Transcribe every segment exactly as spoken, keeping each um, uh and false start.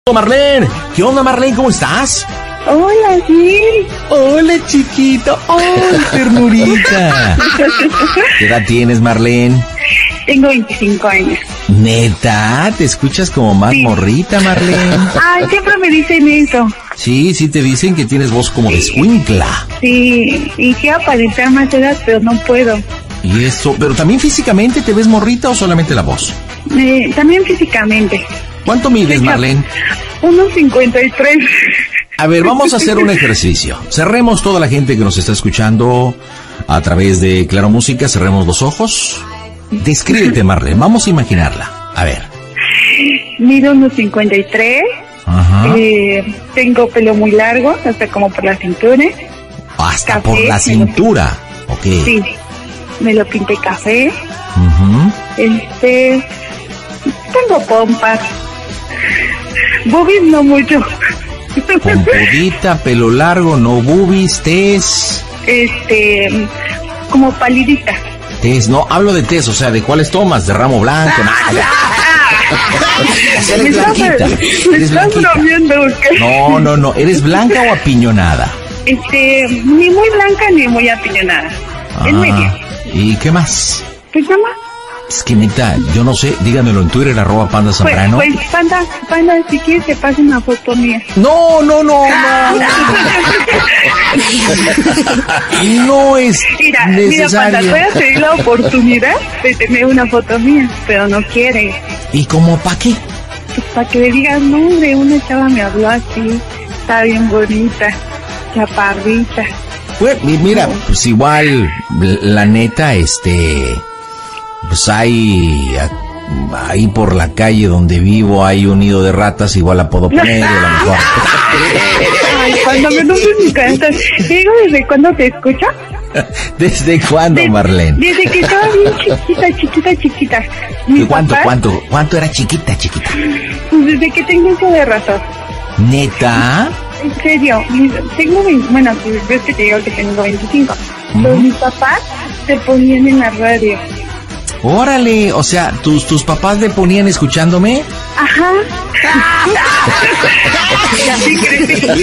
Marlene, ¿qué onda, Marlene? ¿Cómo estás? Hola, sí. Hola, chiquito. ¡Oh, ternurita! ¿Qué edad tienes, Marlene? Tengo veinticinco años. ¿Neta? ¿Te escuchas como más sí. morrita, Marlene? Ay, siempre me dicen eso. Sí, sí te dicen que tienes voz como de escuincla. Sí, y quiero aparentar más edad, pero no puedo. ¿Y eso? ¿Pero también físicamente te ves morrita o solamente la voz? Eh, también físicamente. ¿Cuánto mides, Marlene? uno cincuenta y tres. A ver, vamos a hacer un ejercicio. Cerremos toda la gente que nos está escuchando a través de Claro Música, cerremos los ojos. Descríbete, Marlene, vamos a imaginarla. A ver. Mido uno cincuenta y tres. Ajá. Eh, tengo pelo muy largo, hasta como por la cintura. Hasta café, por la cintura. Ok. Sí, me lo pinté café. Uh-huh. Este, tengo pompas. Boobies no mucho. Pompudita, pelo largo, no boobies, tez. Este, como palidita. Tez, no, hablo de tez, o sea, ¿de cuáles tomas? ¿De ramo blanco? Nada. Eres blanquita. Eres blanquita. No, no, no, ¿eres blanca o apiñonada? Este, ni muy blanca ni muy apiñonada. Ah, en medio. ¿Y qué más? Pues nada más. Es que neta, yo no sé, dígamelo en Twitter, arroba Panda Zambrano. Pues, pues Panda, Panda, si quieres te paso una foto mía. No, no, no, no. No es mira, necesario. Mira, Panda, voy a tener la oportunidad de tener una foto mía, pero no quiere. ¿Y cómo pa' qué? Pues para que le digas, no, hombre, una chava me habló así, está bien bonita, chaparrita. Bueno, mira, pues igual, la neta, este... Pues hay, ahí por la calle donde vivo hay un nido de ratas, igual la puedo poner, a lo mejor. Ay, cuando me nombres mi cantas, digo, ¿desde cuándo te escucho? ¿Desde cuándo, Marlene? Desde que estaba bien chiquita, chiquita, chiquita. ¿Y cuánto, papá, cuánto, cuánto era chiquita, chiquita? Pues desde que tengo uso de razón. ¿Neta? En serio, tengo, bueno, ves que te digo que tengo veinticinco. Uh-huh. Pero mis papás se ponían en la radio. Órale, o sea, ¿tus tus papás le ponían escuchándome? Ajá. Así crecí.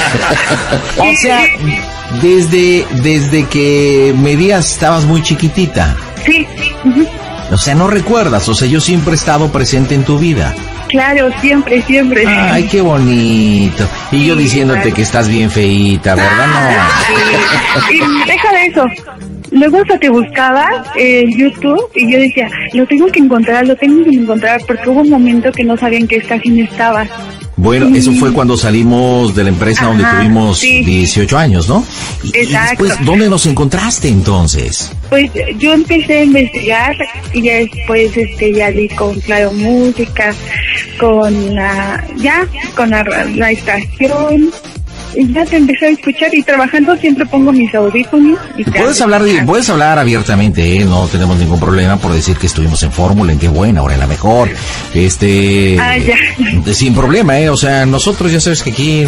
O sea, desde desde que medías estabas muy chiquitita. Sí. Uh-huh. O sea, no recuerdas, o sea, yo siempre he estado presente en tu vida. Claro, siempre, siempre. Ay, qué bonito. Y yo sí, diciéndote claro. que estás bien feíta, ¿verdad? No. Sí. Y deja de eso. Luego hasta te buscaba en YouTube y yo decía, lo tengo que encontrar, lo tengo que encontrar, porque hubo un momento que no sabían que estación estabas. Bueno, eso fue cuando salimos de la empresa. Ajá, donde tuvimos sí. dieciocho años, ¿no? Y, exacto. Y después, ¿dónde nos encontraste entonces? Pues yo empecé a investigar y ya después este ya di con Claro Música, con la, ya, con la, la estación. Y ya te empecé a escuchar y trabajando siempre pongo mis audífonos. Y puedes hablar, puedes hablar abiertamente, ¿eh? No tenemos ningún problema por decir que estuvimos en Fórmula, en Qué Buena, ahora en La Mejor, este, ah, ya. sin problema, ¿eh? O sea, nosotros ya sabes que aquí,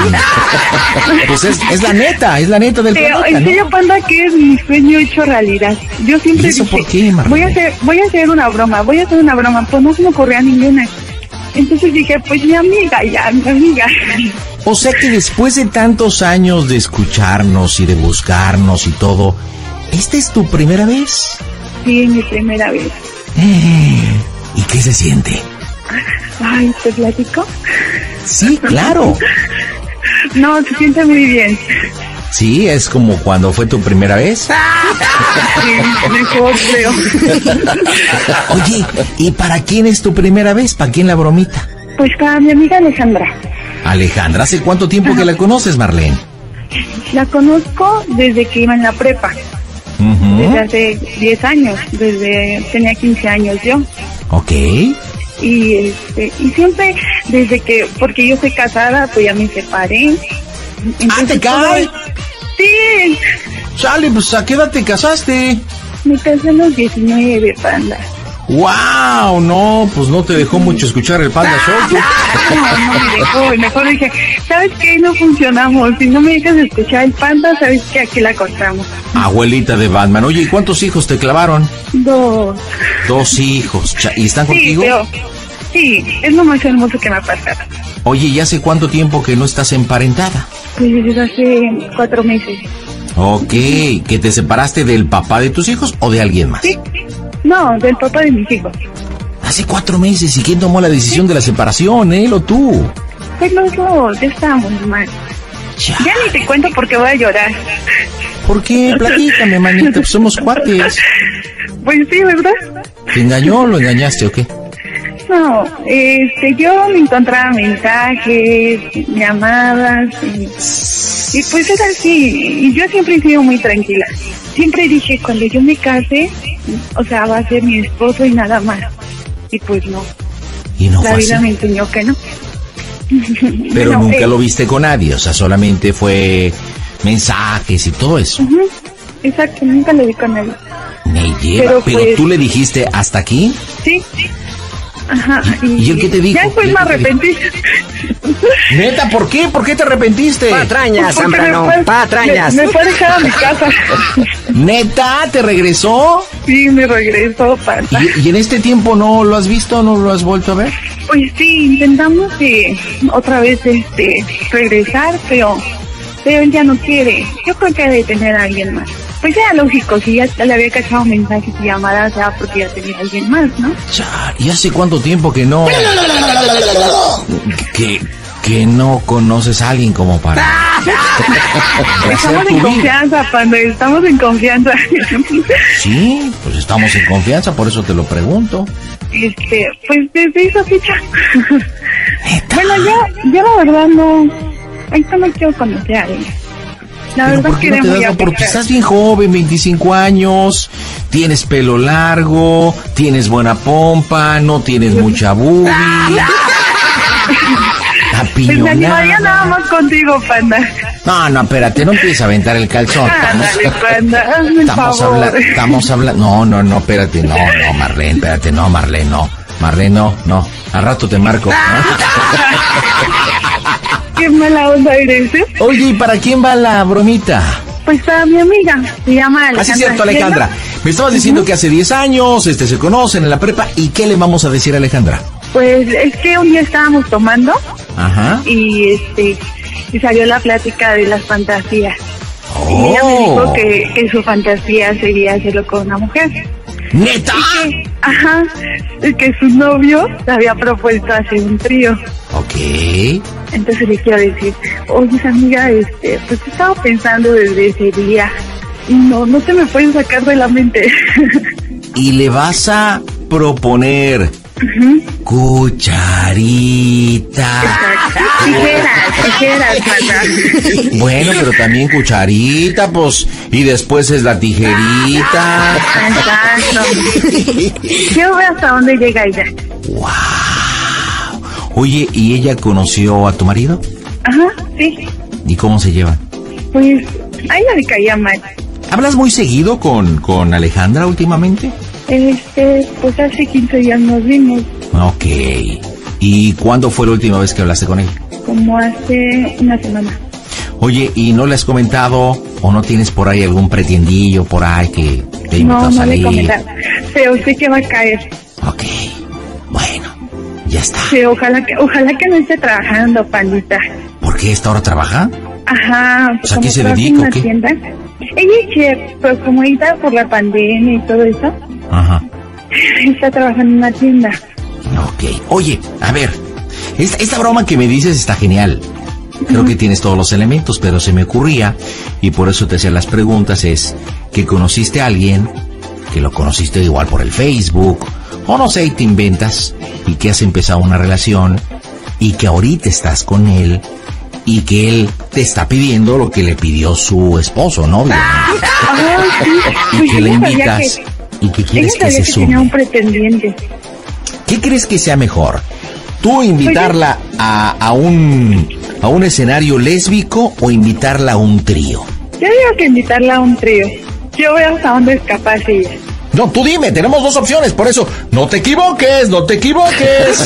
pues es, es la neta, es la neta del Pero planeta, en serio, ¿no? Panda, que es mi sueño hecho realidad. Yo siempre ¿Y eso dije, por qué, Marlene? voy a hacer, voy a hacer una broma, voy a hacer una broma, pues no se me ocurría ninguna. Entonces dije, pues mi amiga, ya, mi amiga. O sea que después de tantos años de escucharnos y de buscarnos y todo, ¿esta es tu primera vez? Sí, mi primera vez. ¿Y qué se siente? Ay, ¿te platico? Sí, claro. No, se siente muy bien. Sí, es como cuando fue tu primera vez. Sí, mejor creo. Oye, ¿y para quién es tu primera vez? ¿Para quién la bromita? Pues para mi amiga Alejandra. Alejandra, ¿hace cuánto tiempo Ajá. que la conoces, Marlene? La conozco desde que iba en la prepa. Uh-huh. Desde hace diez años, desde tenía quince años yo. Ok. Y este, y siempre desde que, porque yo soy casada, pues ya me separé. Entonces, ¡ah, te cae! Sí. Chale, pues ¿a qué edad te casaste? Me casé a los diecinueve, Panda. ¡Wow! No, pues no te dejó mucho escuchar el Panda Show. No, no me dejó. Mejor dije, ¿sabes qué? No funcionamos. Si no me dejas escuchar el Panda, ¿sabes qué? Aquí la cortamos. Abuelita de Batman. Oye, ¿y cuántos hijos te clavaron? Dos. Dos hijos. ¿Y están sí, contigo? Pero, sí, es lo más hermoso que me ha pasado. Oye, ¿y hace cuánto tiempo que no estás emparentada? Pues desde hace cuatro meses. Ok, ¿que te separaste del papá de tus hijos o de alguien más? Sí, no, del papá de mis hijos. Hace cuatro meses, ¿y quién tomó la decisión de la separación, él o tú? Pues los dos, ya estábamos mal. Ya. Ya ni te cuento porque voy a llorar. ¿Por qué? Platícame, manita, pues somos cuates. Pues sí, ¿verdad? ¿Te engañó o lo engañaste o qué? No, este, yo me encontraba mensajes, llamadas, y, y pues era así, y yo siempre he sido muy tranquila. Siempre dije, cuando yo me case, o sea, va a ser mi esposo y nada más. Y pues no, ¿Y no la fue vida así? me enseñó que no. Pero Bueno, nunca eh, lo viste con nadie, o sea, solamente fue mensajes y todo eso. ujú, exacto, nunca lo vi con nadie. Me lleva, pero, Pero pues- tú le dijiste hasta aquí. Sí, ajá. ¿Y él qué te dijo? Ya después ¿Y él me qué te dijo? arrepentí. Neta, ¿por qué? ¿Por qué te arrepentiste? Patrañas, Porque me Zambrano, fue- patrañas. Me, me fue a dejar a mi casa. Neta, ¿te regresó? Sí, me regresó para... ¿Y, y en este tiempo no lo has visto, no lo has vuelto a ver? Pues sí, intentamos eh, otra vez este regresar, pero pero él ya no quiere. Yo creo que debe tener a alguien más. Pues ya lógico, si ya le había cachado mensajes y llamadas, ya porque ya tenía a alguien más, ¿no? Char, ¿y hace cuánto tiempo que no... que, que no conoces a alguien como para... para hacer Estamos tu en vida? confianza, Panda, estamos en confianza. Sí, pues estamos en confianza, por eso te lo pregunto. Este, pues desde esa fecha. Neta. Bueno, yo, yo la verdad no, ahorita no quiero conocer a alguien. La Pero verdad ¿por qué que no te das la oportunidad? Estás bien joven, veinticinco años, tienes pelo largo, tienes buena pompa, no tienes mucha boobie. Pues me animaría Apillonada. nada más contigo, Panda. No, no, espérate, no empieces a aventar el calzón. Ándale, Panda, hazme el Estamos favor. hablando, estamos hablando, no, no, no, espérate, no, no, Marlene, espérate, no, Marlene, no, Marlene, no, no, al rato te marco. ¿No? Qué mala onda eres, ¿eh? Oye, ¿y para quién va la bromita? Pues para mi amiga, se llama Alejandra. Así es cierto, Alejandra. Me estabas diciendo que hace diez años, este, se conocen en la prepa, ¿y qué le vamos a decir a Alejandra? Pues es que un día estábamos tomando Ajá. y este y salió la plática de las fantasías. Y ella me Oh, dijo que, que su fantasía sería hacerlo con una mujer. ¿neta? Ajá, y que su novio le había propuesto hacer un trío. Ok. Entonces le quiero decir, oye amiga, este, pues he estado pensando desde ese día y no, no te me puedes sacar de la mente. Y le vas a proponer cucharita. Tijeras, tijeras, Panda. Bueno, pero también cucharita, pues, y después es la tijerita. Exacto. Quiero ver hasta dónde llega ella. Wow. Oye, ¿y ella conoció a tu marido? Ajá, sí. ¿Y cómo se llevan? Pues a ella le caía mal. ¿Hablas muy seguido con, con Alejandra últimamente? Este, pues hace quince días nos vimos, Ok. ¿Y cuándo fue la última vez que hablaste con él? como hace una semana. Oye, ¿y no le has comentado o no tienes por ahí algún pretendido por ahí que te invitó No, a no le salir? comenté, pero sé que va a caer. Ok. Bueno, ya está. Sí, ojalá que, ojalá que no esté trabajando, Pandita. ¿Por qué esta hora trabaja? Ajá. O sea, como ¿qué se trabaja en dedica o una qué? tienda. Ella es chef, pero como ahorita por la pandemia y todo eso, Ajá. está trabajando en una tienda. Ok. Oye, a ver, esta, esta broma que me dices está genial. Creo que tienes todos los elementos, pero se me ocurría, y por eso te hacía las preguntas, es que conociste a alguien, que lo conociste igual por el Facebook, o no sé, y te inventas, y que has empezado una relación, y que ahorita estás con él, y que él te está pidiendo lo que le pidió su esposo, ¿no? Ah, sí. Y Pues que le ella sabía invitas, y que Ella quieres que sabía se que tenía un sume. pretendiente. ¿Qué crees que sea mejor? ¿Tú invitarla a, a un a un escenario lésbico o invitarla a un trío? Yo digo que invitarla a un trío. Yo veo hasta dónde es capaz ella. No, tú dime, tenemos dos opciones, por eso, no te equivoques, no te equivoques.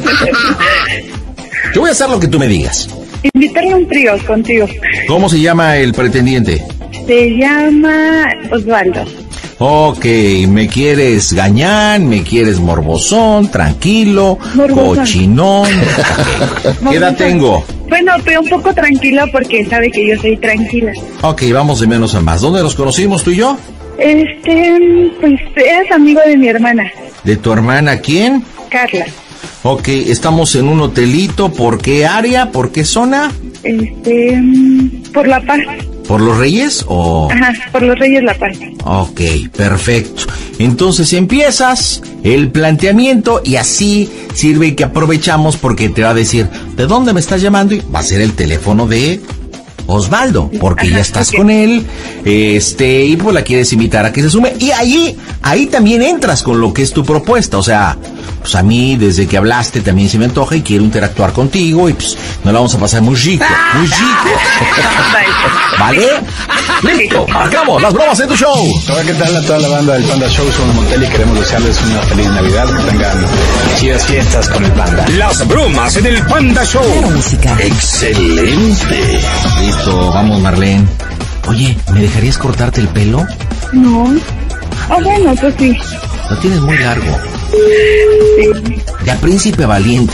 Yo voy a hacer lo que tú me digas. Invitarla a un trío contigo. ¿Cómo se llama el pretendiente? Se llama Osvaldo. Ok, me quieres gañán, me quieres morbosón, tranquilo, morbosón. Cochinón. Okay. ¿Qué edad tengo? Bueno, pero un poco tranquilo porque sabe que yo soy tranquila. Ok, vamos de menos a más. ¿Dónde nos conocimos tú y yo? Este, pues eres amigo de mi hermana. ¿De tu hermana quién? Carla. Ok, estamos en un hotelito. ¿Por qué área? ¿Por qué zona? Este, por La Paz. ¿Por los Reyes o...? Ajá, por los Reyes La Paz. Ok, perfecto. Entonces empiezas el planteamiento y así sirve que aprovechamos porque te va a decir, ¿de dónde me estás llamando? Y va a ser el teléfono de Osvaldo, porque Ajá, ya estás okay. con él, este, y pues la quieres invitar a que se sume. Y ahí, ahí también entras con lo que es tu propuesta, o sea, pues a mí desde que hablaste también se me antoja y quiero interactuar contigo y pues nos la vamos a pasar muy rico, muy rico. ¿Vale? Listo, marcamos las bromas en tu show. Hola, ¿qué tal a toda la banda del Panda Show? Somos Montel y queremos desearles una feliz Navidad, que tengan chidas fiestas con el Panda. Las bromas en el Panda Show. Claro, música. Excelente. Listo, vamos Marlene. Oye, ¿me dejarías cortarte el pelo? No. Ah, oh, bueno, pues sí. Lo tienes muy largo. Sí. De a príncipe valiente.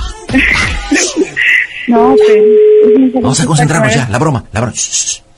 No, pero... Vamos a concentrarnos ya, la broma, la broma. Shh, shh.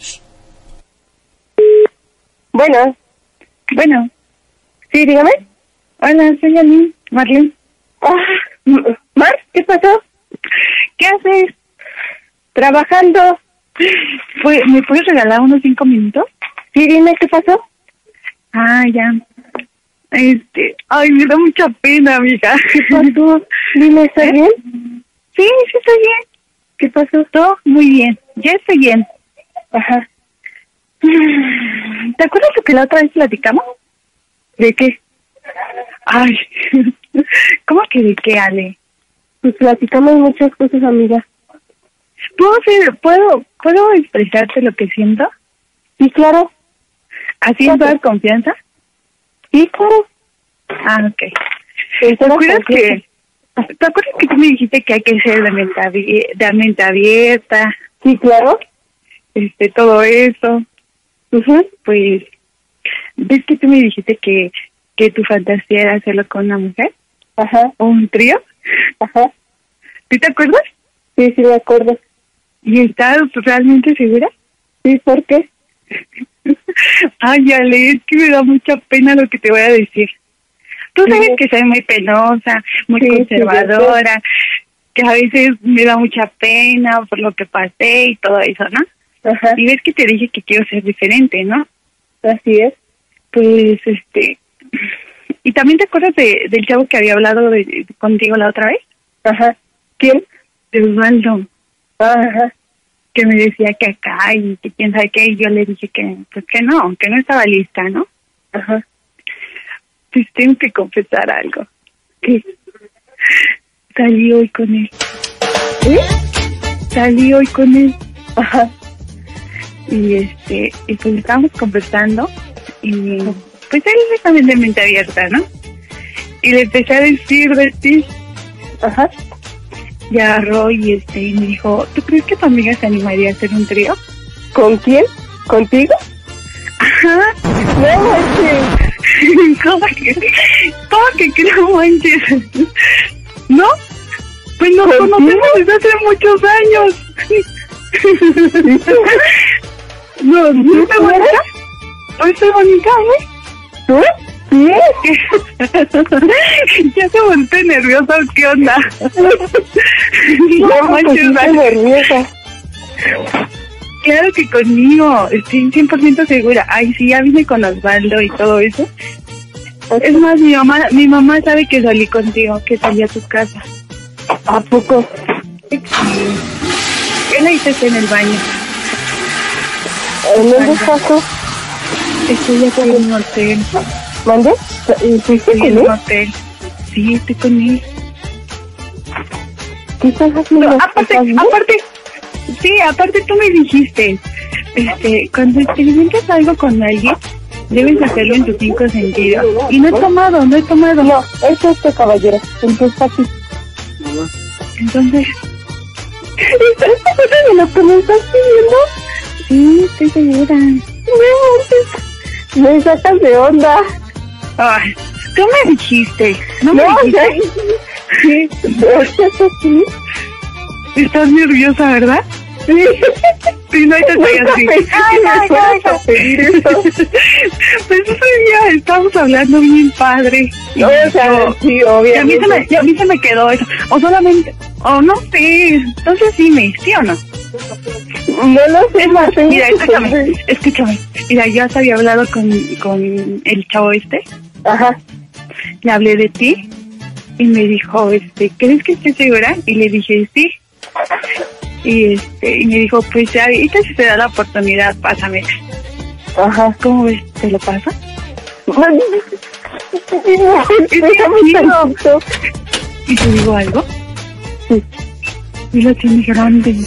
Bueno. Bueno. Sí, dígame. Hola, soy Aline, Marlene. Oh, ¿Mar? ¿Qué pasó? ¿Qué haces? Trabajando. ¿Me puedes regalar unos cinco minutos? Sí, dime, ¿qué pasó? Ah, ya. Este, ay, me da mucha pena, amiga. ¿Qué pasó? Dime, ¿estás ¿Eh? bien? Sí, sí estoy bien. ¿Qué pasó? Todo muy bien. Ya estoy bien. Ajá. ¿Te acuerdas lo que la otra vez platicamos? ¿De qué? Ay, ¿cómo que de qué, Ale? Pues platicamos muchas cosas, amiga. ¿Puedo ser, puedo, puedo expresarte lo que siento? Sí, claro. ¿Así en toda confianza? Sí, claro. Ah, ok. ¿Te acuerdas que, ¿Te acuerdas que tú me dijiste que hay que ser de mente, abi- de mente abierta? Sí, claro. Este, todo eso. Uh-huh. Pues, ¿ves que tú me dijiste que, que tu fantasía era hacerlo con una mujer? Ajá. ¿O un trío? Ajá. ¿Sí te acuerdas? Sí, sí me acuerdo. ¿Y estás realmente segura? Sí, ¿por qué? Ay, Ale, es que me da mucha pena lo que te voy a decir. Tú sabes sí. que soy muy penosa, muy sí, conservadora, sí, que a veces me da mucha pena por lo que pasé y todo eso, ¿no? Ajá. Y ves que te dije que quiero ser diferente, ¿no? Así es. Pues, este... ¿Y también te acuerdas de, del chavo que había hablado de, de, contigo la otra vez? Ajá. ¿Quién? De Osvaldo. Ajá. Que me decía que acá y que quién sabe qué, y yo le dije que, pues que no, que no estaba lista, ¿no? Ajá. Pues tengo que confesar algo. ¿Qué? Salí hoy con él. ¿Eh? Salí hoy con él. Ajá. Y este, y pues estábamos conversando y pues él es también de mente abierta, ¿no? Y le empecé a decir de ti. Ajá. Y agarró y este, y me dijo, ¿tú crees que tu amiga se animaría a hacer un trío? ¿Con quién? ¿Contigo? Ajá. No manches. ¿Cómo que, cómo que que no manches? ¿No? Pues nos conocemos desde hace muchos años. No, ¿no está bonita? ¿No está bonita, güey? ¿Eh? ¿Sí? Ya se volvió nerviosa, ¿qué onda? No, no manches, estoy nerviosa. Claro que conmigo, estoy cien por ciento segura. Ay, sí, ya vine con Osvaldo y todo eso. Es más, mi mamá mi mamá sabe que salí contigo, que salí a tu casa. ¿A poco? Sí. ¿Qué le hiciste en el baño? ¿En dónde estás tú? Estoy aquí en un hotel. ¿Mande? Estoy en un hotel. Sí, estoy con él. ¿Qué estás haciendo? No, aparte, aparte, sí, aparte tú me dijiste, este, cuando experimentas algo con alguien, debes hacerlo en tus cinco sentidos. Y no he tomado, no he tomado. No, es este caballero, el que está aquí. Entonces, ¿estás segura de lo que me estás pidiendo? Sí, estoy segura. No, Me sacas de onda. Ay, tú me dijiste, ¿no me No, dijiste? ya. Sí, ¿ahorita sí? Estás nerviosa, ¿verdad? Sí. Sí, no, te estoy así. Ay, no, ya vas a pedir eso. Pues eso ya estamos hablando bien padre. Y No, o sea, yo- sí, y a mí, se me, obviamente. y a mí se me quedó eso. O solamente, o no sé, entonces dime, ¿sí o no? No lo sé, más. Mira, escúchame, escúchame. Mira, yo hasta había hablado con, con el chavo este, Ajá. le hablé de ti y me dijo, este, ¿crees que esté segura? Y le dije, sí. Y este, y me dijo, pues ya, ahorita si te da la oportunidad, pásame. Ajá. ¿Cómo ves? ¿Te lo paso? Déjame tantito. ¿Y te digo algo? Sí. Y lo tiene grande.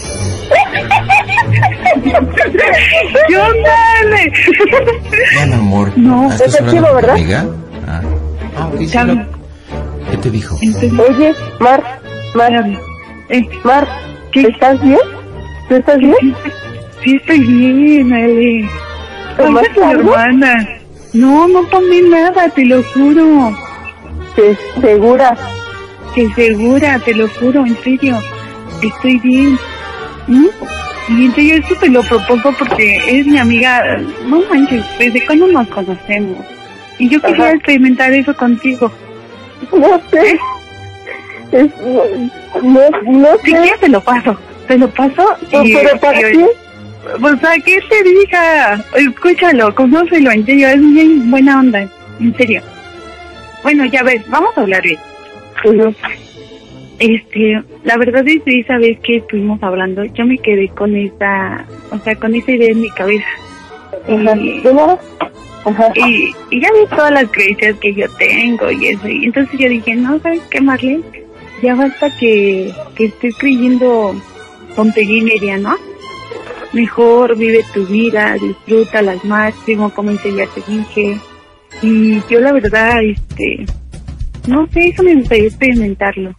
¡Yo dale! Ya, mi amor. No, Ah, ¿estás es hablando activo, con tu ¿verdad? amiga? Ah, ah ok, sí, Ya, lo- ¿Qué te dijo? entonces, Oye, Mar, Mar, espérame. Eh, Mar, ¿qué? ¿estás bien? ¿Tú estás bien? Sí, sí estoy bien, Ale. ¿Tomaste Oye, tu algo? hermana. No, no tomé nada, te lo juro. Sí, segura. Que segura, te lo juro, en serio. Estoy bien. ¿Mm? Y en serio, esto te lo propongo porque eres mi amiga. No manches, ¿desde cuándo nos conocemos? Y yo quería Ajá. experimentar eso contigo. No sé. Es, no, no Si sé. quieres te lo paso. Te lo paso No, y... pero ¿para y- qué? Pues a qué te diga. Escúchalo, conócelo, en serio, es bien buena onda. En serio. Bueno, ya ves, vamos a hablar bien. Ujú. Este, la verdad es que esa vez que estuvimos hablando, yo me quedé con esa, o sea, con esa idea en mi cabeza. Ajá. Y, ¿De nada? Ajá. y, y ya vi todas las creencias que yo tengo y eso. Y entonces yo dije, no, ¿sabes qué, Marlene? Ya basta que, que estés creyendo tontería y media, ¿no? Mejor vive tu vida, disfrútala al máximo, como dice, ya te dije. Y yo la verdad, este, no sé, eso me gustaría experimentarlo.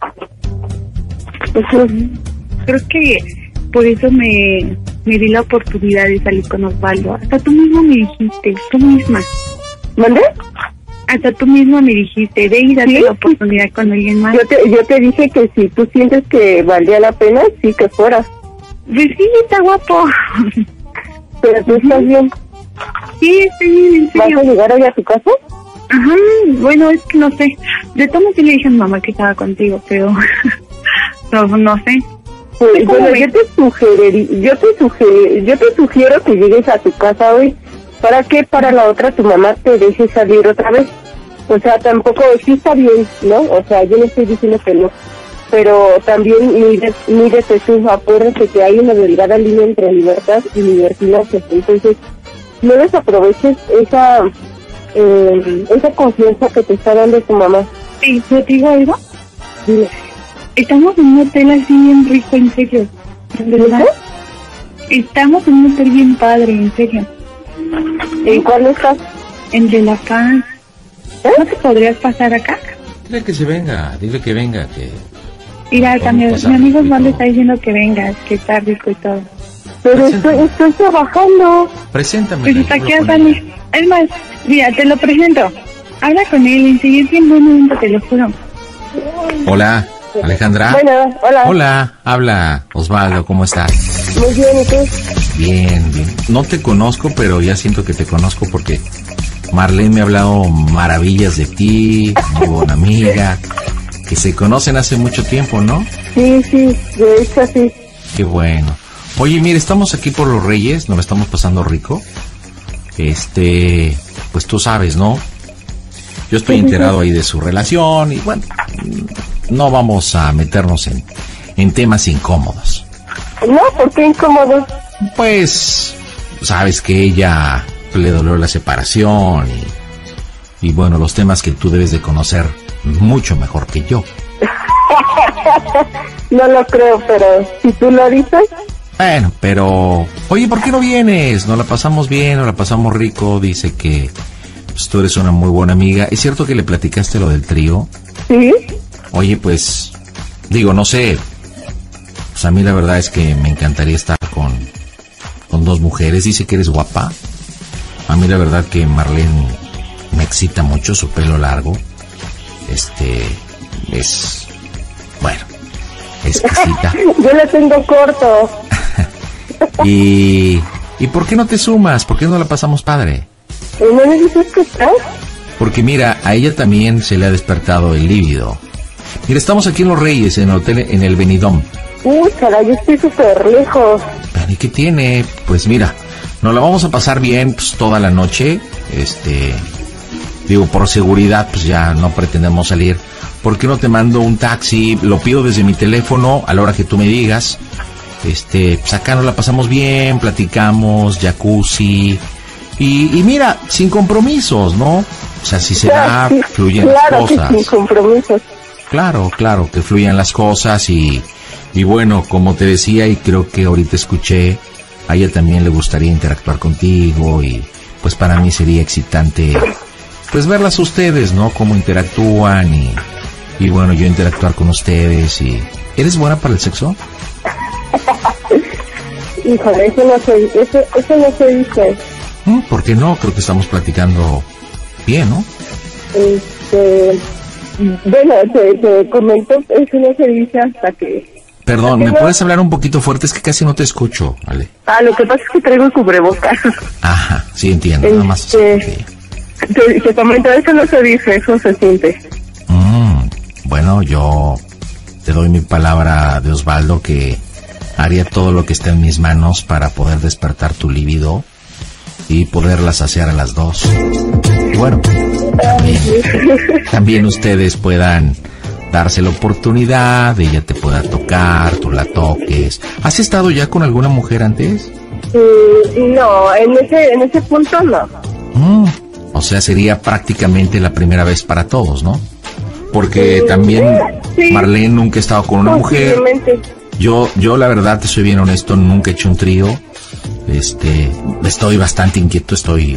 Ujú. Creo que por eso me, me di la oportunidad de salir con Osvaldo. Hasta tú mismo me dijiste, tú misma. ¿Mande? Hasta tú misma me dijiste, ve y date Sí. la oportunidad con alguien más. Yo te, yo te dije que si tú sientes que valía la pena, sí que fuera. Pues sí, está guapo. Pero tú estás bien. Sí, estoy bien, en ¿Vas a serio. llegar hoy a tu casa? Ajá, bueno, es que no sé. De todo modo sí le dije a mi mamá que estaba contigo, pero no, no sé. Pues, ¿Cómo bueno, ves? yo te sugeriría, yo te sugiero, yo te sugiero que llegues a tu casa hoy. ¿Para qué? Para la otra tu mamá te deje salir otra vez. O sea, tampoco, sí está bien, ¿no? O sea, yo no estoy diciendo que no. Pero también mide, mídete tú, acuérdate que hay una delgada línea entre libertad y libertinaje. Entonces, no desaproveches esa, eh, esa confianza que te está dando tu mamá. ¿Y yo te digo algo? Dile. Estamos en un hotel así bien rico, en serio. ¿De verdad? Estamos en un hotel bien padre, en serio. ¿En cuál estás? En De La Paz. ¿No te podrías pasar acá? Dile que se venga, dile que venga, que... Mira, Vamos también a pasar mi amigo rico y Osvaldo todo. está diciendo que vengas, que está rico y todo. Pero estoy, estoy trabajando. Preséntame. Pues hasta aquí sale. Es más, mira, te lo presento. Habla con él, en serio, es bien bueno, onda, te lo juro. Hola, Alejandra. Bueno, hola. Hola, habla Osvaldo, ¿cómo estás? Muy bien, ¿y tú? Bien, bien. No te conozco, pero ya siento que te conozco porque Marlene me ha hablado maravillas de ti, muy buena amiga, que se conocen hace mucho tiempo, ¿no? Sí, sí, de hecho sí. Qué bueno. Oye, mire, estamos aquí por los Reyes, nos lo estamos pasando rico. Este, pues tú sabes, ¿no? Yo estoy enterado ahí de su relación y bueno, no vamos a meternos en, en temas incómodos. No, ¿por qué incómodo? Pues, sabes que ella le dolió la separación y, y bueno, los temas que tú debes de conocer mucho mejor que yo. No lo creo, pero si tú lo dices, Bueno, pero, oye, ¿por qué no vienes? Nos la pasamos bien, nos la pasamos rico, dice que pues, tú eres una muy buena amiga. ¿Es cierto que le platicaste lo del trío? sí. Oye, pues, digo, no sé, pues a mí la verdad es que me encantaría estar con, con dos mujeres. Dice que eres guapa. A mí la verdad que Marlene me excita mucho, su pelo largo. Este, es, bueno, exquisita. Yo lo tengo corto. y, ¿y por qué no te sumas? ¿Por qué no la pasamos padre? ¿No necesitas que estás? Porque mira, a ella también se le ha despertado el líbido. Mira, estamos aquí en Los Reyes, en el hotel, en el Benidorm. Uy, caray, yo estoy súper lejos. ¿Y qué tiene? Pues mira, nos la vamos a pasar bien pues, toda la noche. Este, digo, por seguridad, pues ya no pretendemos salir. ¿Por qué no te mando un taxi? Lo pido desde mi teléfono a la hora que tú me digas. Este, pues acá nos la pasamos bien, platicamos, jacuzzi. Y, y mira, sin compromisos, ¿no? O sea, si se da, sí, fluyen claro las cosas. Que sin compromisos. Claro, claro, que fluyan las cosas y, y bueno, como te decía y creo que ahorita escuché, a ella también le gustaría interactuar contigo y pues para mí sería excitante pues verlas a ustedes, ¿no? Cómo interactúan y, y bueno, yo interactuar con ustedes y... ¿Eres buena para el sexo? Híjole, eso no se, eso, eso no se dice. ¿Por qué no? Creo que estamos platicando bien, ¿no? Este, bueno, te, te comento, eso no se dice hasta que... Perdón, ¿me puedes hablar un poquito fuerte? Es que casi no te escucho, ¿vale? Ah, lo que pasa es que traigo el cubrebocas. Ajá, sí entiendo, nada más. Este, te, te comento, eso no se dice, eso se siente. Mm, bueno, yo te doy mi palabra de Osvaldo que haría todo lo que esté en mis manos para poder despertar tu libido y poderlas saciar a las dos. Y bueno, también, también ustedes puedan darse la oportunidad, ella te pueda tocar, tú la toques. ¿Has estado ya con alguna mujer antes? Mm, no, en ese, en ese punto no. Mm, o sea, sería prácticamente la primera vez para todos, ¿no? Porque también sí, Marlene nunca ha estado con una mujer. Yo, yo la verdad, te soy bien honesto, nunca he hecho un trío. Este, estoy bastante inquieto, estoy,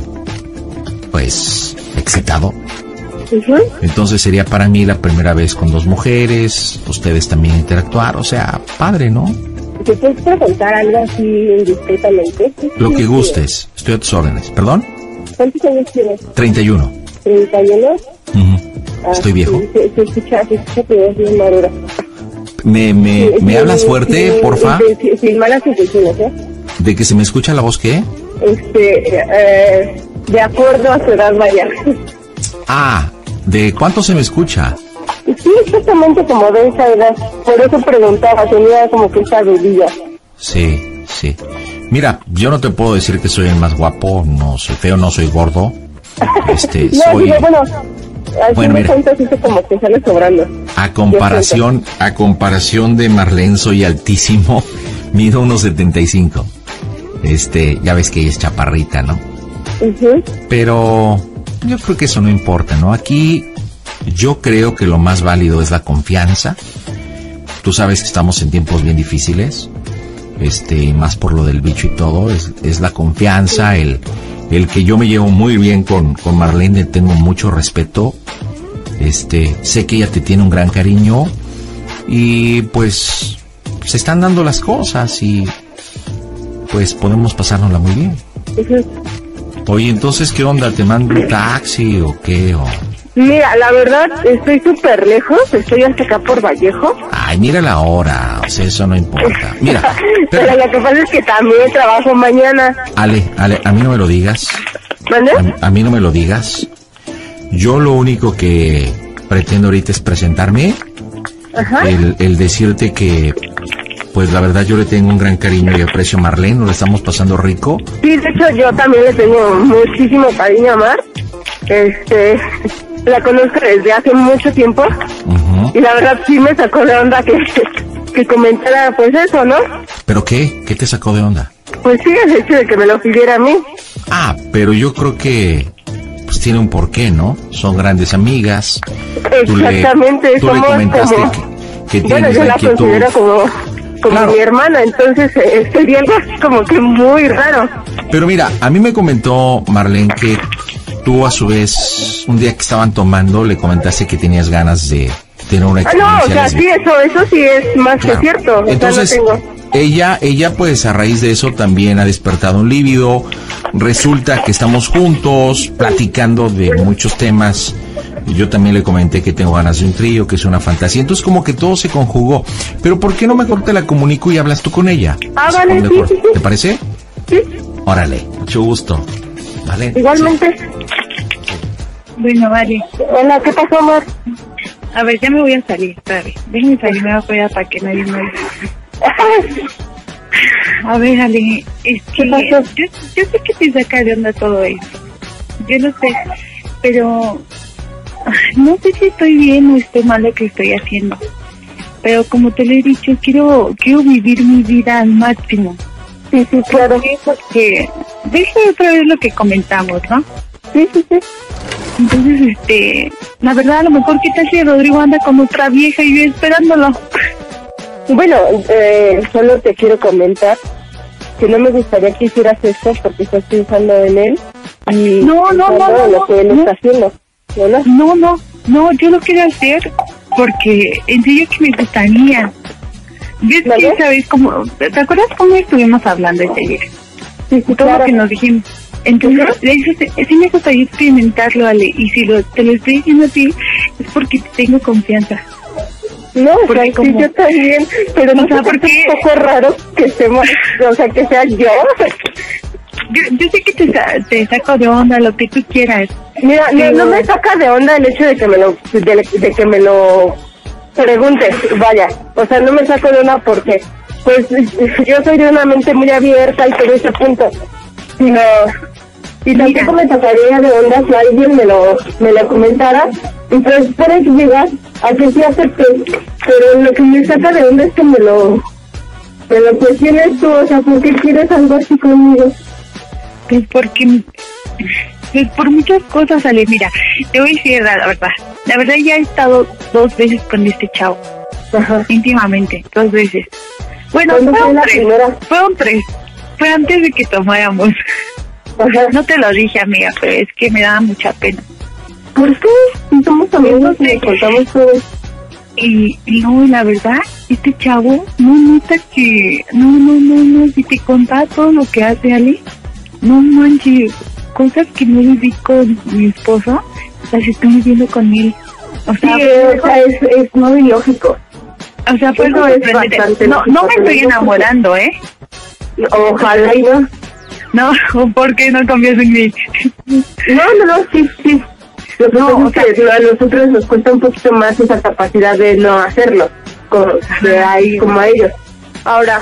pues, excitado. Uh-huh. Entonces sería para mí la primera vez con dos mujeres, ustedes también interactuar, o sea, padre, ¿no? ¿Te puedes preguntar algo así indiscretamente? Lo que gustes, estoy a tus órdenes. ¿Perdón? ¿Cuántos años tienes? treinta y uno. ¿treinta y uno? Uh-huh. Ah, Estoy viejo. Sí, se, se escucha, se escucha que eres bien madura. ¿Me, me, Sí, ¿me sí, hablas sí, fuerte, sí, porfa? Sí, sí, sí, malas intenciones, ¿eh? ¿De que se me escucha la voz qué? Este, eh, de acuerdo a su edad, vaya. Ah, ¿de cuánto se me escucha? Sí, exactamente como de esa edad. Por eso preguntaba, tenía como que esa bebida. Sí, sí. Mira, yo no te puedo decir que soy el más guapo, no soy feo, no soy gordo. Este, no, soy... digo, bueno, al Bueno, fin de mira. cuentas dice como que sale sobrando. A comparación, a comparación de Marlene soy altísimo, mido unos setenta y cinco. Este, ya ves que ella es chaparrita, ¿no? Uh-huh. Pero yo creo que eso no importa, ¿no? Aquí yo creo que lo más válido es la confianza. Tú sabes que estamos en tiempos bien difíciles, este, y más por lo del bicho y todo, es, es la confianza, el, el que yo me llevo muy bien con, con Marlene, le tengo mucho respeto, este, sé que ella te tiene un gran cariño, y pues se están dando las cosas y pues podemos pasárnosla muy bien. Uh-huh. Oye, entonces, ¿qué onda? ¿Te mando un taxi o qué? O... Mira, la verdad, estoy súper lejos, estoy hasta acá por Vallejo. Ay, mira la hora, o sea, eso no importa. Mira, pero pero... lo que pasa es que también trabajo mañana. Ale, Ale, a mí no me lo digas. ¿Vale? A, a mí no me lo digas. Yo lo único que pretendo ahorita es presentarme, Ajá. el, el decirte que, pues la verdad yo le tengo un gran cariño y aprecio a Marlene, nos lo estamos pasando rico. Sí, de hecho yo también le tengo muchísimo cariño a Mar. Este, la conozco desde hace mucho tiempo. Uh-huh. Y la verdad sí me sacó de onda que, que comentara pues eso, ¿no? ¿Pero qué? ¿Qué te sacó de onda? Pues sí, el hecho de que me lo pidiera a mí. Ah, pero yo creo que pues tiene un porqué, ¿no? Son grandes amigas. Tú le- Exactamente, tú le somos comentaste como... que, que Bueno, tienes yo la la inquietud. considero como, como Claro. mi hermana, entonces eh, sería algo así como que muy raro. Pero mira, a mí me comentó Marlene que tú a su vez, un día que estaban tomando, le comentaste que tenías ganas de tener una Ah, no, o experiencia sea, sí, lésbica. eso, eso sí es más Claro. que cierto. O Entonces, sea, no tengo... ella, ella pues a raíz de eso también ha despertado un líbido. Resulta que estamos juntos platicando de muchos temas. Yo también le comenté que tengo ganas de un trío, que es una fantasía. Entonces como que todo se conjugó. Pero ¿por qué no mejor te la comunico y hablas tú con ella? Ah, vale, sí, sí, sí. ¿Te parece? Sí. Órale, mucho gusto. ¿Vale? Igualmente. Sí. Bueno, vale. Hola, ¿qué pasó, amor? A ver, ya me voy a salir, ¿sabes? Déjame salir, me voy a apoyar para que nadie me oiga. A ver, Ale, es que yo, yo sé que te saca de onda todo eso. Yo lo sé, pero no sé si estoy bien o estoy mal lo que estoy haciendo. Pero como te lo he dicho, quiero quiero vivir mi vida al máximo. Sí, sí, claro. Porque, deja otra vez lo que comentamos, ¿no? Sí, sí, sí. Entonces, este, la verdad, a lo mejor, ¿qué tal si Rodrigo anda con otra vieja y yo esperándolo? Bueno, eh, solo te quiero comentar que no me gustaría que hicieras esto porque estás pensando en él y no, no, no, no, en lo no, que él no. está haciendo, ¿no? No, no, no, yo lo quiero hacer porque en serio que me gustaría. ¿Ves ¿Vale? que, sabes, cómo, te acuerdas cómo estuvimos hablando ese día? Sí, sí, Todo claro. lo que nos dijimos. Entonces, eso sí, sí me gustaría experimentarlo, Ale, y si lo, te lo estoy diciendo a ti, es porque te tengo confianza. No, o Porque sea, como- sí, yo también, pero O no sea, sé por porque- qué es un poco raro que estemos, o sea, que sea yo. Yo, yo sé que te, sa- te saco de onda lo que tú quieras. Mira, no, Pero- no me saca de onda el hecho de que me lo, de, de que me lo preguntes, vaya, o sea, no me saco de onda porque, pues, yo soy de una mente muy abierta y todo ese punto, sino, y tampoco me sacaría de onda si alguien me lo, me lo comentara, y pues puedes llegar a que sí acepte, pero lo que me saca de onda es que me lo, me lo cuestiones tú, o sea, ¿por qué quieres algo así conmigo? Pues porque, pues por muchas cosas, Ale, mira, te voy a decir la verdad. La verdad ya he estado dos veces con este chavo, Ajá. íntimamente, dos veces. Bueno, ¿Cuándo fue fueron la tres, primera? fueron tres. Fue antes de que tomáramos. Ajá. No te lo dije, amiga, pero es que me daba mucha pena. ¿Por qué? Si somos amigos y sé. nos contamos todo. Y, y no, la verdad, este chavo, no nota que, no, no, no, no, si te contaba todo lo que hace, Ale, no manches, cosas que no viví con mi esposo, las estoy viviendo con él. O Sí, sea, o sea, es, es muy ilógico. o sea, fue eso algo es sorprendente. bastante No, no me lógico, estoy pero- enamorando, ¿eh? Ojalá y no. No, ¿por qué no confías en mí? No, no, no, sí, sí. Lo que No, pasa o es que a nosotros nos cuesta un poquito más esa capacidad de no hacerlo, como, que hay como a ellos. Ahora,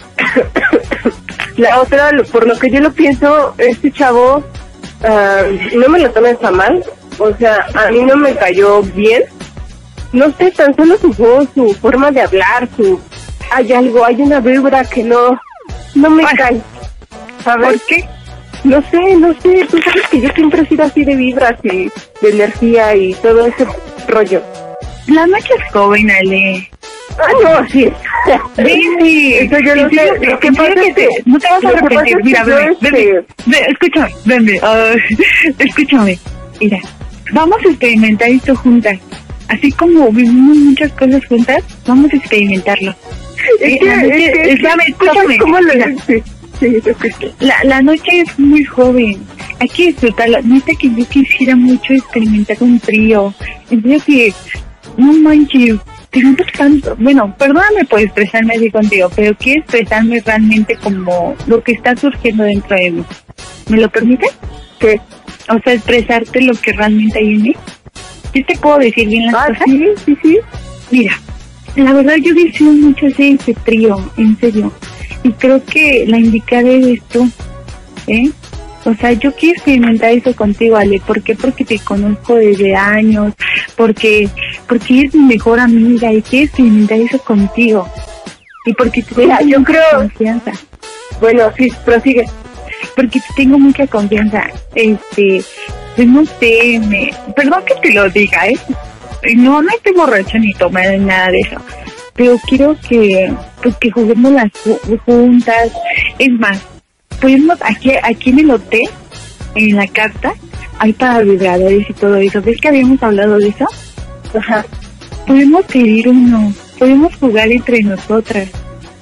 la otra, lo- por lo que yo lo pienso, este chavo, ah, no me lo tomes a mal, o sea, a mí no me cayó bien. No sé, tan solo su voz, su forma de hablar, su... Hay algo, hay una vibra que no, no me Ay. cae. ¿Sabes? ¿Por qué? No sé, no sé, tú sabes que yo siempre he sido así de vibras y de energía y todo ese rollo. La noche es joven, Ale. Ah, no, sí. Sí, Eso yo lo en serio, sé. Lo que en pasa serio es que que... no te vas a lo que pasa arrepentir. es Mira, que yo, ven, ven, este, ven, escúchame, ven, ven, ah, escúchame. Mira, vamos a experimentar esto juntas. Así como vivimos muchas cosas juntas, vamos a experimentarlo. Es Eh, que, la noche- es que, espérame, escúchame. ¿cómo lo Mira, sí, sí, te escucho. La, la noche es muy joven. Hay que disfrutarla. Neta que yo quisiera mucho experimentar un trío. En serio que, no manches, tengo tanto. Bueno, perdóname por expresarme así contigo, pero quiero expresarme realmente como lo que está surgiendo dentro de mí. ¿Me lo permites? ¿Qué? O sea, expresarte lo que realmente hay en mí. ¿Sí te puedo decir bien las Ah, cosas? sí, sí, sí. Mira, la verdad yo deseo mucho hacer ese trío, en serio. Y creo que la indicada es tú, ¿eh? O sea, yo quiero experimentar eso contigo, Ale. ¿Por qué? Porque te conozco desde años, porque porque eres mi mejor amiga y quiero experimentar eso contigo. Y porque te Mira, tengo yo mucha creo- confianza. Bueno, sí, prosigue. Porque te tengo mucha confianza. Este, pues no sé, me... Perdón que te lo diga, ¿eh? No, no estoy borracha ni tomada ni nada de eso. Pero quiero que, pues que juguemos las ju- juntas. Es más, podemos aquí, aquí en el hotel, en la carta, hay para vibradores y todo eso. ¿Ves que habíamos hablado de eso? Ajá. Podemos pedir uno, podemos jugar entre nosotras.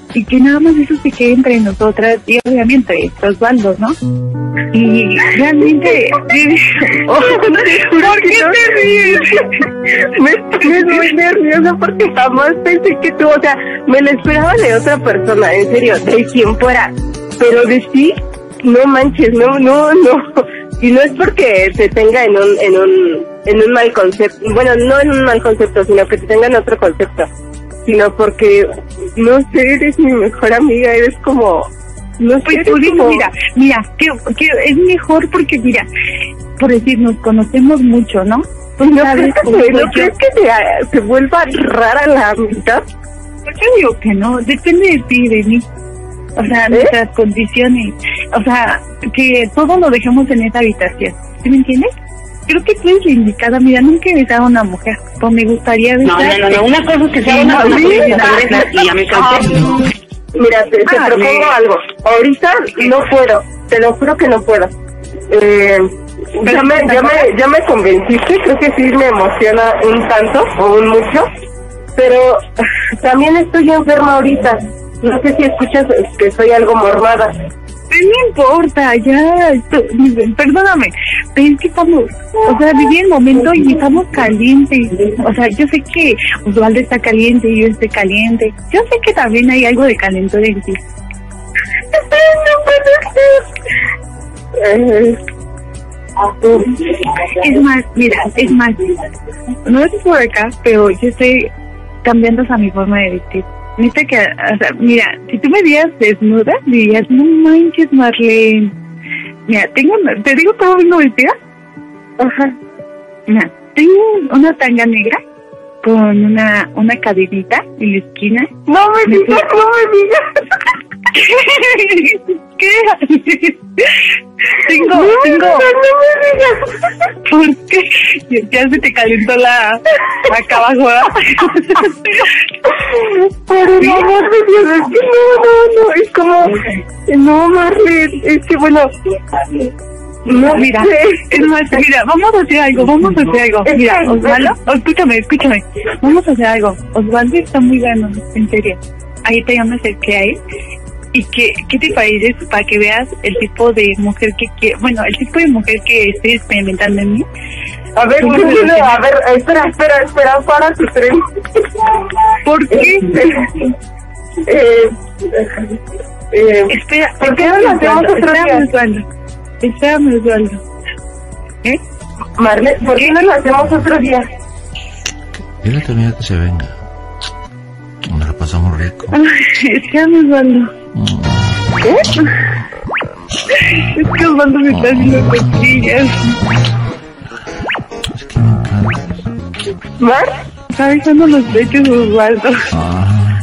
y que nada más eso se quede entre nosotras y obviamente Osvaldo, ¿no? Y realmente, oh, ¿por qué te ríes? Me estoy muy nerviosa porque jamás pensé que tú, o sea, me lo esperaba de otra persona, en serio, de quien fuera, pero de ti, no manches, no, no, no, y no es porque te tenga en un, en un, en un mal concepto, bueno, no en un mal concepto, sino que te tenga en otro concepto, sino porque, no sé, eres mi mejor amiga, eres como, no sé, pues tú dices, como... mira, mira, que, que es mejor porque, mira, por decir, nos conocemos mucho, ¿no? Pues no crees que, ¿no crees que se, se vuelva rara la amistad? Yo digo que no, depende de ti y de mí. O sea, ¿eh? Nuestras condiciones. O sea, que todo lo dejemos en esa habitación. ¿Sí me entiendes? Creo que tú eres la indicada. Mira, nunca he besado a una mujer. Pues me gustaría besar. No, no, no, no. Una cosa es que sea una mujer y a mi cansé. Mira, te, te ah, propongo sí. algo. Ahorita no puedo. Te lo juro que no puedo. Eh... Ya me, ya me, ya me convenciste, creo que sí me emociona un tanto o un mucho, pero también estoy enferma ahorita. No sé si escuchas que soy algo mormada. No importa, ya, esto, perdóname, pero es que estamos, o sea, viví el momento y estamos calientes. O sea, yo sé que Osvaldo está caliente y yo estoy caliente. Yo sé que también hay algo de calentor en ti. No puede ser. Eh, Es más, mira, es más, no es por acá, pero yo estoy cambiando a mi forma de vestir. Neta que, o sea, mira, si tú me vieras desnuda, dirías, no manches, Marlene. Mira, tengo, te digo cómo vengo vestida. Ajá. Mira, tengo una tanga negra con una, una cadenita en la esquina. No me digas, no me digas. ¿Qué? Tengo, no, tengo. No, no me digas. ¿Por qué? Ya, ya se te calentó la acá abajo. Pero no, amor de Dios, es que no, no, no, es como, no, Marlene, es que bueno. No, mira, es más, mira, vamos a hacer algo, vamos a hacer algo. Mira, Osvaldo, oh, escúchame, escúchame. Vamos a hacer algo. Osvaldo está muy bueno, en serio. Ahí te llamas el que hay. ¿Y qué, qué te parece para que veas el tipo de mujer que quiere? Bueno, el tipo de mujer que estoy experimentando en mí. A ver, no, no, a ver, espera, espera, espera, para tu tren. ¿Por qué? eh, eh, espera, ¿por qué no lo hacemos otro día? Osvaldo. Espérame, Osvaldo. ¿Eh? Marlene, ¿por qué no lo hacemos otro día? Dile a tu amiga que se venga. Nos la pasamos rico. Espérame, Osvaldo. ¿Qué? Es que Osvaldo me está haciendo cosquillas. Es que me encanta. ¿Mar? Está besando los pechos, Osvaldo. Ah,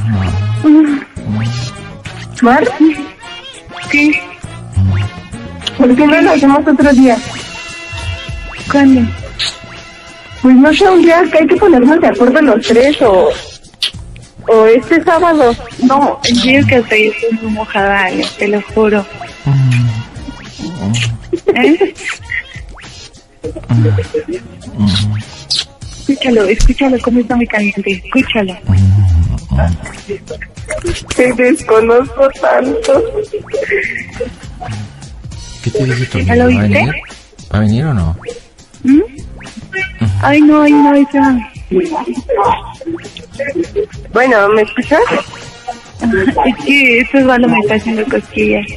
¿Mar? ¿Qué? ¿Por qué no lo hacemos otro día? ¿Cuándo? Pues no sé, un día que hay que ponernos de acuerdo los tres o... O este sábado. No, en serio que hasta yo estoy muy mojada, Ale, te lo juro. ¿Eh? Escúchalo, escúchalo, cómo está muy caliente, escúchalo. Te desconozco tanto. ¿Qué te dice tu amigo? ¿Ya lo ¿Va a viste? venir? ¿Va a venir o no? ¿Mm? Ay, no, ay, no, ay, no. Bueno, ¿me escuchas? Es que esto es malo, me está haciendo cosquillas.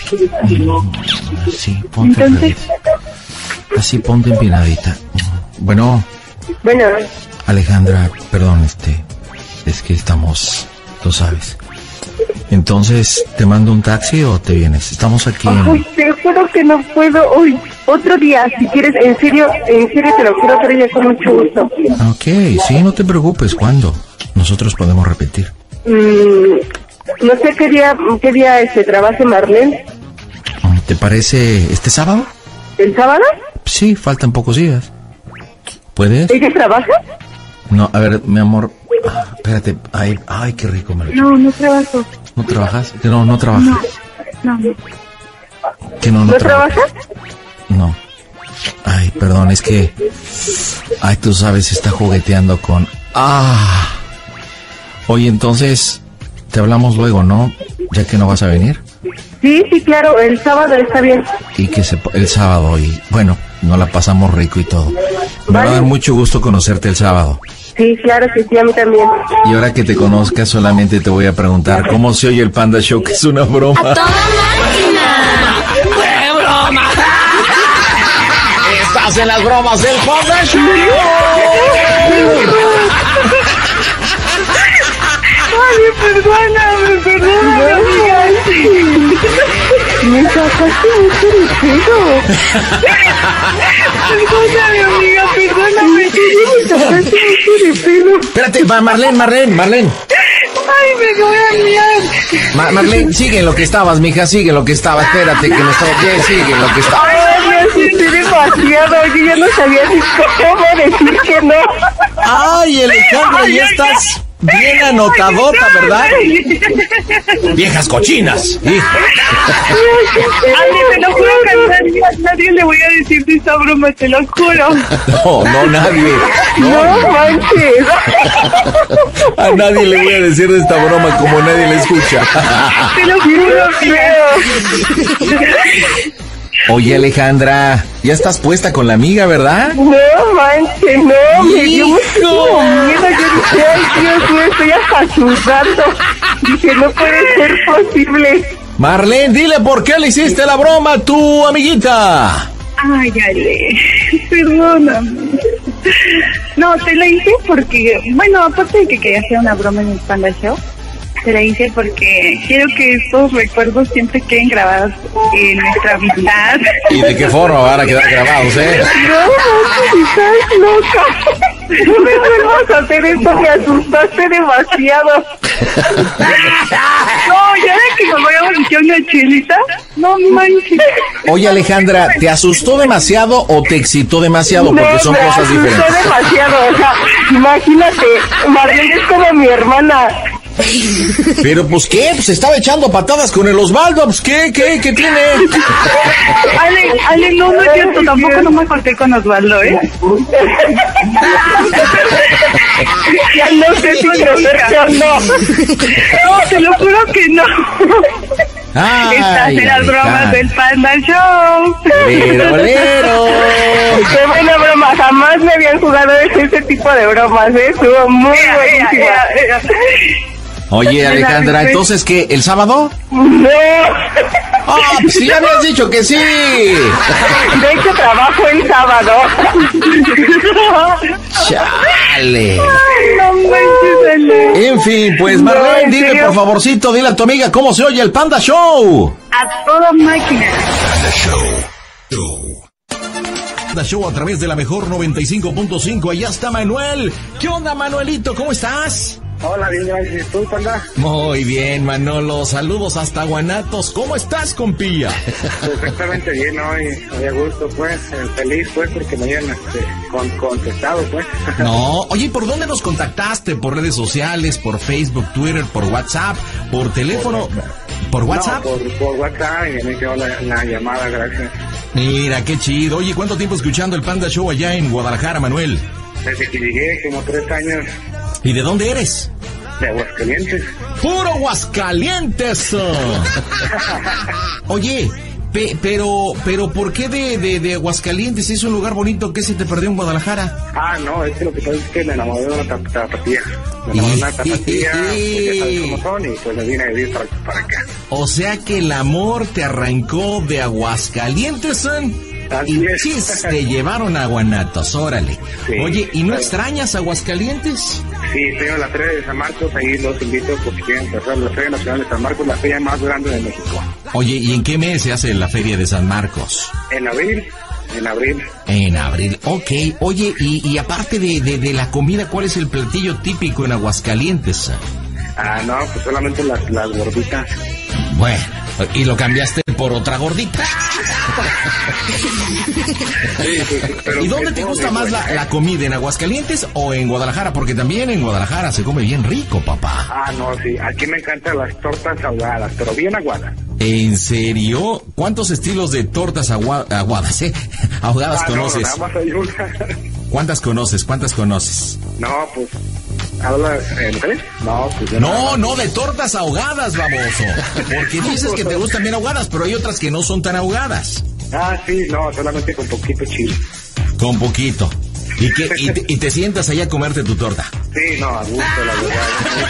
Sí, ponte Entonces... así, ponte empinadita. Bueno. Bueno. Alejandra, perdón, este... es que estamos... tú sabes. Entonces, ¿te mando un taxi o te vienes? Estamos aquí en... Ay, te juro que no puedo hoy. Otro día, si quieres, en serio, en serio te lo quiero hacer ya con mucho gusto. Ok, sí, no te preocupes, ¿cuándo? Nosotros podemos repetir. Mm, no sé qué día, qué día este, trabaje Marlene. ¿Te parece este sábado? ¿El sábado? Sí, faltan pocos días. ¿Puedes? ¿Ella trabaja? No, a ver, mi amor, ah, espérate, ay, ay, qué rico me lo... No, no trabajo. ¿No trabajas? No, no trabajas. No, no. ¿Que no, no, ¿No trabajas? trabajas? No. Ay, perdón, es que... ay, tú sabes, está jugueteando con... ah. Oye, entonces, te hablamos luego, ¿no? Ya que no vas a venir. Sí, sí, claro, el sábado está bien. Y que se, el sábado, y bueno, nos la pasamos rico y todo. Me va a dar mucho gusto conocerte el sábado. Sí, claro que sí, a mí también. Y ahora que te conozca, solamente te voy a preguntar, ¿cómo se oye el Panda Show? Que es una broma. ¡A toda máquina! ¡Qué broma! Estás en las bromas del Panda Show. Ay, perdóname, perdóname, amiga. Me sacaste mucho de pedo. Perdóname, amiga, perdóname. Me sacaste mucho de pedo. Espérate, va, Marlene, Marlene, Marlene. Ay, me voy a liar. Ma Marlene, sigue en lo que estabas, mija, sigue en lo que estaba. Espérate, que me estaba... ¿Qué? Sigue en lo que estaba. Ay, me asusté demasiado. Yo ya no sabía ni cómo decir que no. Ay, Alejandra, ya estás bien anotadota, ¿verdad? Viejas cochinas. Ale, te lo juro que a nadie, a nadie le voy a decir de esta broma, te lo juro. No, no, nadie. No No, manches. a nadie le voy a decir de esta broma como nadie le escucha. Te lo juro, amiga. Oye, Alejandra, ya estás puesta con la amiga, ¿verdad? No manches, no. Me dio ¡Hijo! muchísimo miedo. Yo dije, ay, Dios mío, estoy hasta sudando. Dije, no puede ser posible. Marlene, dile por qué le hiciste la broma a tu amiguita. Ay, Ale, perdóname. No, te la hice porque, bueno, aparte de que quería hacer una broma en el Panda Show, te la hice porque quiero que estos recuerdos siempre queden grabados en nuestra amistad. ¿Y de qué forma van a quedar grabados, eh? No, manches, estás loca. No me vuelvas a hacer esto, me asustaste demasiado. No, ya de que nos vayamos a echar una chelita, no manches. Oye, Alejandra, ¿te asustó demasiado o te excitó demasiado? Porque No, son me cosas asustó diferentes. demasiado, o sea, imagínate, Marlene es como mi hermana. Pero, pues, ¿qué? Pues estaba echando patadas con el Osvaldo. Pues, ¿qué? ¿Qué? ¿Qué tiene? Ale, Ale, no, no es cierto, tampoco no me corté con Osvaldo, ¿eh? Ya no sé si creerte o no. No, te lo juro que no. Ay, Estás en las bromas Alejandra. del Panda Show. Lero, lero. Qué buena broma, jamás me habían jugado ese tipo de bromas, ¿eh? Estuvo muy Mira, mira, buenísima. mira, mira. Oye, Alejandra, ¿entonces qué? ¿El sábado? No, ¡Ah, pues sí, ya habías dicho que sí! de hecho trabajo el sábado. ¡Chale! No manches, Ale. En fin, pues, No, Marlene, ¿en dime, serio? por favorcito, dile a tu amiga cómo se oye el Panda Show. A toda máquina. Panda Show a través de la mejor noventa y cinco punto cinco. Allá está Manuel. ¿Qué onda, Manuelito? ¿Cómo estás? Hola, bien, gracias. ¿Tú, Panda? Muy bien, Manolo. Saludos hasta Guanatos. ¿Cómo estás, compilla? Perfectamente bien, hoy, hoy a gusto, pues, eh, feliz, pues, porque me hayan este, con, contestado, pues. No, oye, ¿por dónde nos contactaste? ¿Por redes sociales? ¿Por Facebook, Twitter, por WhatsApp? ¿Por teléfono? ¿Por WhatsApp? No, por, por WhatsApp, y me quedó la, la llamada, gracias. Mira, qué chido. Oye, ¿cuánto tiempo escuchando el Panda Show allá en Guadalajara, Manuel? Desde que llegué, como tres años, ¿Y de dónde eres? de Aguascalientes. ¡Puro Aguascalientes! Oye, pe pero, pero, ¿por qué de, de, de Aguascalientes? Es un lugar bonito. ¿Qué se te perdió en Guadalajara? Ah, no, es que lo que pasa es que me enamoré de una tap- tapatía. Me enamoré de una tapatía, pues ya sabes cómo son, y pues me vine a vivir para, para acá. O sea que el amor te arrancó de Aguascalientes, ¿son? Así Y es. chis, te llevaron a Guanatos, órale. Sí. Oye, ¿y no Claro. extrañas Aguascalientes? Sí, tengo la Feria de San Marcos, ahí los invito porque quieren empezar la Feria Nacional de San Marcos, la feria más grande de México. Oye, ¿y en qué mes se hace la Feria de San Marcos? En abril, en abril. En abril, ok. Oye, y, y aparte de, de, de la comida, ¿cuál es el platillo típico en Aguascalientes? Ah, no, pues solamente las, las gorditas. Bueno, y lo cambiaste por otra gordita. Sí, sí, sí, pero ¿Y dónde es te muy gusta más buena, la, ¿eh? la comida? ¿En Aguascalientes o en Guadalajara? Porque también en Guadalajara se come bien rico, papá. Ah, no, sí, aquí me encantan las tortas ahogadas, pero bien aguadas. ¿En serio? ¿Cuántos estilos de tortas agua- aguadas, eh? Ahogadas Ah, no, conoces? nada más hay una. ¿Cuántas conoces? ¿Cuántas conoces? No, pues ¿Hablas en inglés? No, pues yo No, no, de tortas ahogadas, baboso. Porque dices que te gustan bien ahogadas, pero hay otras que no son tan ahogadas. Ah, sí, no, solamente con poquito chile. Con poquito. ¿Y, qué, y, te, y te sientas ahí a comerte tu torta? Sí, no, a gusto, la verdad.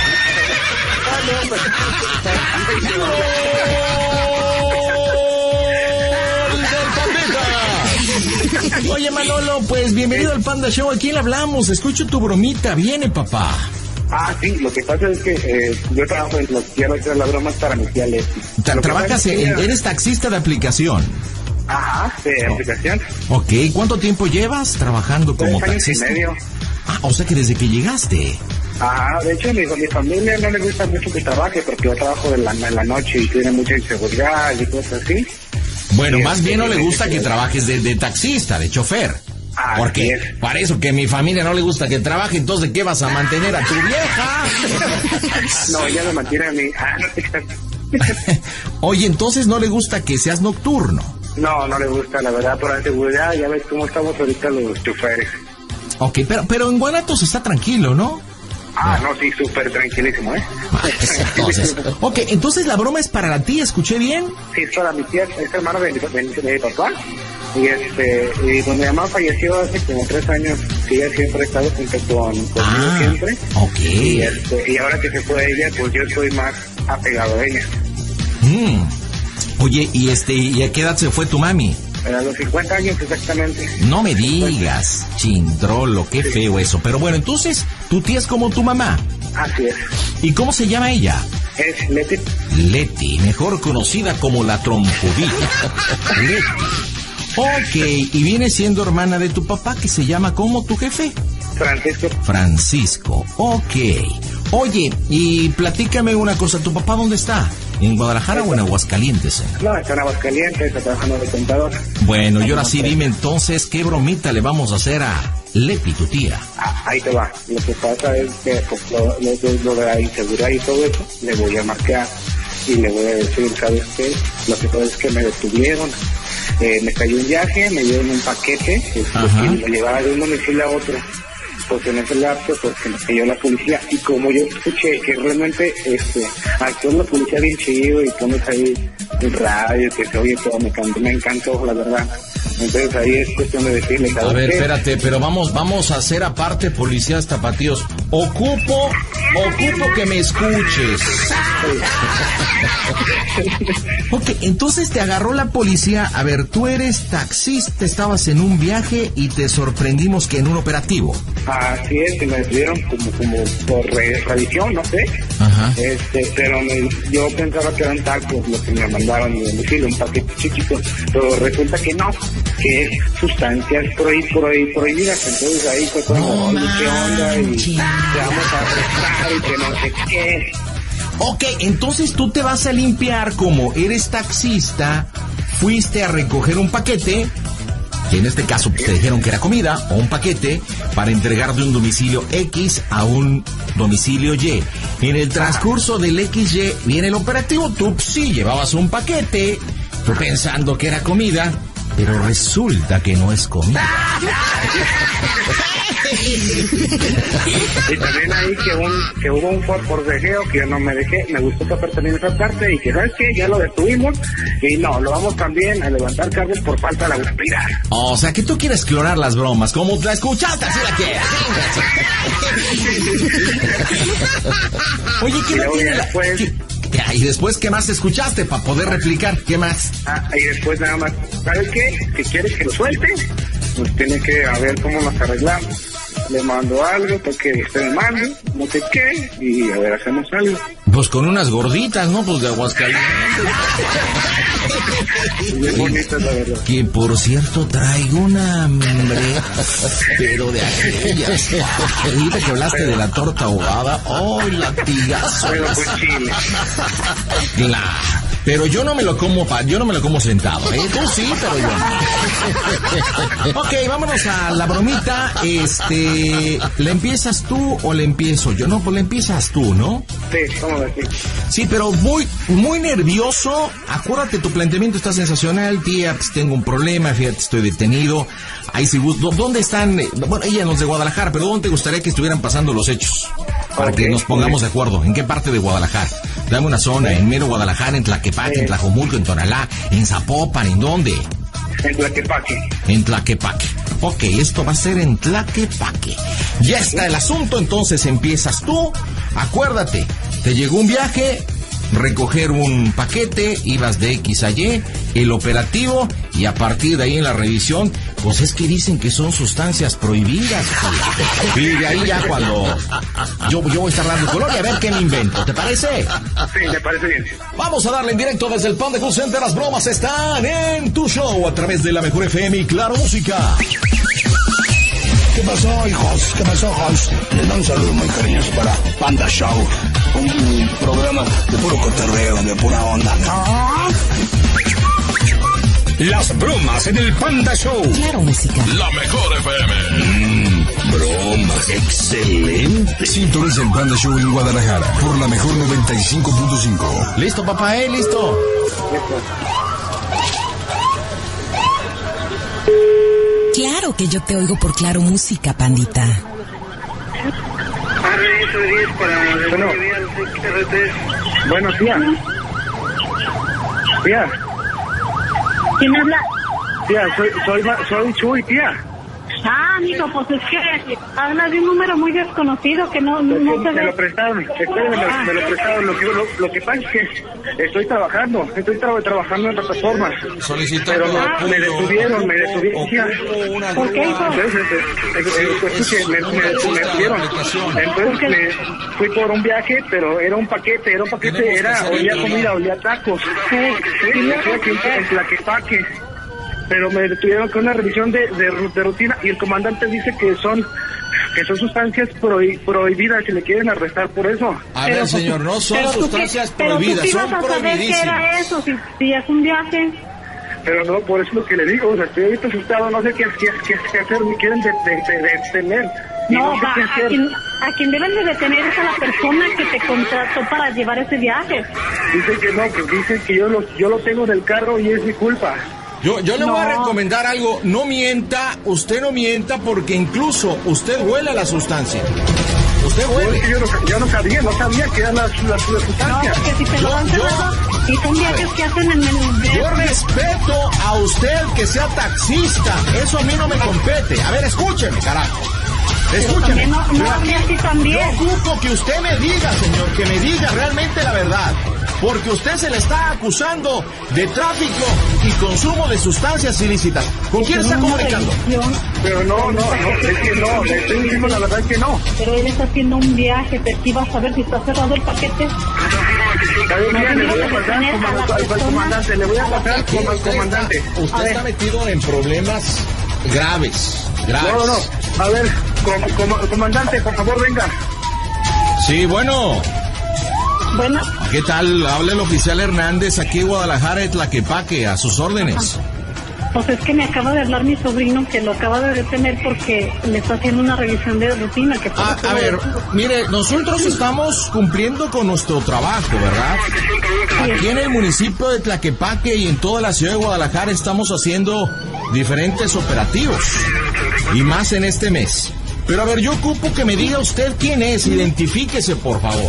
Oye, Manolo, pues bienvenido al Panda Show. ¿A quién le hablamos? Escucho tu bromita. Viene, papá. Ah, sí, lo que pasa es que eh, yo trabajo en los quiero hacer las bromas para mi tía Leti. Tra- ¿Trabajas en, en- eres taxista de aplicación? Ajá, de aplicación. Ok, ¿cuánto tiempo llevas trabajando como Tres años y taxista? medio. Ah, o sea que desde que llegaste. Ajá, de hecho, mi, mi familia no le gusta mucho que trabaje porque yo trabajo en la, en la noche y tiene mucha inseguridad y cosas así. Bueno, Sí, más bien no le sí, gusta sí, que sí. trabajes de, de taxista, de chofer. Así Porque es. para eso que a mi familia no le gusta que trabaje, entonces ¿qué vas a mantener a tu vieja? No, ella me mantiene a mí. Ah, no te creas. Oye, entonces no le gusta que seas nocturno. No, no le gusta, la verdad, por la seguridad. Ya ves cómo estamos ahorita los choferes. Ok, pero, pero en Guanatos está tranquilo, ¿no? Ah, no, sí, súper tranquilísimo, ¿eh? Entonces, ok, entonces la broma es para la tía, ¿escuché bien? Sí, es para mi tía, es hermana de mi, de, mi- de mi papá. Y este, y cuando mi mamá falleció hace como tres años, que ella siempre ha estado junto con, conmigo Ah, siempre. ok. Y, este, y ahora que se fue ella, pues yo estoy más apegado a ella. Mm. Oye, y este, ¿y a qué edad se fue tu mami? A los cincuenta años exactamente. No me digas, chindrolo, qué feo eso. Pero bueno, entonces, tu tía es como tu mamá. Así es. ¿Y cómo se llama ella? Es Leti. Leti, mejor conocida como la trompudita. Leti. Ok, y viene siendo hermana de tu papá, que se llama como tu jefe. Francisco. Francisco, ok. Oye, y platícame una cosa, ¿tu papá dónde está? ¿En Guadalajara o en Aguascalientes? No, está en Aguascalientes, está trabajando de contador. Bueno, y ahora sí dime entonces, ¿qué bromita le vamos a hacer a Leti, tu tía? Ah, ahí te va. Lo que pasa es que pues, lo, lo- lo de la inseguridad y todo eso, le voy a marcar y le voy a decir, ¿sabes qué? Lo que pasa es que me detuvieron. Eh, me cayó un viaje, me dieron un paquete, este, Ajá. y me llevaba de un domicilio a otro. Pues en ese lapso, pues que me cayó la policía. Y como yo escuché que realmente este, actuó la policía bien chido y pones ahí en radio, que se oye todo, me encantó, me encantó, la verdad. Entonces ahí es cuestión de decirle, A ¿sabes ver, qué? espérate, pero vamos, vamos a hacer aparte policías tapatíos. Ocupo, ocupo que me escuches. Ok, entonces te agarró la policía. A ver, tú eres taxista, estabas en un viaje y te sorprendimos que en un operativo. Así es, y me dieron como, como por re- revisión, no sé. Ajá. Este, pero me- yo pensaba que eran tacos lo que me mandaron en el domicilio, un paquete chiquito, pero resulta que no, que es sustancias prohi- prohi- prohibidas. Entonces ahí fue como, No oye, ¿qué onda? Y manches. te vamos a arrestar y que no sé qué. Ok, entonces tú te vas a limpiar como eres taxista, fuiste a recoger un paquete, que en este caso pues, te dijeron que era comida, o un paquete, para entregar de un domicilio X a un domicilio Y. En el transcurso del X Y viene el operativo, tú pues, sí llevabas un paquete, tú pensando que era comida, pero resulta que no es comida. Y también ahí que, un, que hubo un for- forcejeo que yo no me dejé, me gustó tapar también esa parte y que, ¿sabes qué? Ya lo detuvimos y no, lo vamos también a levantar cargos por falta de autoridad. O sea, que tú quieres clonar las bromas, como la escuchaste, así la quieres. Oye, ¿qué Y más luego tiene ya la...? después- ¿Qué- qué- Y después, ¿qué más escuchaste para poder replicar? ¿Qué más? Ah, y después nada más, ¿sabes qué? Si quieres que lo suelte, pues tiene que a ver cómo nos arreglamos. Le mando algo para que usted me mande, no sé qué, y a ver, hacemos algo. Pues con unas gorditas, ¿no? Pues de Aguascalientes. Bien bonito, la verdad. Que por cierto traigo una hambre, pero de aquellas. Ahorita que hablaste de la torta ahogada, ¡oh, latigazo! Pero pues chile. Claro. Pero yo no me lo como, pa, yo no me lo como sentado, ¿eh? Tú sí, pero yo no. Ok, vámonos a la bromita. Este, ¿le empiezas tú o le empiezo yo? No, pues le empiezas tú, ¿no? Sí, ¿cómo decir? Sí, pero muy, muy nervioso. Acuérdate, tu planteamiento está sensacional, tía. Pues tengo un problema, fíjate, estoy detenido. Ahí sí, ¿dónde están? Bueno, ella no es de Guadalajara, pero ¿dónde te gustaría que estuvieran pasando los hechos? para Okay. que nos pongamos de acuerdo. ¿En qué parte de Guadalajara? Dame una zona, en mero Guadalajara, en Tlaquepaque, Sí. en Tlajomulco, en Tonalá, en Zapopan, ¿en dónde? En Tlaquepaque. En Tlaquepaque. Ok, esto va a ser en Tlaquepaque. Ya está el asunto, entonces empiezas tú. Acuérdate, te llegó un viaje, recoger un paquete, ibas de X a Y, el operativo, y a partir de ahí en la revisión, pues es que dicen que son sustancias prohibidas. Tío. Y de ahí ya cuando yo, yo voy a estar dando color y a ver qué me invento, ¿te parece? Sí, me parece bien. Vamos a darle en directo desde el Panda Cool Center. Las bromas están en tu show a través de la Mejor F M y Claro Música. ¿Qué pasó, hijos? ¿Qué pasó, hijos? Les doy un saludo muy cariñoso para Panda Show, un programa de puro cotorreo, de pura onda. Las bromas en el Panda Show. Claro Música. La Mejor F M. Mmm, bromas. Excelente. Sintoniza el Panda Show en Guadalajara por la Mejor noventa y cinco punto cinco. ¿Listo, papá? ¿Eh? ¿Listo? Claro que yo te oigo por Claro Música, pandita. Bueno, bueno, tía. Tía, ¿Quién habla? tía, soy, soy, soy Chuy, tía. Ah, amigo, pues es que habla de un número muy desconocido que no, no, no se Me ve. lo prestaron, espérenme, me, lo- me lo prestaron. Lo que, lo, lo que pasa es que estoy trabajando, estoy tra- trabajando en plataformas. Pero no, me detuvieron, me detuvieron, tía. ¿Por qué, hijo? Entonces, eh, eh, eh, escuche, me, me, me detuvieron. Entonces me fui por un viaje, pero era un paquete, era un paquete, era, olía a comida, olía a tacos. Sí, sí, me fui aquí en, en Tlaquepaque. Pero me detuvieron con una revisión de, de, ru- de rutina y el comandante dice que son que son sustancias prohi- prohibidas y le quieren arrestar por eso. A Pero, ver, pues, señor, no son pero tú sustancias qué- pero tú prohibidas, qué son ibas a saber qué prohibidísimas. era eso, si, si es un viaje. Pero no, por eso es lo que le digo, o sea, estoy ahorita asustado, no sé qué, qué, qué, qué hacer, me quieren de, de, de- de detener. Y No, no sé va, qué a hacer. quien, a quien deben de detener es a la persona que te contrató para llevar ese viaje. Dicen que no, pues dicen que yo lo, yo lo tengo del carro y es mi culpa. Yo, yo le No. voy a recomendar algo. No mienta, usted no mienta porque incluso usted huele a la sustancia. Usted Pues es huele. que yo, no, yo no sabía, no sabía que eran las, las, las No, sustancias. porque si te lo Yo- dan yo- cerrado y son viajes que hacen en el... Yo respeto a usted que sea taxista. Eso a mí no me compete. A ver, escúcheme, carajo. Escúcheme. también no- no Yo hable aquí- así también. Yo ocupo que usted me diga, señor, que me diga realmente la verdad. Porque usted se le está acusando de tráfico y consumo de sustancias ilícitas. ¿Con quién está Una comunicando? revisión, Pero no, no, no, es que no, le estoy diciendo la verdad que no. pero él está haciendo un viaje, te aquí vas a ver si está cerrado el paquete. Está bien, mira, le voy a pasar al comandante, al comandante, le voy a pasar como al comandante. Usted está metido en problemas graves, graves. No, no, no, a ver, com- com- comandante, por favor, venga. Sí, bueno. Bueno, ¿Qué tal? Habla el oficial Hernández aquí en Guadalajara de Tlaquepaque, a sus órdenes. pues es que me acaba de hablar mi sobrino que lo acaba de detener porque le está haciendo una revisión de rutina. Que Ah, a ver, mire, nosotros estamos cumpliendo con nuestro trabajo, ¿verdad? Aquí en el municipio de Tlaquepaque y en toda la ciudad de Guadalajara estamos haciendo diferentes operativos, y más en este mes. Pero a ver, yo ocupo que me diga usted quién es, identifíquese, por favor.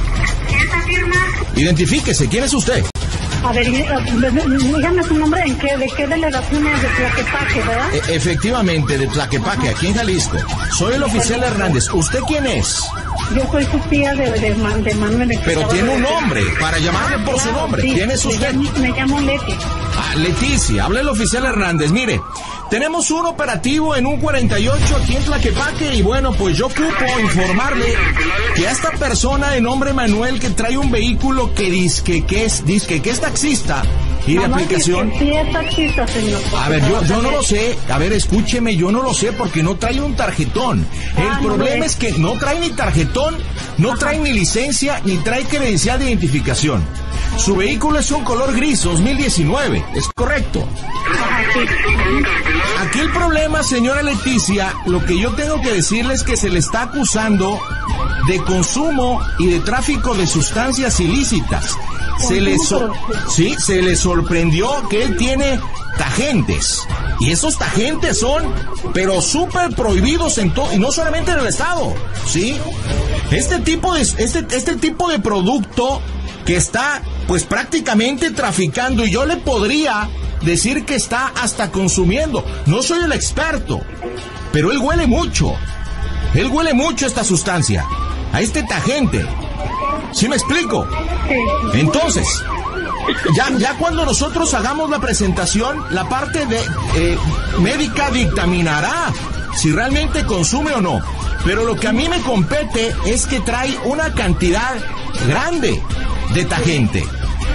Identifíquese, ¿quién es usted? A ver, eh, dígame su nombre, ¿en qué, de qué delegación es de Tlaquepaque, verdad? E- efectivamente, de Tlaquepaque, aquí en Jalisco. Soy el oficial Hernández. ¿Usted quién es? Yo soy su tía de, de, Man- de Manuel. el que Pero acaba tiene de un detener. nombre, para llamarle por su Claro, nombre. sí, ¿Quién es me usted? llamo- Me llamo Leti. Ah, Leticia, habla el oficial Hernández. Mire, tenemos un operativo en un cuarenta y ocho aquí en Tlaquepaque y bueno, pues yo ocupo informarle que a esta persona de nombre Manuel que trae un vehículo que dice que es, dizque que es taxista y de No, no, aplicación. Sí, sí es taxista, señor. A ver, yo, yo no lo sé. A ver, escúcheme, yo no lo sé porque no trae un tarjetón. Ah, El no problema ve. es que no trae ni tarjetón, no trae ni licencia, ni trae credencial de identificación. Su vehículo es un color gris, dos mil diecinueve. ¿Es correcto? Ajá, sí. Aquí el problema, señora Leticia, lo que yo tengo que decirle es que se le está acusando de consumo y de tráfico de sustancias ilícitas. se le, so- sí, se le sorprendió que él tiene tajentes. Y esos tajentes son, pero súper prohibidos en todo, y no solamente en el estado, ¿sí? Este tipo de, este, este tipo de producto que está, pues prácticamente traficando, y yo le podría decir que está hasta consumiendo. No soy el experto, pero él huele mucho. Él huele mucho esta sustancia, a este tajente. ¿Sí me explico? Entonces, ya, ya cuando nosotros hagamos la presentación, la parte de eh, médica dictaminará si realmente consume o no. Pero lo que a mí me compete es que trae una cantidad grande de tajente.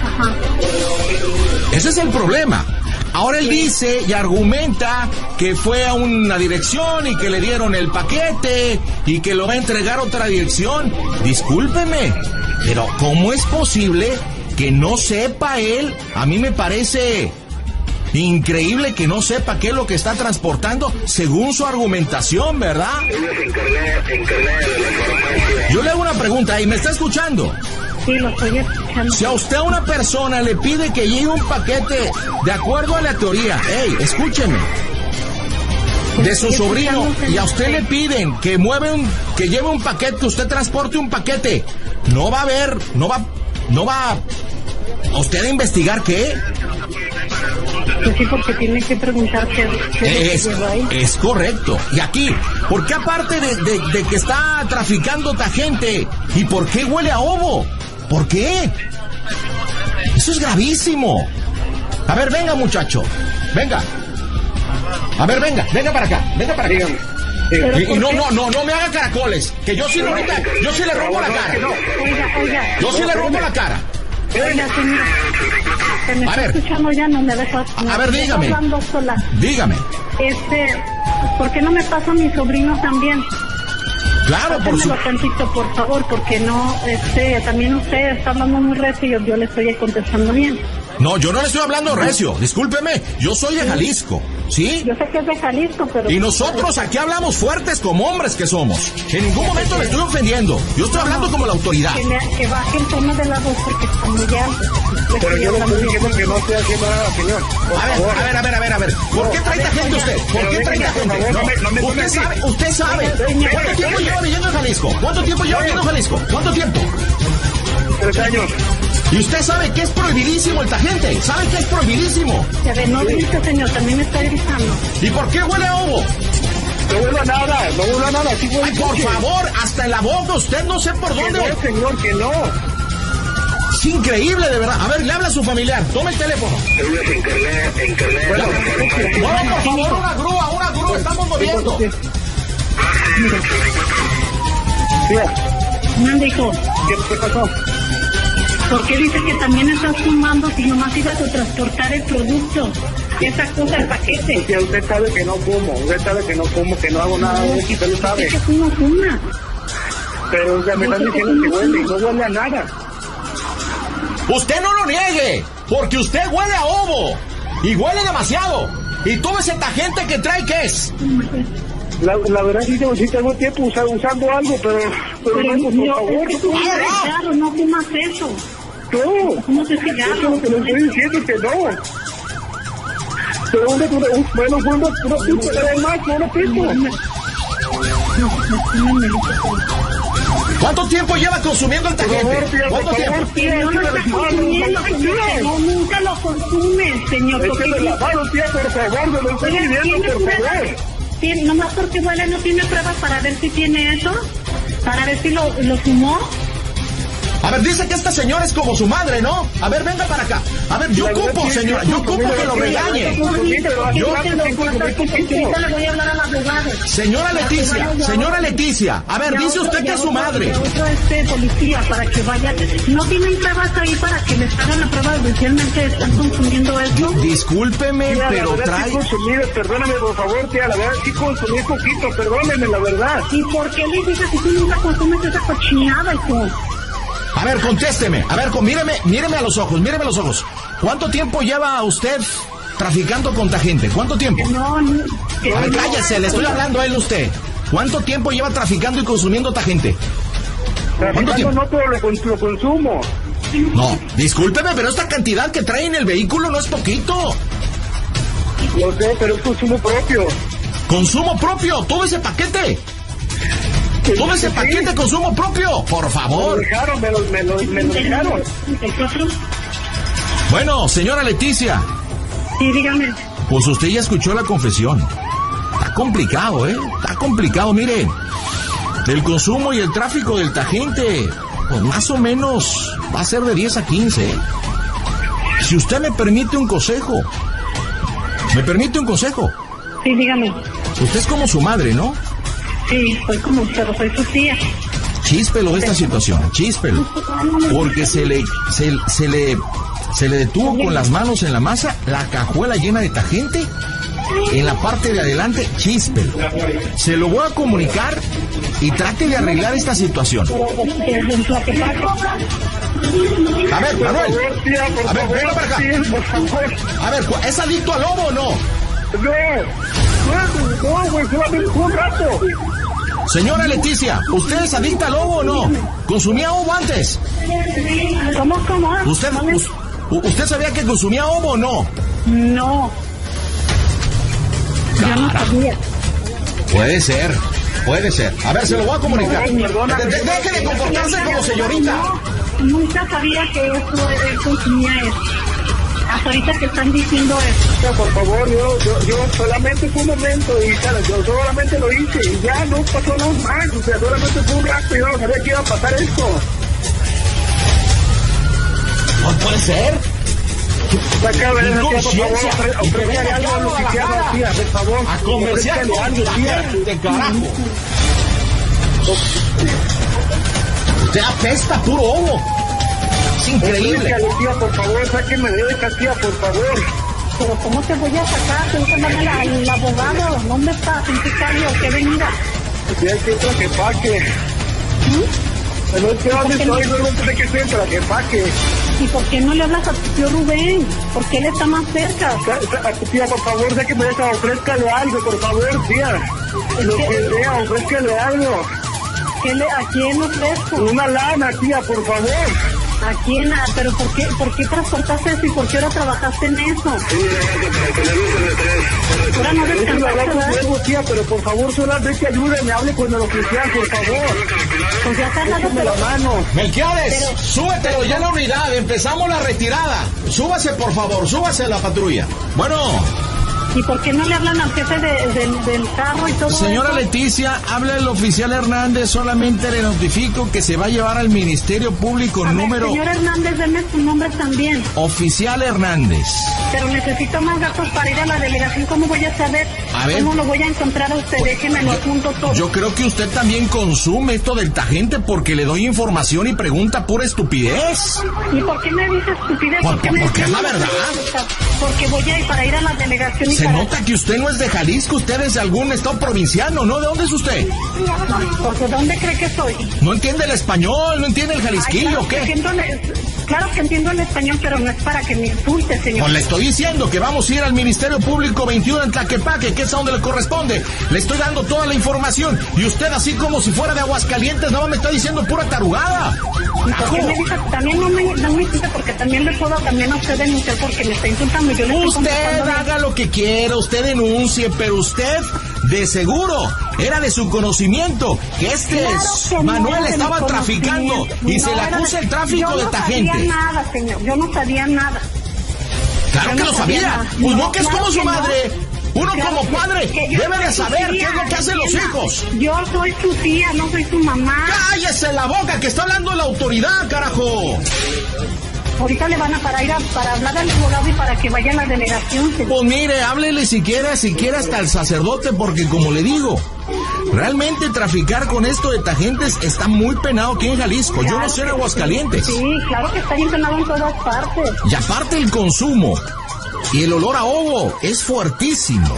Ese es el problema. Ahora él dice y argumenta que fue a una dirección y que le dieron el paquete y que lo va a entregar a otra dirección. Discúlpeme, pero ¿cómo es posible que no sepa él? A mí me parece increíble que no sepa qué es lo que está transportando según su argumentación, ¿verdad? Yo le hago una pregunta y me está escuchando. Sí, lo estoy escuchando. Si a usted a una persona le pide que lleve un paquete de acuerdo a la teoría, hey, escúcheme, de su sobrino, y a usted le piden que mueve un, que lleve un paquete, usted transporte un paquete, no va a haber, no va, no va a usted a investigar qué. Pues sí, porque tiene que preguntar qué, qué es, ahí. Es correcto. Y aquí, ¿por qué aparte de, de, de que está traficando tajente? ¿Y por qué huele a ovo? ¿Por qué? Eso es gravísimo. A ver, venga, muchacho. Venga. A ver, venga, venga para acá. Venga para acá. Y, y no, no, no, no me haga caracoles. Que yo sí, ahorita, yo sí le rompo la cara. Oiga, oiga. Yo sí le rompo la cara. Oiga, señor. Se me A está ver. escuchando ya, no me deja. A ver, dígame. Estoy hablando sola. Dígame. Este, ¿por qué no me pasa a mi sobrino también? Claro, por su... Pásamelo tantito, por favor, porque no, este, también usted está hablando muy recio y yo, yo le estoy contestando bien. No, yo no le estoy hablando recio, discúlpeme, yo soy de Jalisco, ¿sí? Yo sé que es de Jalisco, pero... Y nosotros aquí hablamos fuertes como hombres que somos. En ningún momento le estoy ofendiendo, yo estoy hablando como la autoridad. Que, me, que baje el tono de la voz porque está muy alto. Pero yo le estoy diciendo que no estoy haciendo nada, señor. A ver, a ver, a ver, a ver, a ver. ¿Por qué trae gente usted? ¿Por qué trae gente? No, usted sabe, usted sabe. ¿Cuánto tiempo lleva viviendo en Jalisco? ¿Cuánto tiempo lleva viviendo en Jalisco? ¿Cuánto tiempo? Tres años. Y usted sabe que es prohibidísimo el tajente. ¿Sabe que es prohibidísimo? A ver, no grite, señor, también me está gritando. ¿Y por qué huele a ovo? No huele a nada, no huele a nada. Sí huele. Ay, por favor, hasta en la boca, usted no sé por Que dónde. no, señor, que no. Es increíble, de verdad. A ver, le habla a su familiar. Tome el teléfono. No, por favor, una grúa, una grúa. Estamos moviendo. Mande, hijo. ¿Qué, ¿Qué pasó? ¿Por qué dice que también estás fumando si nomás ibas a transportar el producto? Esa cosa, el paquete. Que usted sabe que no fumo, usted sabe que no fumo, que no hago nada de eso, usted lo sabe. Es que tú no fumas. Pero o sea, me están diciendo que huele y no huele a nada. Usted no lo niegue, porque usted huele a ovo. Y huele demasiado. Y todo ese tajente que trae, ¿qué es? La, la verdad sí, sí tengo tiempo usa, usando algo, pero, pero, Pero no, por no, favor. es que tú fumas cigarro, no fumas eso. No, ¿Cómo se eso es cigarro? lo que le estoy diciendo, que no. Pero una, una, un, bueno, fue una, una pinta de más, no una pinta. ¿Cuánto tiempo lleva consumiendo el tajente? ¿Cuánto tiempo? No lo está consumiendo, señor. No, nunca lo consume, señor. Es que me lavaron, tía, por favor, me lo estoy pidiendo, por favor. Sí, nomás porque huele, no tiene pruebas para ver si tiene eso, para ver si lo, lo fumó. A ver, dice que esta señora es como su madre, ¿no? A ver, venga para acá. A ver, yo ocupo, señora, yo ocupo que lo regañe. Yo, Ahorita le voy a hablar al abogado. señora Leticia, señora Leticia, a ver, dice usted que es su madre. Otro este policía para que vaya. No tienen pruebas ahí para que les hagan la prueba de si realmente están consumiendo eso. Discúlpeme, Tía, pero la verdad trae... sí consumí, perdóname por favor, tía, la verdad sí consumí poquito, perdóneme, la verdad. ¿Y por qué le dices si tú nunca consumes esa cochinada, hijo? A ver, contésteme. A ver, con- míreme, míreme a los ojos, míreme a los ojos. ¿Cuánto tiempo lleva usted traficando con tajente? ¿Cuánto tiempo? No, no. A ver, cállese, le estoy hablando a él usted. ¿Cuánto tiempo lleva traficando y consumiendo tajente? Traficando no, pero lo, lo consumo. No, discúlpeme, pero esta cantidad que trae en el vehículo no es poquito. Lo sé, pero es consumo propio. ¿Consumo propio? ¿Todo ese paquete? ¿Todo ese paquete de consumo propio? Por favor. Me lo dejaron, me lo, me lo, me lo dejaron. Bueno, señora Leticia. Sí, dígame. Pues usted ya escuchó la confesión. Está complicado, ¿eh? Está complicado, miren. El consumo y el tráfico del Tajente, pues más o menos va a ser de diez a quince. ¿eh? Si usted me permite un consejo. ¿Me permite un consejo? Sí, dígame. Usted es como su madre, ¿no? Sí, soy como, pero soy su tía. Chíspelo de esta situación, chíspelo. Porque se le, se, se le, se le detuvo con las manos en la masa la cajuela llena de Tajente. En la parte de adelante, chíspelo. Se lo voy a comunicar y trate de arreglar esta situación. A ver, Manuel. A ver, venga para acá. A ver, ¿es adicto al lobo o no? No, no, güey, solamente un rato. Señora Leticia, ¿usted es adicta al lobo o no? ¿Consumía ovo antes? ¿Cómo, cómo? ¿Usted, ¿Usted sabía que consumía ovo o no? No. Yo no sabía. Puede ser, puede ser. A ver, se lo voy a comunicar. Deje de comportarse como señorita. No, nunca sabía que eso él consumía eso. Hasta ahorita que están diciendo eso. Por favor, yo, yo, yo solamente fue un momento y claro, yo solamente lo hice y ya no pasó nada más. O sea, solamente fue un rato y yo no sabía que iba a pasar esto. No puede ser. Acá, ven, tía, por favor, ofrécale algo al oficial, tía, por favor. A comerciar ofrécale algo, tía. De carajo. Usted apesta puro ovo. Es increíble. Ofrécale, tía, por favor, sáquenme de esta, tía, por favor. Pero ¿cómo te voy a sacar? Tengo que mandarle al abogado. ¿Dónde estás? ¿En qué calle o qué venida? Sí, hay que entrar que paque. No es que dónde estoy, no sé qué estoy, pero que paque. ¿Y por qué no le hablas a tu tío Rubén? Porque él está más cerca. A tu tía, por favor, sé que me deja, ofrézcale algo, por favor, tía. Lo que sea, ofrézcale algo. ¿Qué le, ¿A quién ofrezco? Una lana, tía, por favor. ¿A quién? Ah, ¿Pero por qué, por qué transportaste eso y por qué ahora trabajaste en eso? Ahora no descansaste, ¿verdad? Tía, pero por favor, solamente ayúdame, hable con el oficial, por favor. Pues ya está dando la mano. Melquiades, pero, súbetelo ya en la unidad, empezamos la retirada. Súbase, por favor, súbase a la patrulla. Bueno. ¿Y por qué no le hablan al jefe de, de, del carro y todo Señora eso? Leticia, habla el oficial Hernández, solamente le notifico que se va a llevar al Ministerio Público a número... Ver, señor Hernández, denme su nombre también. Oficial Hernández. Pero necesito más datos para ir a la delegación. ¿Cómo voy a saber? A ver. ¿Cómo lo voy a encontrar a usted? Déjeme lo apunto todo. Yo creo que usted también consume esto del Tajente porque le doy información y pregunta pura estupidez. ¿Y por qué me dice estupidez? Por, ¿Por qué por, me porque es la verdad. Porque voy a ir para ir a la delegación y Se para... nota que usted no es de Jalisco, usted es de algún estado provinciano, ¿no? ¿De dónde es usted? Porque ¿dónde cree que soy? ¿No entiende el español? ¿No entiende el jalisquillo? Ay, claro, ¿Qué? Que entiendo el, claro que entiendo el español, pero no es para que me insulte, señor. Pues le estoy diciendo que vamos a ir al Ministerio Público veintiuno en Tlaquepaque, que es a donde le corresponde. Le estoy dando toda la información y usted así como si fuera de Aguascalientes, no me está diciendo pura tarugada. ¿Y por qué me dice? También no me, no me insulte porque también le puedo también a usted denunciar porque me está insultando. Yo le estoy Usted contestando haga lo que quiera, usted denuncie, pero usted de seguro era de su conocimiento que este Claro que no Manuel era de estaba mi traficando conocimiento. y se No le era acusa de- el tráfico yo de no Tajente. sabía nada, señor. Yo no sabía nada. Claro Yo que no lo sabía sabía. nada. Pues no, No, que es claro como su que no. madre. Uno Claro como que- padre que yo debe soy de su saber tía, qué es lo que hacen los entienda. hijos. Yo soy su tía, no soy su mamá. ¡Cállese la boca que está hablando la autoridad, carajo! Ahorita le van a para ir a, para hablar al abogado y para que vaya a la delegación. señor. Pues mire, háblele siquiera, siquiera hasta el sacerdote, porque como le digo, realmente traficar con esto de Tajentes está muy penado aquí en Jalisco. Yo no sé en Aguascalientes. Sí, claro que está internado en todas partes. Y aparte el consumo y el olor a ovo es fuertísimo.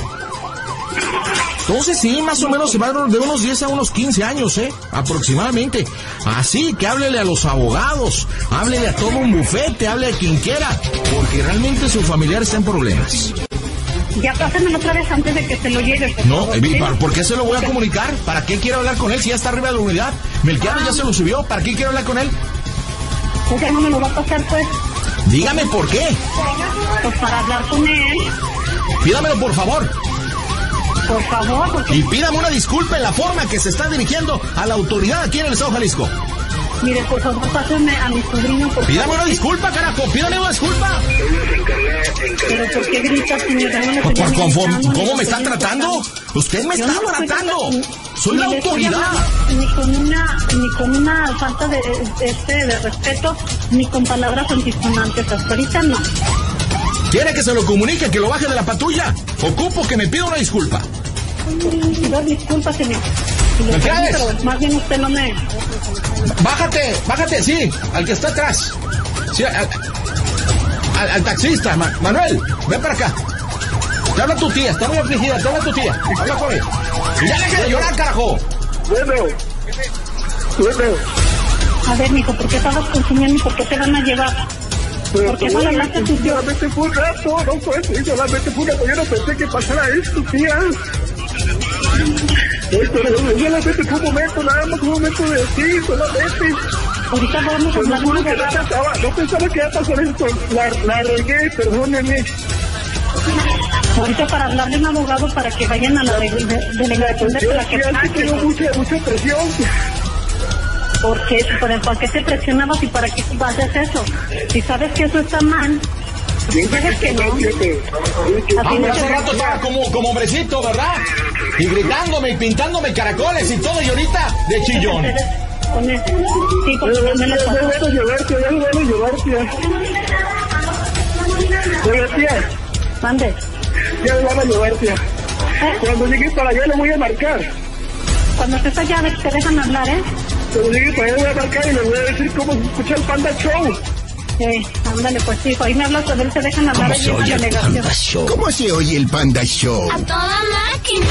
Entonces sí, más o menos se va de unos diez a unos quince años, ¿eh? Aproximadamente. Así que háblele a los abogados, háblele a todo un bufete, háblele a quien quiera, porque realmente su familiar está en problemas. Ya pásamelo otra vez antes de que se lo lleve. Por No, favor, eh, ¿sí? ¿por qué se lo voy a comunicar? ¿Para qué quiero hablar con él si ya está arriba de la unidad? Melquiades Ah. ya se lo subió, ¿para qué quiero hablar con él? Pues ya no me lo va a pasar, pues. Dígame por qué. Pues para hablar con él. Pídamelo por favor. Por favor, porque... Y pídame una disculpa en la forma que se está dirigiendo a la autoridad aquí en el Estado de Jalisco. Mire, por favor, pásenme a mi sobrino, por Pídame favor. una disculpa, carajo, pídame una disculpa. Pero ¿por qué gritas, señora? No le Por, estoy por conforme, gritando, ¿cómo ni me está estoy tratando? gritando. Usted me Yo está no estoy tratando. gritando, Soy ni la le estoy autoridad. hablando, Ni con una, ni con una falta de, este, de respeto, ni con palabras antisonantes. Hasta ahorita no. ¿Quiere que se lo comunique, que lo baje de la patrulla? Ocupo que me pida una disculpa. Pido disculpas, señor. Si lo ¿Melquiades? tengo, pero más bien usted no me... Bájate, bájate, sí, al que está atrás. Sí, al, al, al taxista, Ma- Manuel, ven para acá. Te habla tu tía, está muy afligida, te habla tu tía. Habla con él. Y ya deja de llorar, carajo. Bueno, bueno, A ver, mijo, ¿por qué estabas consumiendo y por qué te van a llevar? pero ¿Por qué no le hablaste a tu tío? solamente fue un rato, no fue así, solamente fue una, yo no pensé que pasara esto, tía. Ay, pero solamente fue un momento, nada más un momento de sí, solamente. Ahorita vamos a Pues hablar no, con que no abogado. pensaba, no pensaba que iba a pasar esto, la, la regué, perdónenme. Ahorita para hablar de un abogado para que vayan a la de- de- delegación de Yo la sí, así tengo mucha, mucha presión. ¿Por qué? ¿Por, ¿Por qué te presionabas y para qué haces eso? Si sabes que eso está mal, si sabes que no. Así Ah, no hace te- rato estaba como, como hombrecito, ¿verdad? Y gritándome y pintándome caracoles y todo, y ahorita de chillón. Con eso. Sí, porque Ya también le me pasó. van a llevar, tía, ya me van a llevar, tía. Oiga, tía, Mande. ya me van a llevar, tía. ¿Eh? Cuando llegue para allá le voy a marcar. Cuando estés allá, te dejan hablar, ¿eh? Cuando llegue para allá le voy a marcar y le voy a decir cómo se escucha el Panda Show. Sí, ándale, pues sí. Ahí me hablas, a ver, te dejan hablar allí en la delegación. ¿Cómo se oye el Panda Show? Toda máquina.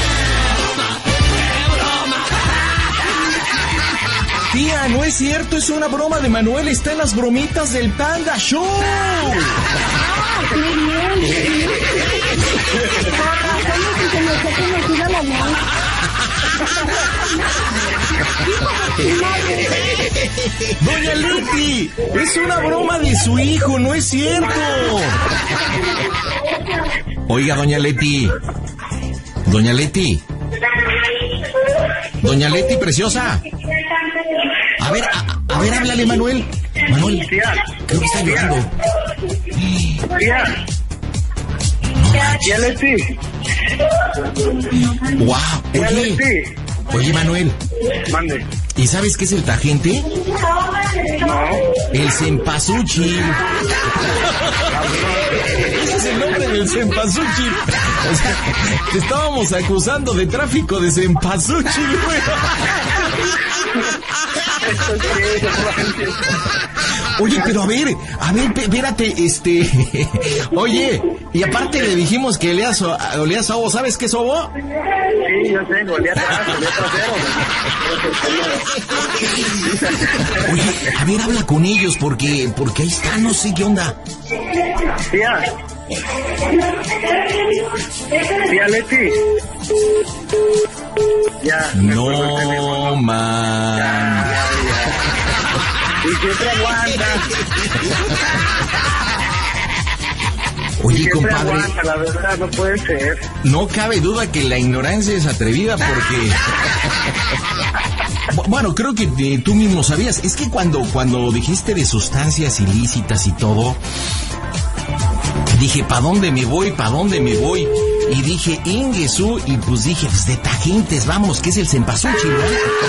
Tía, no es cierto, es una broma de Manuel, está en las bromitas del Panda Show. Doña Leti, es una broma de su hijo, no es cierto. Oiga, doña Leti. Doña Leti. Doña Leti, preciosa. A ver, a, a ver, háblale, Manuel. Manuel, creo que está llorando. Tía, tía Leti, Wow, tía oye, Leti. oye, Manuel, Mande. ¿y sabes qué es el tagente? No. El cempasúchil. Ese es el nombre del cempasúchil. O sea, te estábamos acusando de tráfico de cempasúchil, güey. Oye, pero a ver, a ver, pe- espérate, este... Oye, y aparte le dijimos que olía so- olía sobo, ¿sabes qué es sobo? Sí, yo sé, volví atrás, volví trasero. Oye, a ver, habla con ellos porque, porque ahí está, no sé qué onda. Tía. Tía Leti. Ya. me acuerdo el teléfono. No, man. Y siempre aguanta. Oye, Siempre compadre, aguanta, la verdad, no puede ser. no cabe duda que la ignorancia es atrevida porque... Bu- Bueno, creo que eh, tú mismo sabías. Es que cuando, cuando dijiste de sustancias ilícitas y todo, dije, ¿pa' dónde me voy? ¿Pa' dónde me voy? Y dije, Ingesú, y pues dije, pues de Tagentes, vamos, que es el cempasúchil, ¿no?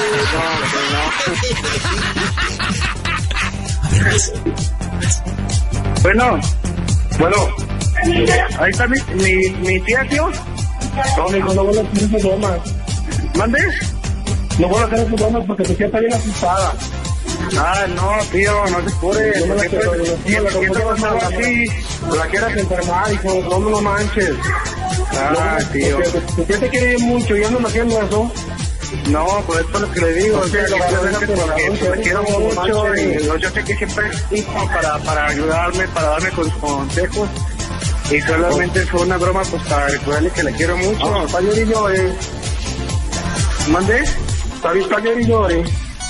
A ver, más. Bueno, bueno. Ahí está mi, mi, mi tía, tío. No, mijo, no vuelvo a hacer esas bromas. ¿Mande? No vuelvo a hacer esas bromas porque tu tía está bien asustada. Ah, no, tío, no se apure. Yo me la quiero, siempre vas a hablar así. La quieras enfermar, hijo, no me lo manches. Ah, tío. Tu tía te quiere mucho, yo no me haciendo eso. No, pues esto es lo que le digo, o sea, simplemente porque me quiero mucho y yo sé que siempre es hijo para, para ayudarme, para darme con consejos. Y solamente fue una broma, pues, para recordarle que la quiero mucho. Ah, está llore y llore. ¿Mande? Está bien, está llore y llore.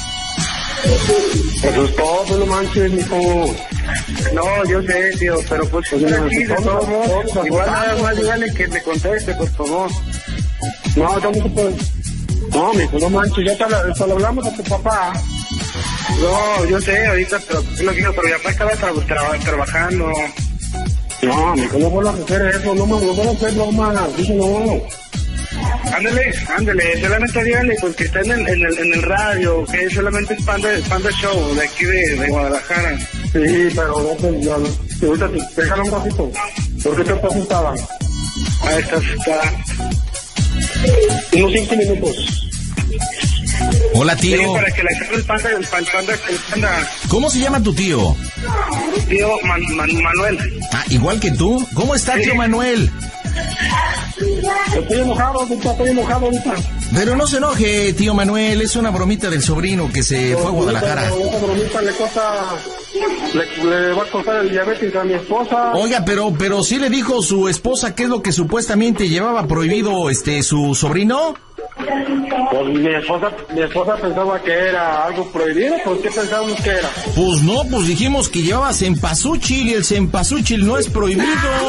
Eso es todo, no manches, mijo. No, yo sé, tío, pero pues, pues no, aquí, de todos modos, igual nada más dígale que me conteste, por favor. No, no se puede. No, mijo, no manches, ya te lo, te lo hablamos a tu papá. No, yo sé, ahorita, pero no quiero, pero ya papá estaba tra tra trabajando. No, mijo, no vuelvas a hacer eso, no me no vuelvas a hacer bromas, dice no. Ándale, ándale, solamente dígale, pues que está en el, en el, en el radio, que solamente es Panda, Panda Show, de aquí de, de Guadalajara. Sí, pero no, pues, ya, ahorita te déjalo un ratito. ¿Por qué te estás asustada? Ah, está asustada. Unos cinco minutos. Hola, tío. Sí, para que le saque el panda, el panda, el panda. ¿Cómo se llama tu tío? Tío Man, Man, Manuel. Ah, igual que tú. ¿Cómo está, tío Manuel? Estoy enojado, ahorita, estoy enojado ahorita. Pero no se enoje, tío Manuel, es una bromita del sobrino que se fue a Guadalajara. Esa bromita le cosa, le, le va a costar el diabetes a mi esposa. Oiga, pero, pero sí le dijo su esposa qué es lo que supuestamente llevaba prohibido este su sobrino. Pues mi esposa, mi esposa pensaba que era algo prohibido, ¿por qué pensábamos que era? Pues no, pues dijimos que llevaba cempasúchil y el cempasúchil no es prohibido.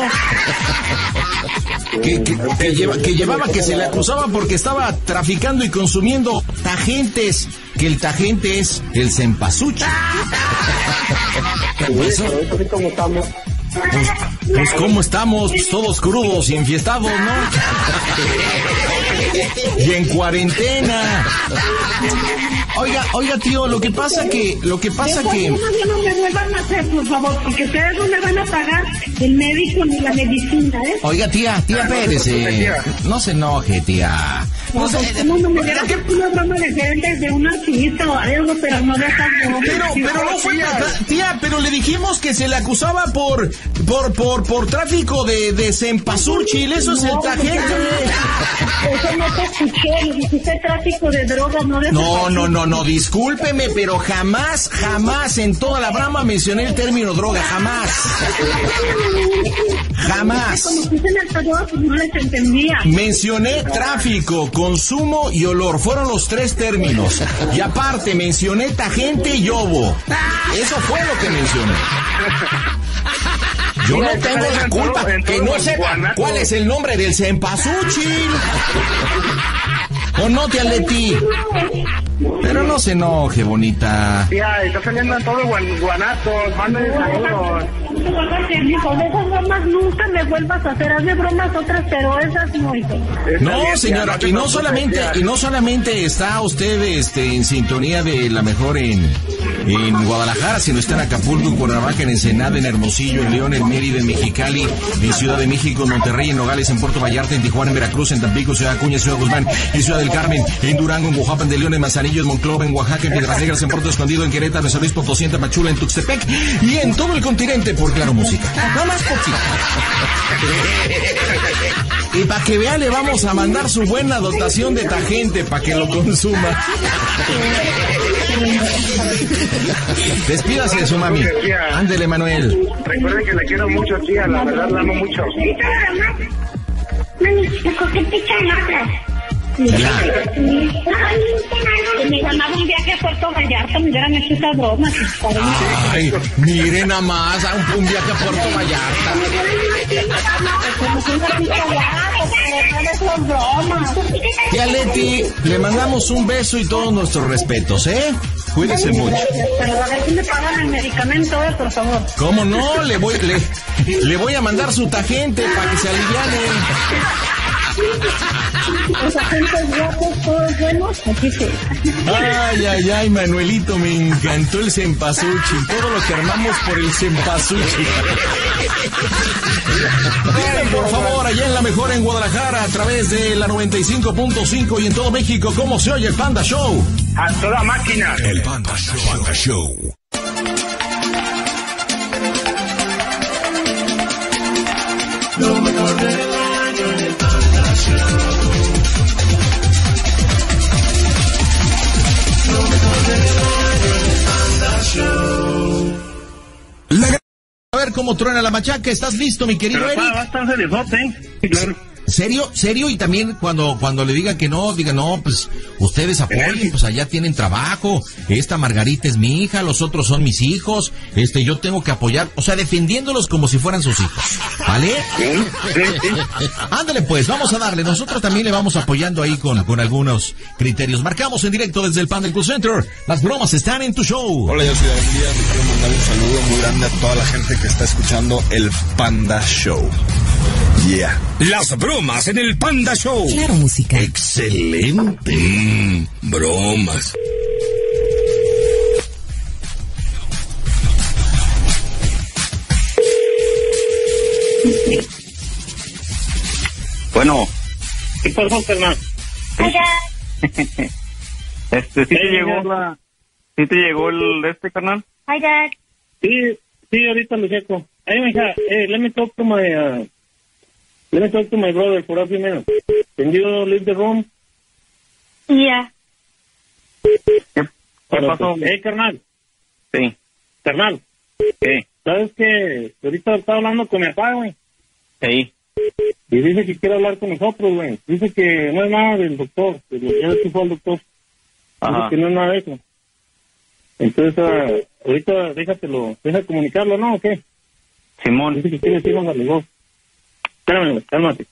que, que, que, lleva, que llevaba, que se le acusaba porque estaba traficando y consumiendo tajentes, que el tajente es el cempasúchil. Pues, pero ¿cómo estamos? Pues, pues cómo estamos, pues, todos crudos y enfiestados, ¿no? Y en cuarentena. Oiga, oiga, tío, lo que pasa que, lo que pasa que... No me vuelvan a hacer, por favor, porque ustedes no me van a pagar el médico ni la medicina, ¿eh? Oiga, tía, tía Pérez, eh, no se enoje, tía. No, No, pues, no, no me hubiera hecho una broma de de un artista o algo, pero no de esas bromas. Pero, pero no fue, tía, pero le dijimos que se le acusaba por, por, por, por tráfico de, de cempasúchil, eso es el tajente. Eso no te escuché, dijiste tráfico de drogas, no de... No, no, no, no, discúlpeme, pero jamás, jamás en toda la broma mencioné el término droga, jamás. Jamás. Como dicen el perro, pues no les entendía. Mencioné tráfico, consumo y olor, fueron los tres términos. Y aparte mencioné tajente y yobo. Eso fue lo que mencioné. Yo no tengo la culpa que no sepa cuál es el nombre del cempasúchil. ¿O no, tía Leti? Pero no se enoje, bonita. Tía, está saliendo en todo Guanatos, mándale saludos. Hijo, de esas bromas nunca me vuelvas a hacer. Hazme bromas otras, pero esas no, hijo. No, señora, y no solamente, y no solamente está usted este, en sintonía de la mejor en, en Guadalajara, sino está en Acapulco, en Cuernavaca, en Ensenada, en Hermosillo, en León, en Mérida, en Mexicali, en Ciudad de México, en Monterrey, en Nogales, en Puerto Vallarta, en Tijuana, en Veracruz, en Tampico, Ciudad Acuña, Ciudad Guzmán, en Ciudad del Carmen, en Durango, en Oaxaca, de León, en Manzanillo, en Monclova, en Oaxaca, en Piedras Negras, en Puerto Escondido, en Querétaro, en San Luis Potosí, en Tapachula, en Tuxtepec y en todo el continente por Claro Música. Nada más poquito. Y para que vea, le vamos a mandar su buena dotación de tajente para que lo consuma. Despídase de su mami. Ándele, Manuel. Recuerden que la quiero mucho, tía, la verdad la amo mucho. Mami, me cogí picha en otras. Me llamaba un viaje a Puerto Vallarta, me hubieran hecho esa broma. Ay, miren nada más, un, un viaje a Puerto Vallarta. Tía Leti, le mandamos un beso y todos nuestros respetos, ¿eh? Cuídese mucho. Pero a ver si me pagan el medicamento, eh, por favor. ¿Cómo no? Le voy, le, le voy a mandar su tajente para que se aliviane. Los agentes guapos, todos buenos, aquí sí. Ay, ay, ay, Manuelito, me encantó el cempasúchil. Todo lo que armamos por el cempasúchil. Díganme, por favor, allá en la mejor en Guadalajara, a través de la noventa y cinco punto cinco y en todo México, ¿cómo se oye el Panda Show? A toda máquina. El Panda Show. Panda Show. Lo mejor del año en el Panda Show. Lo mejor del año en el Panda Show. A ver, ¿cómo cómo truena la machaca. ¿Estás listo, mi querido Pero Eric? va a estar seriosote, ¿eh? Sí, claro. ¿Serio? ¿Serio? Y también cuando cuando le diga que no, diga, no, pues ustedes apoyen, pues allá tienen trabajo, esta Margarita es mi hija, los otros son mis hijos, este, yo tengo que apoyar, o sea, defendiéndolos como si fueran sus hijos, ¿vale? Sí, sí. Ándale pues, vamos a darle, nosotros también le vamos apoyando ahí con, con algunos criterios. Marcamos en directo desde el Panda Cool Center, las bromas están en tu show. Hola, yo soy David Díaz, y quiero mandar un saludo muy grande a toda la gente que está escuchando el Panda Show. Yeah. Las bromas en el Panda Show. Claro, música. Excelente. Mm, bromas. Bueno. ¿Qué pasó, carnal? Este, ¿sí te llegó la... ¿Sí te llegó el este, carnal? Hi, Dad. Sí, sí, ahorita lo checo. Hey, mija, eh, let me talk to my, uh, let me talk to my brother for a few minutes. Can you leave the room? Yeah. ¿Qué, ¿Qué pasó? Eh, carnal. Sí. Carnal. ¿Qué? ¿Sabes qué? Ahorita estaba hablando con mi papá, güey. Sí. Y dice que quiere hablar con nosotros, güey. Dice que no es nada del doctor, que lo ya se fue al doctor. Ajá. Dice que no es nada de eso. Entonces, uh, ahorita déjatelo, deja comunicarlo, ¿no? ¿O qué? Simón. Dice que quiere decirnos a los dos. Espérame, güey, cálmate.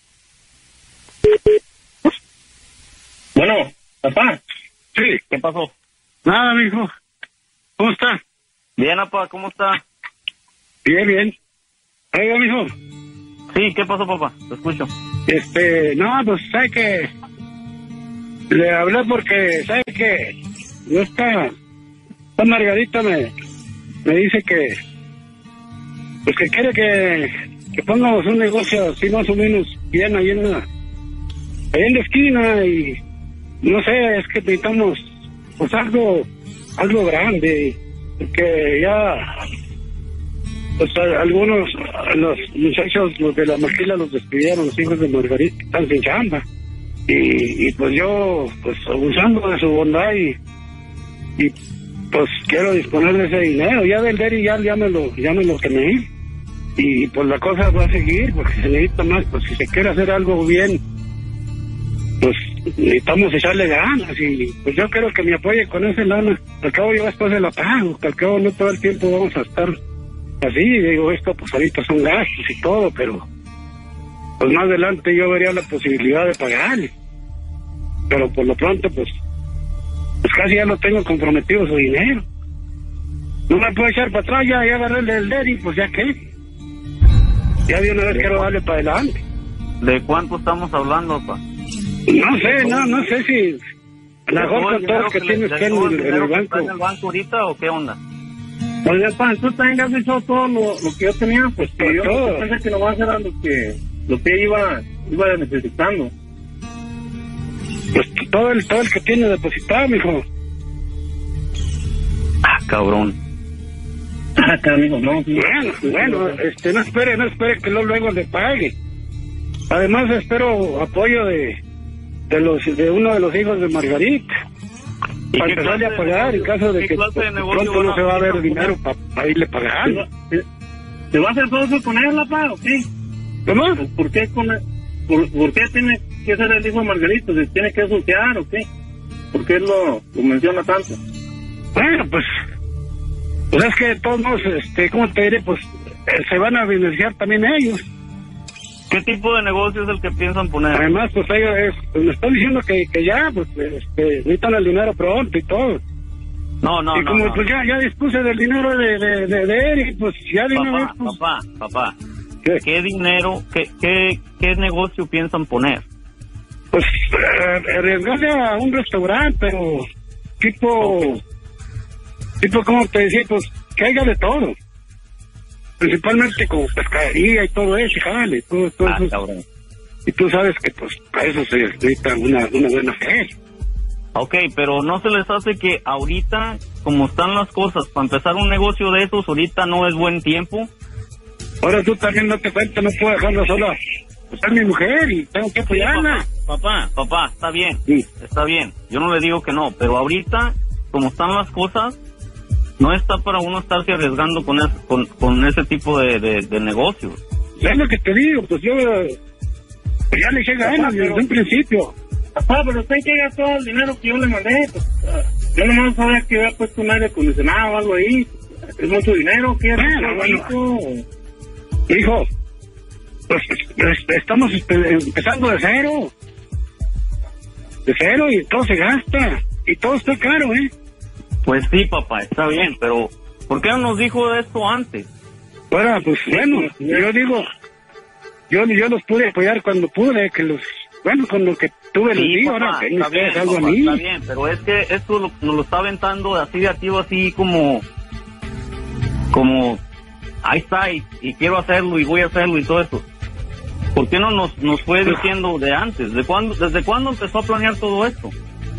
Bueno, papá. Sí. ¿Qué pasó? Nada, mijo. ¿Cómo está? Bien, papá, ¿cómo está? Bien, bien. Oiga, mijo. Sí, ¿qué pasó, papá? Te escucho. Este, no, pues, ¿sabe qué? Le hablé porque, ¿sabe qué? Yo está, esta Margarita me, me dice que, pues que quiere que, que pongamos un negocio así más o menos bien ahí en la, ahí en la esquina y, no sé, es que necesitamos, pues algo, algo grande, porque ya, pues a, algunos, a los muchachos, los de la maquila los despidieron, los hijos de Margarita, están sin chamba. Y, y pues yo, pues abusando de su bondad y, y pues quiero disponer de ese dinero. Ya del Deri ya, ya me lo, ya me lo quemé. Y pues la cosa va a seguir, porque se necesita más, pues si se quiere hacer algo bien, pues necesitamos echarle ganas. Y pues yo quiero que me apoye con esa lana. Al cabo yo después se la pago, al cabo no todo el tiempo vamos a estar así. Digo, esto pues ahorita son gastos y todo, pero pues más adelante yo vería la posibilidad de pagarle. Pero por lo pronto, pues, pues casi ya lo tengo comprometido su dinero. No me puedo echar para atrás, ya, ya agarré el del Deri, pues ya qué. Ya de una vez quiero darle para adelante. ¿De cuánto estamos hablando, papá? No sé, no, no sé si... A lo mejor con todo lo que tienes que en el, en el banco. ¿En el banco ahorita o qué onda? Oye, papá, tú también has hecho todo lo, lo que yo tenía, pues que yo todo. Pensé que nomás era lo que, lo que iba, iba necesitando. Pues todo el, todo el que tiene depositado, mijo. Ah, cabrón. Ah, cabrón, no. Bueno, bueno, este, no espere, no espere que luego, luego le pague. Además espero apoyo de, de los, de uno de los hijos de Margarita. Para empezarle a pagar en caso de que pues, pronto no se va a ver dinero para pa irle pagando. ¿Te va a hacer todo eso con él, papá, o qué? ¿Cómo? ¿Por qué con él? ¿Por, ¿Por qué tiene que ser el hijo de Margarita? ¿Se tiene que asociar o qué? ¿Por qué lo, lo menciona tanto? Bueno, pues, pues es que de todos modos, este, ¿cómo te diré? Pues eh, se van a beneficiar también ellos. ¿Qué tipo de negocio es el que piensan poner? Además, pues ellos es, pues, me están diciendo que, que ya, pues, este, necesitan el dinero pronto y todo. No, no, y como no, pues no. ya, ya dispuse del dinero de, de, de, de él y pues ya de una vez, pues... Papá, papá, ¿Qué? ¿Qué dinero, qué, qué, qué negocio piensan poner? Pues eh, arriesgarse a un restaurante, pero tipo, okay. tipo, ¿cómo te decía? Pues que haya de todo. Principalmente como pescadería y todo eso, jale, todo, todo ah, eso. Cabrón. Y tú sabes que pues para eso se necesita una, una buena fe. Ok, pero ¿no se les hace que ahorita, como están las cosas, para empezar un negocio de esos, ahorita no es buen tiempo? Ahora tú también no te cuenta, no puedo dejarlo sola. Pues es mi mujer y tengo que apoyarla. Sí, papá, papá, papá, está bien, sí. Está bien. Yo no le digo que no, pero ahorita, como están las cosas, no está para uno estarse arriesgando con, es, con, con ese tipo de, de, de negocios. Es lo que te digo, pues yo pues ya le eché ganas desde un principio. Papá, pero usted que gastó el dinero que yo le mandé, pues, uh, yo nomás sabía que había puesto un aire acondicionado o algo ahí. Es mucho dinero, ¿qué es? Bueno, bueno. Hijo, pues, pues estamos empezando de cero. De cero y todo se gasta. Y todo está caro, ¿eh? Pues sí, papá, está bien, pero ¿por qué no nos dijo de esto antes? Bueno, pues bueno, yo digo, yo yo los pude apoyar cuando pude, que los, bueno, con lo que tuve sí, les digo, papá, ahora que está bien, algo papá, a mí. Está bien, pero es que esto lo, nos lo está aventando así de activo, así como, como, ahí está, y, y quiero hacerlo, y voy a hacerlo, y todo eso. ¿Por qué no nos, nos fue diciendo de antes? ¿De cuándo, ¿Desde cuándo empezó a planear todo esto?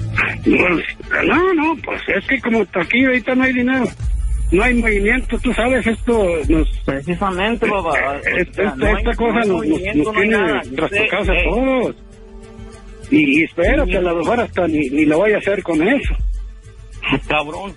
No, no, pues es que como aquí ahorita no hay dinero, no hay movimiento, tú sabes, esto nos... Precisamente, papá. Esta, esta, no esta cosa no nos, nos, nos tiene no trastocados a todos. Y, y espero sí, que a lo mejor hasta ni, ni lo vaya a hacer con eso. Cabrón.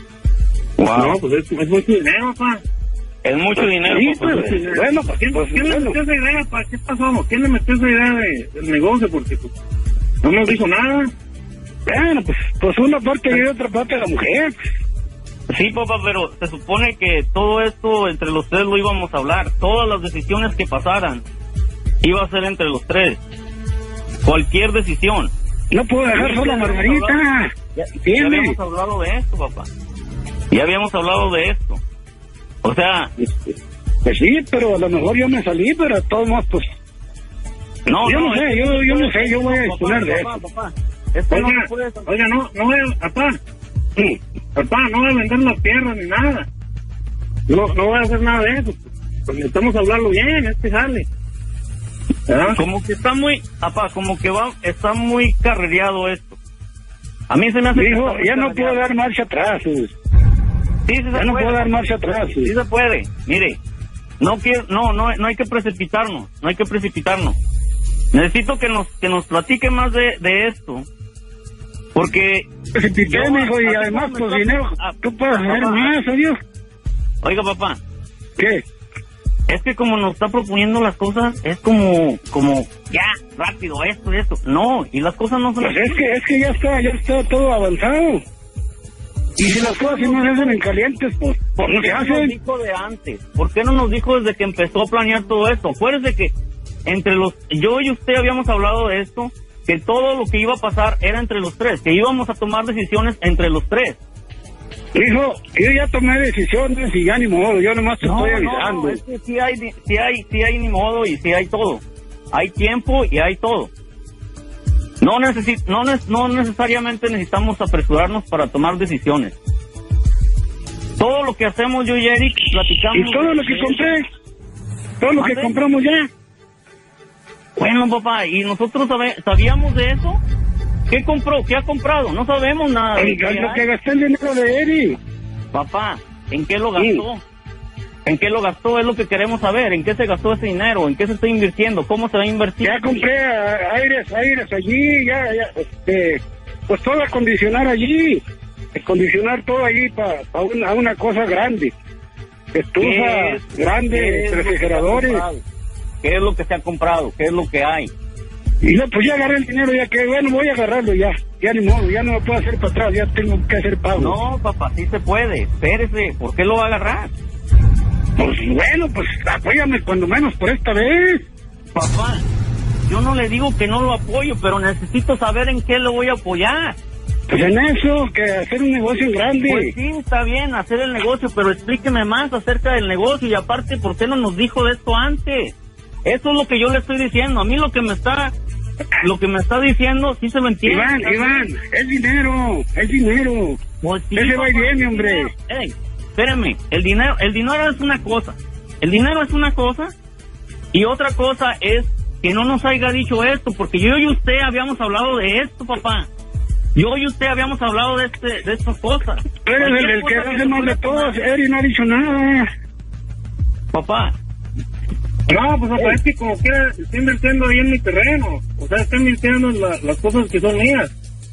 Wow. No, pues es, es mucho dinero, papá. Es mucho dinero, sí, papá. Pues, pues, bueno, pues, ¿quién, pues, ¿quién bueno. le metió esa idea, papá? ¿Qué pasó? ¿Quién le metió esa idea de, del negocio? Porque pues, no nos dijo nada. Bueno, pues, pues una parte y otra parte de la mujer. Sí, papá, pero se supone que todo esto entre los tres lo íbamos a hablar. Todas las decisiones que pasaran iba a ser entre los tres. Cualquier decisión. No puedo dejar solo a Margarita. Ya, ya habíamos hablado de esto, papá. Ya habíamos hablado de esto. O sea... Pues sí, pero a lo mejor yo me salí, pero de todos modos, pues... No, yo no, no sé, yo, yo no sé, yo voy a disponer de papá, eso. Papá. Esto Oiga, no puede... Oiga, no, no voy a... Papá, sí, papá, no voy a vender la tierra ni nada. No, no voy a hacer nada de eso. Pues necesitamos hablarlo bien, este sale. ¿Ah? Como que está muy... Papá, como que va... Está muy carrereado esto. A mí se me hace... Hijo, ya no puedo dar marcha atrás. Sí, sí se ya puede, no puedo dar marcha atrás. Sí, sí se puede. Mire, no quiero... No, no, no hay que precipitarnos. No hay que precipitarnos. Necesito que nos que nos platique más de, de esto. Porque... Precipité, hijo, y además, pues, dinero, a, tú puedes hacer más, adiós. Oiga, papá. ¿Qué? Es que como nos está proponiendo las cosas, es como, como, ya, rápido, esto, esto. No, y las cosas no son... Pues es que, es que ya está, ya está todo avanzado. Y si las cosas no se hacen en calientes, pues, ¿por qué se hacen? ¿Por qué no nos dijo de antes? ¿Por qué no nos dijo desde que empezó a planear todo esto? Acuérdese que entre los, yo y usted habíamos hablado de esto, que todo lo que iba a pasar era entre los tres, que íbamos a tomar decisiones entre los tres. Hijo, yo ya tomé decisiones y ya ni modo, yo nomás te no, estoy avisando. No, es que sí hay, sí hay, sí hay ni modo y sí hay todo. Hay tiempo y hay todo. No, necesit, no, no necesariamente necesitamos apresurarnos para tomar decisiones. Todo lo que hacemos yo y Eric platicamos... ¿Y todo lo que compré? ¿Todo lo que compramos ya? Bueno, papá, ¿y nosotros sabe, sabíamos de eso? ¿Qué compró? ¿Qué ha comprado? No sabemos nada. El, lo que gasté el dinero de Eri. Papá, ¿en qué lo gastó? Sí. ¿En qué lo gastó? Es lo que queremos saber. ¿En qué se gastó ese dinero? ¿En qué se está invirtiendo? ¿Cómo se va a invertir? Ya compré aires, aires allí, ya, ya, este, pues todo acondicionar allí, acondicionar todo allí para pa una, una cosa grande. Estufa grande, refrigeradores. ¿Qué es lo que se ha comprado? ¿Qué es lo que hay? Y no, pues ya agarré el dinero, ya que, bueno, voy a agarrarlo ya. Ya ni modo, ya no lo puedo hacer para atrás, ya tengo que hacer pago. No, papá, sí se puede. Espérese, ¿por qué lo va a agarrar? Pues bueno, pues apóyame cuando menos por esta vez. Papá, yo no le digo que no lo apoyo, pero necesito saber en qué lo voy a apoyar. Pues en eso, que hacer un negocio en grande. Pues sí, está bien, hacer el negocio, pero explíqueme más acerca del negocio y aparte, ¿por qué no nos dijo de esto antes? Eso es lo que yo le estoy diciendo. A mí lo que me está... Lo que me está diciendo, sí se me entiende. Iván, Iván, es dinero, es dinero. Pues sí, ese va y viene, hombre. Ey, espérame, el dinero, el dinero es una cosa. El dinero es una cosa y otra cosa es que no nos haya dicho esto, porque yo y usted habíamos hablado de esto, papá. Yo y usted habíamos hablado de este, de estas cosas. Tú eres el, el que hace más de todos, Eri no ha dicho nada. Papá. No, pues papá, es que como quiera, estoy invirtiendo ahí en mi terreno. O sea, estoy invirtiendo en la, las cosas que son mías.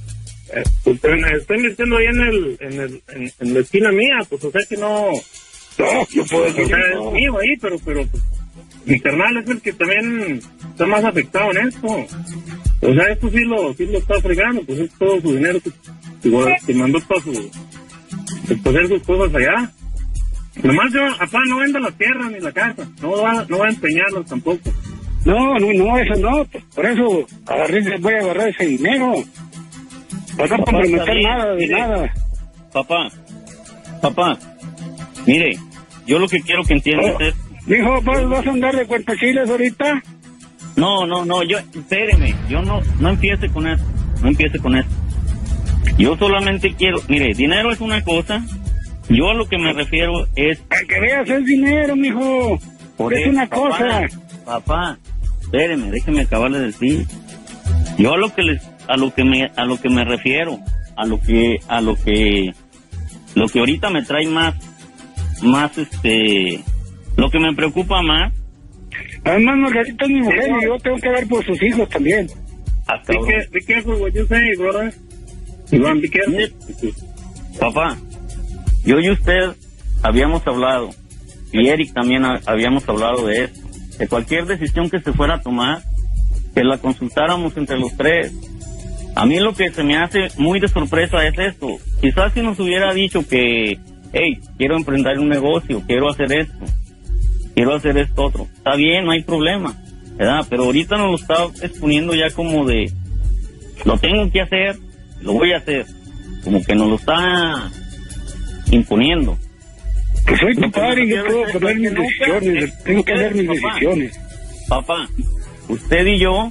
eh, pues, estoy metiendo ahí en el, en el, en, en la esquina mía, pues, o sea que no, no, yo puedo decir, o sea, no. es mío ahí, pero, pero, pues, mi carnal es el que también está más afectado en esto. O sea, esto sí lo, sí lo está fregando, pues es todo su dinero que, igual, que mandó para su, para hacer sus cosas allá. Nomás yo, papá, no venda la tierra ni la casa, no va, no va a empeñarlos tampoco. No, no, no, eso no, por eso agarré, voy a agarrar ese dinero. Para no comprometer nada, de mire, nada. Papá, papá, mire, yo lo que quiero que entiendas Oh, es... Mijo, ¿vas, ¿vas a andar de cuentachiles ahorita? No, no, no, yo, espéreme, yo no, no empiece con eso, no empiece con eso. Yo solamente quiero, mire, dinero es una cosa, yo a lo que me refiero es... Para que veas es dinero, mijo, Por es eso, una papá, cosa. Papá, espéreme, déjeme acabar de decir. Yo a lo que les, a lo que me, a lo que me refiero, a lo que, a lo que, lo que ahorita me trae más, más este, lo que me preocupa más. Además, Margarita es mi mujer y yo tengo que ver por sus hijos también. Ah, Be, care- be careful what you say, brother. Iván, be careful. Papá, yo y usted habíamos hablado, y Eric también ha- habíamos hablado de esto, de cualquier decisión que se fuera a tomar, que la consultáramos entre los tres. A mí lo que se me hace muy de sorpresa es esto. Quizás si nos hubiera dicho que, hey, quiero emprender un negocio, quiero hacer esto, quiero hacer esto otro, está bien, no hay problema, ¿verdad? Pero ahorita nos lo está exponiendo ya como de, lo tengo que hacer, lo voy a hacer, como que nos lo está imponiendo. Pues soy tu Lo que padre y me yo refiero puedo es tomar que mis nunca- decisiones, tengo que hacer mis Papá, decisiones. Papá, usted y yo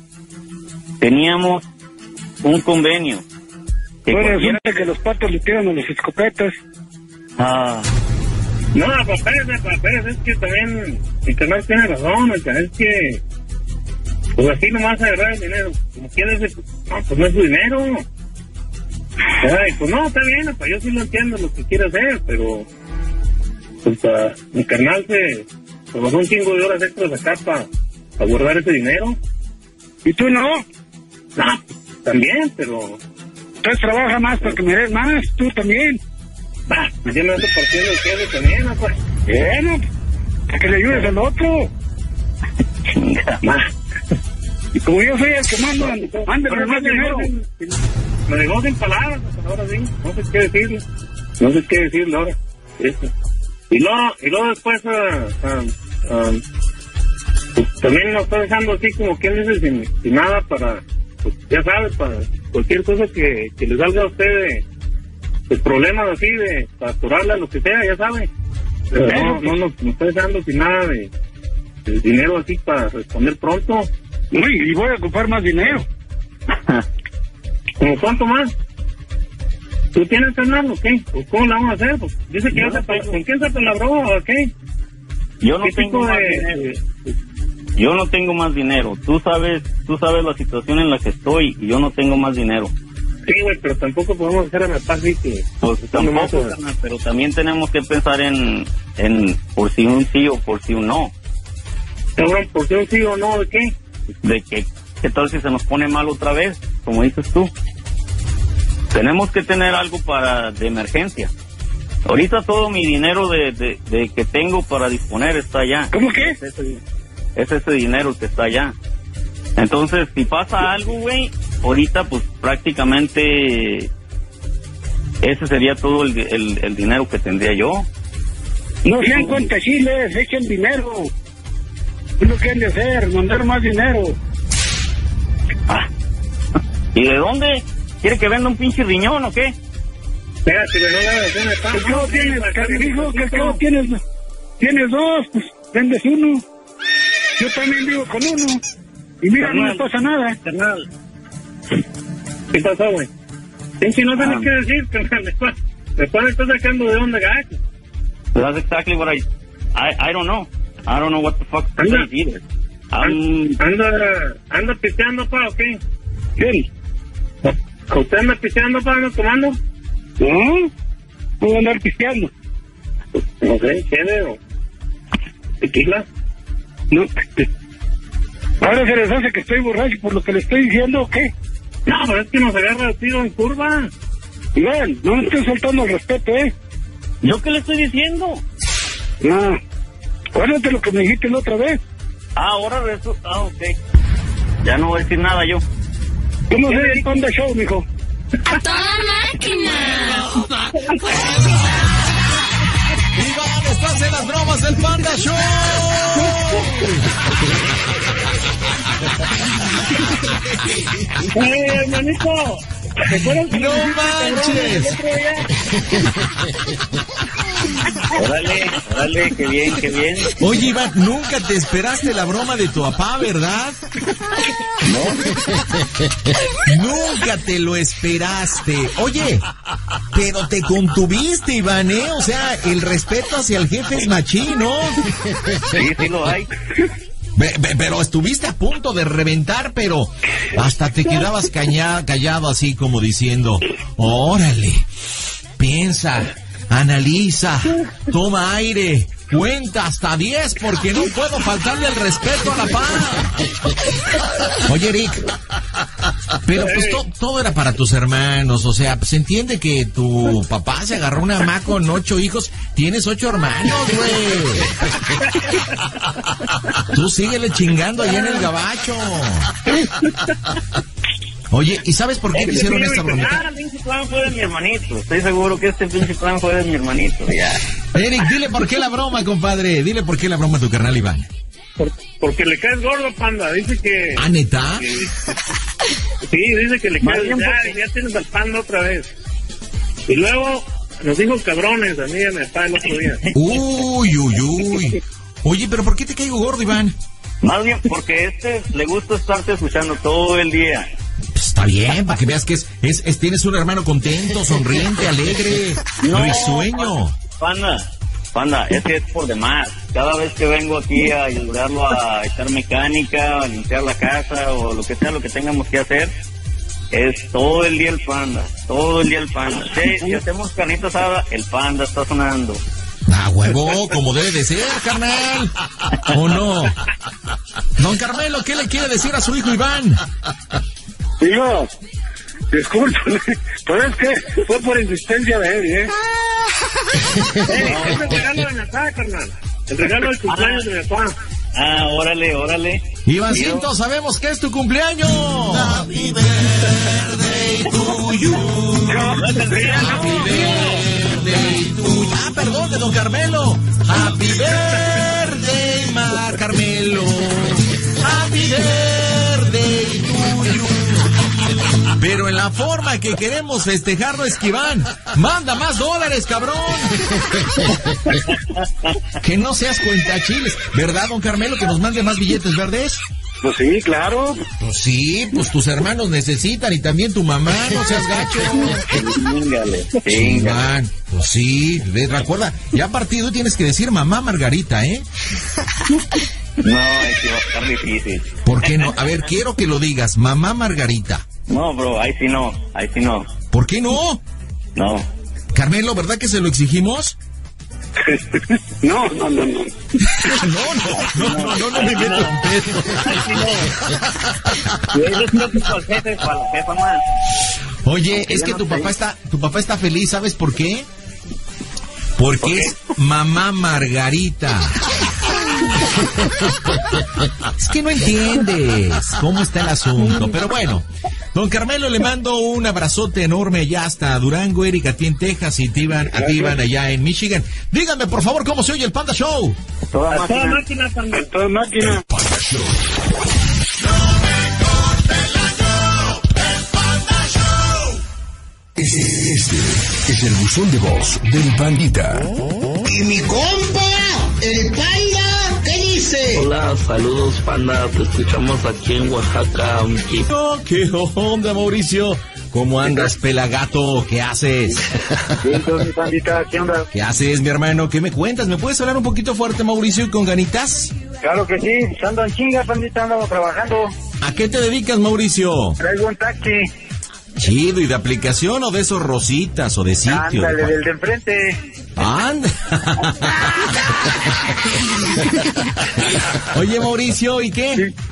teníamos un convenio. Que Ahora cualquiera- resulta que los patos le tiran a las escopetas. Ah, No, papá, papá, es que también mi canal tiene razón, el canal es que, pues así nomás agarrar el dinero, como quieres, no, pues no es su dinero. Ay, pues no, está bien, papá, yo sí lo entiendo lo que quiere hacer, pero, pues pa, mi canal se, se bajó un chingo de horas extras acá para guardar ese dinero. ¿Y tú no? No, también, pero... Entonces trabaja más para que me des más, tú también. Va, pues yo me ando partiendo el queso también, papá. Bueno, para que le ayudes al otro. Va. Y como yo soy el que manda, mándale más dinero. Me dejó sin palabras, hasta ahora sí, no sé qué decirle. No sé qué decirle ahora. Eso. Y luego, y luego después, ah, ah, ah, pues también nos está dejando así como quien dice sin, sin nada para, pues ya sabes, para cualquier cosa que, que le salga a usted de, de problemas así, de para atorarle a lo que sea, ya sabe. Pero no, no nos, nos está dejando sin nada de, de dinero así para responder pronto. Uy, y voy a ocupar más dinero. ¿Cómo cuánto más? ¿Tú tienes carnal o qué? ¿O cómo la vamos a hacer? Pues dice que Yo ya no se tengo. ¿con quién se palabró o qué? yo no ¿Qué tengo tipo más de, dinero. de- Yo no tengo más dinero. Tú sabes, tú sabes la situación en la que estoy y yo no tengo más dinero. Sí, güey, pero tampoco podemos hacer a la paz así que... Pues estamos tampoco, más, carnal, pero también tenemos que pensar en, en por si un sí o por si un no. Cabrón, ¿por qué un sí o no? ¿De qué? De que, ¿qué tal si se nos pone mal otra vez? Como dices tú. Tenemos que tener algo para de emergencia. Ahorita todo mi dinero de, de, de que tengo para disponer está allá. ¿Cómo qué? Es ese, es ese dinero que está allá. Entonces, si pasa algo, güey, ahorita pues prácticamente ese sería todo el, el, el dinero que tendría yo. No sean cuentachiles, echen dinero. Es lo que han de hacer, mandar más dinero. Ah. ¿Y de dónde? ¿Quiere que venda un pinche riñón o qué? Espérate, güey, no le hagas una ¿Qué cabo tienes, cariño? ¿Qué cabo tienes? Tienes dos, pues vendes uno. Yo también vivo con uno. Y mira, no me pasa nada. Carnal. ¿Qué pasó, güey? Pinche, no tenés Ah. que decir, carnal. Después, después me estás sacando de onda, gacho. That's exactly what I, I, I don't know. I don't know what the fuck to Anda. say either. Um, Anda, anda pisteando, pa, ¿o qué? ¿Quién? ¿Usted anda pisteando, pa, anda tomando? No, puedo andar pisteando. No sé, ¿qué o tequila? No. Ahora se les hace que estoy borracho por lo que le estoy diciendo, ¿o qué? No, pero es que nos agarra el tiro en curva. Ven, no me estoy soltando el respeto, ¿eh? ¿Yo qué le estoy diciendo? No. Acuérdate lo que me dijiste la otra vez. Ah, ahora resulta... Ah, ok. Ya no voy a decir nada yo. ¿Cómo se ve el Panda Show, mijo? ¡A toda máquina! Iván, estás en las bromas del Panda Show. ¡Eh, hermanito! ¡No manches! Órale, órale, qué bien, qué bien. Oye, Iván, nunca te esperaste la broma de tu papá, ¿verdad? No. Nunca te lo esperaste. Oye, pero te contuviste, Iván, ¿eh? O sea, el respeto hacia el jefe es machín, ¿no? Sí, sí lo hay. Be- be- pero estuviste a punto de reventar, pero hasta te quedabas caña- callado así como diciendo, órale, piensa, analiza, toma aire, cuenta hasta diez porque no puedo faltarle el respeto a la paz. Oye, Eric, pero pues to- todo era para tus hermanos, o sea, pues entiende que tu papá se agarró una mamá con ocho hijos, tienes ocho hermanos, güey. Tú síguele chingando allá en el gabacho. Oye, ¿y sabes por qué te hicieron esta bromita? Ah, el pinche plan fue de mi hermanito. Estoy seguro que este pinche plan fue de mi hermanito, ya. Eric, dile por qué la broma, compadre. Dile por qué la broma a tu carnal Iván. Por, porque le caes gordo, Panda. Dice que... ¿Ah, neta? que- sí, dice que le Más caes... bien Ya, porque- ya tienes al Panda otra vez. Y luego nos dijo cabrones a mí y a mi papá el otro día. Uy, uy, uy. Oye, pero ¿por qué te caigo gordo, Iván? Más bien porque este le gusta estarte escuchando todo el día. Pues está bien, para que veas que es, es, es- tienes un hermano contento, sonriente, alegre, risueño. Panda, Panda, es que es por demás. Cada vez que vengo aquí a ayudarlo a echar mecánica, a limpiar la casa o lo que sea, lo que tengamos que hacer, es todo el día el Panda, todo el día el Panda. Sí, si hacemos carnita asada, el Panda está sonando. Ah, huevo, como debe de ser, carnal. ¿O no? Don Carmelo, ¿qué le quiere decir a su hijo Iván? Digo, discúlpame, pero es que fue por insistencia de él, ¿eh? Eh, es el regalo de mi papá, carnal. El regalo del cumpleaños de mi papá. Ah, órale, órale. Ivancito, sabemos que es tu cumpleaños. Happy birthday to you. Happy birthday to you. Ah, perdón, de don Carmelo. Happy birthday, ma Carmelo. Happy birthday to you. Pero en la forma que queremos festejarlo es que Iván manda más dólares, cabrón. Que no seas cuentachiles, ¿verdad, don Carmelo? Que nos mande más billetes verdes. Pues sí, claro. Pues sí, pues tus hermanos necesitan y también tu mamá, no seas gacho. Chingale, Sí, chingale. Iván, pues sí, ve, recuerda, ya a partir de hoy tienes que decir mamá Margarita, ¿eh? No, es que va a estar difícil. ¿Por qué no? A ver, quiero que lo digas, mamá Margarita. No, bro, ahí sí no, ahí sí no. ¿Por qué no? No. Carmelo, ¿verdad que se lo exigimos? No, no, no, no. No, no, no, no, no, no me meto en pedo. Ahí sí no. Yo creo que para el jefe, para la jefa más. Oye, es que tu papá está, tu papá está feliz, ¿sabes por qué? Porque es mamá Margarita. Es que no entiendes cómo está el asunto, pero bueno. Don Carmelo, le mando un abrazote enorme allá hasta Durango, Erika, a ti en Texas y Tivan, a Tivan allá en Michigan. Díganme, por favor, cómo se oye el Panda Show. Toda A toda máquina. máquina, Panda. Toda máquina. Este, este es el buzón de voz del Pandita. Y mi compa, el Panda, ¿qué dice? Hola, saludos Panda, te escuchamos aquí en Oaxaca. Oh, ¿qué onda, Mauricio? ¿Cómo andas, pelagato? ¿Qué haces? Bien, entonces, Pandita, ¿qué onda? ¿Qué haces, mi hermano? ¿Qué me cuentas? ¿Me puedes hablar un poquito fuerte, Mauricio, y con ganitas? Claro que sí, ando en chinga, Pandita, ando trabajando. ¿A qué te dedicas, Mauricio? Traigo un taxi. Chido, ¿y de aplicación o de esos rositas o de sitio? Ándale, del de enfrente. Anda. Oye, Mauricio, ¿y qué?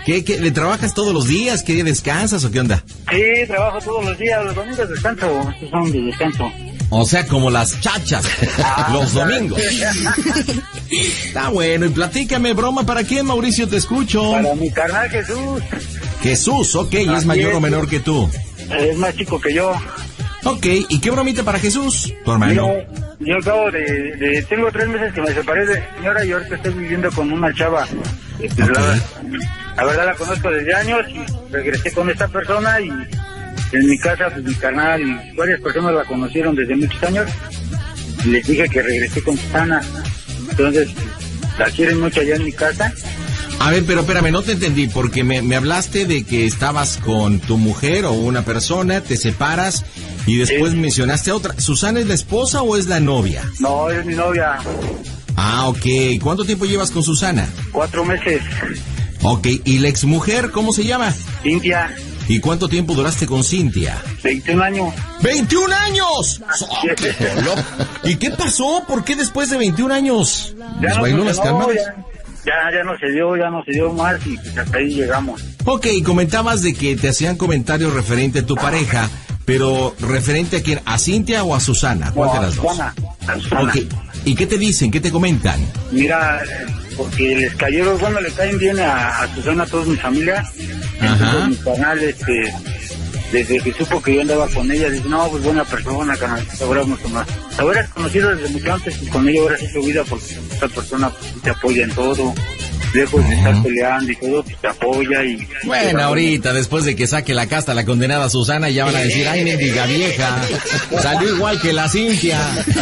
¿Qué, qué, ¿Le trabajas todos los días? ¿Qué día descansas o qué onda? Sí, trabajo todos los días, los domingos descanso, estos son de descanso. O sea, como las chachas, los domingos. Está bueno, y platícame, broma, ¿para quién, Mauricio? Te escucho. Para mi carnal Jesús. Jesús, ok, ¿y es mayor o menor que tú? Es más chico que yo. Ok, ¿y qué bromita para Jesús, tu hermano? Yo, yo acabo de, de... Tengo tres meses que me separé de señora y ahorita estoy viviendo con una chava. Este, okay. la, la verdad la conozco desde años y regresé con esta persona y en mi casa, pues mi carnal y varias personas la conocieron desde muchos años. Y les dije que regresé con Susana. Entonces, la quieren mucho allá en mi casa. A ver, pero espérame, no te entendí, porque me, me hablaste de que estabas con tu mujer o una persona, te separas y después sí. mencionaste a otra. ¿Susana es la esposa o es la novia? No, es mi novia. Ah, ok. ¿Cuánto tiempo llevas con Susana? Cuatro meses. Ok, ¿y la exmujer cómo se llama? Cintia. ¿Y cuánto tiempo duraste con Cintia? veintiún años. ¡veintiún años! Oh, qué ¿Y qué pasó? ¿Por qué después de veintiún años? ¿Les bailó las cámaras? Ya, ya no se dio, ya no se dio más y pues hasta ahí llegamos. Ok, comentabas de que te hacían comentarios referente a tu pareja, pero ¿referente a quién? ¿A Cintia o a Susana? ¿Cuál no, de las dos? Susana, a Susana. Okay. ¿Y qué te dicen? ¿Qué te comentan? Mira, porque les cayeron, bueno, le caen bien a, a Susana a toda mi familia. Ajá. Mi canal, este, desde que supo que yo andaba con ella, dice, no, pues buena persona, canal, ahora mucho más. La hubieras conocido desde mucho antes y con ella hubieras hecho vida porque esta persona pues, te apoya en todo. Lejos de estar peleando y todo, pues te apoya y... Bueno, ahorita, después de que saque la casta la condenada Susana, ya van a decir, ay, mendiga vieja, salió igual que la Cintia.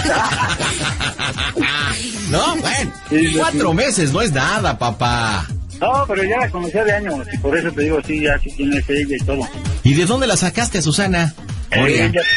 No, bueno, cuatro meses no es nada, papá. No, pero ya la conocía de años, y por eso te digo, sí, ya sí tienes ella y todo. ¿Y de dónde la sacaste a Susana? Eh, ella...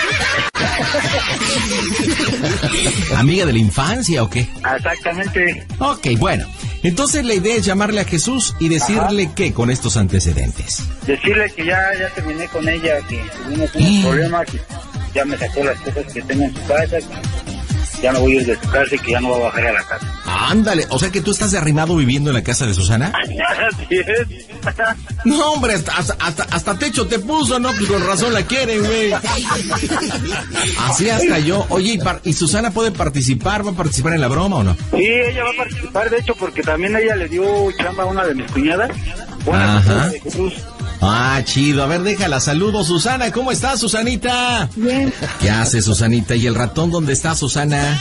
¿Amiga de la infancia o qué? Exactamente. Ok, bueno. Entonces la idea es llamarle a Jesús y decirle Ajá. qué con estos antecedentes. Decirle que ya, ya terminé con ella, que tuvimos unos ¿Eh? problemas, que ya me sacó las cosas que tengo en su casa, que ya no voy a ir de su casa y que ya no va a bajar a la casa. Ándale, o sea que tú estás de arrimado viviendo en la casa de Susana. Así es. No, hombre, hasta, hasta, hasta techo te puso, ¿no? Pues con razón la quieren, güey. Así hasta yo. Oye, ¿y, par ¿y Susana puede participar? ¿Va a participar en la broma o no? Sí, ella va a participar, de hecho, porque también ella le dio chamba a una de mis cuñadas. Buena Ajá. De Jesús. Ah, chido. A ver, déjala. Saludos, Susana. ¿Cómo estás, Susanita? Bien. ¿Qué hace, Susanita? ¿Y el ratón dónde está, Susana?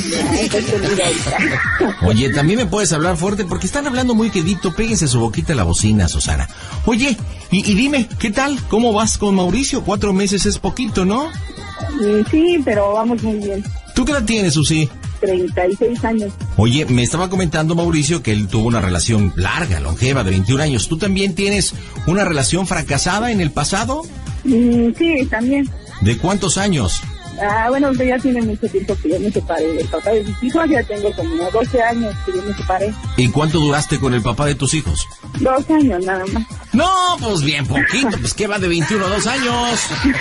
Oye, también me puedes hablar fuerte porque están hablando muy quedito. Péguense su boquita a la bocina, Susana. Oye, y, y dime, ¿qué tal? ¿Cómo vas con Mauricio? Cuatro meses es poquito, ¿no? Sí, pero vamos muy bien. ¿Tú qué edad tienes, Susi? treinta y seis años. Oye, me estaba comentando Mauricio que él tuvo una relación larga, longeva, de veintiún años. ¿Tú también tienes una relación fracasada en el pasado? Mm, sí, también. ¿De cuántos años? Ah, bueno, ya tiene mucho tiempo que yo me separé del papá de mis hijos. Ya tengo como doce años que yo me separé. ¿Y cuánto duraste con el papá de tus hijos? Dos años nada más. No, pues bien poquito. Pues ¿qué va de veintiuno a dos años?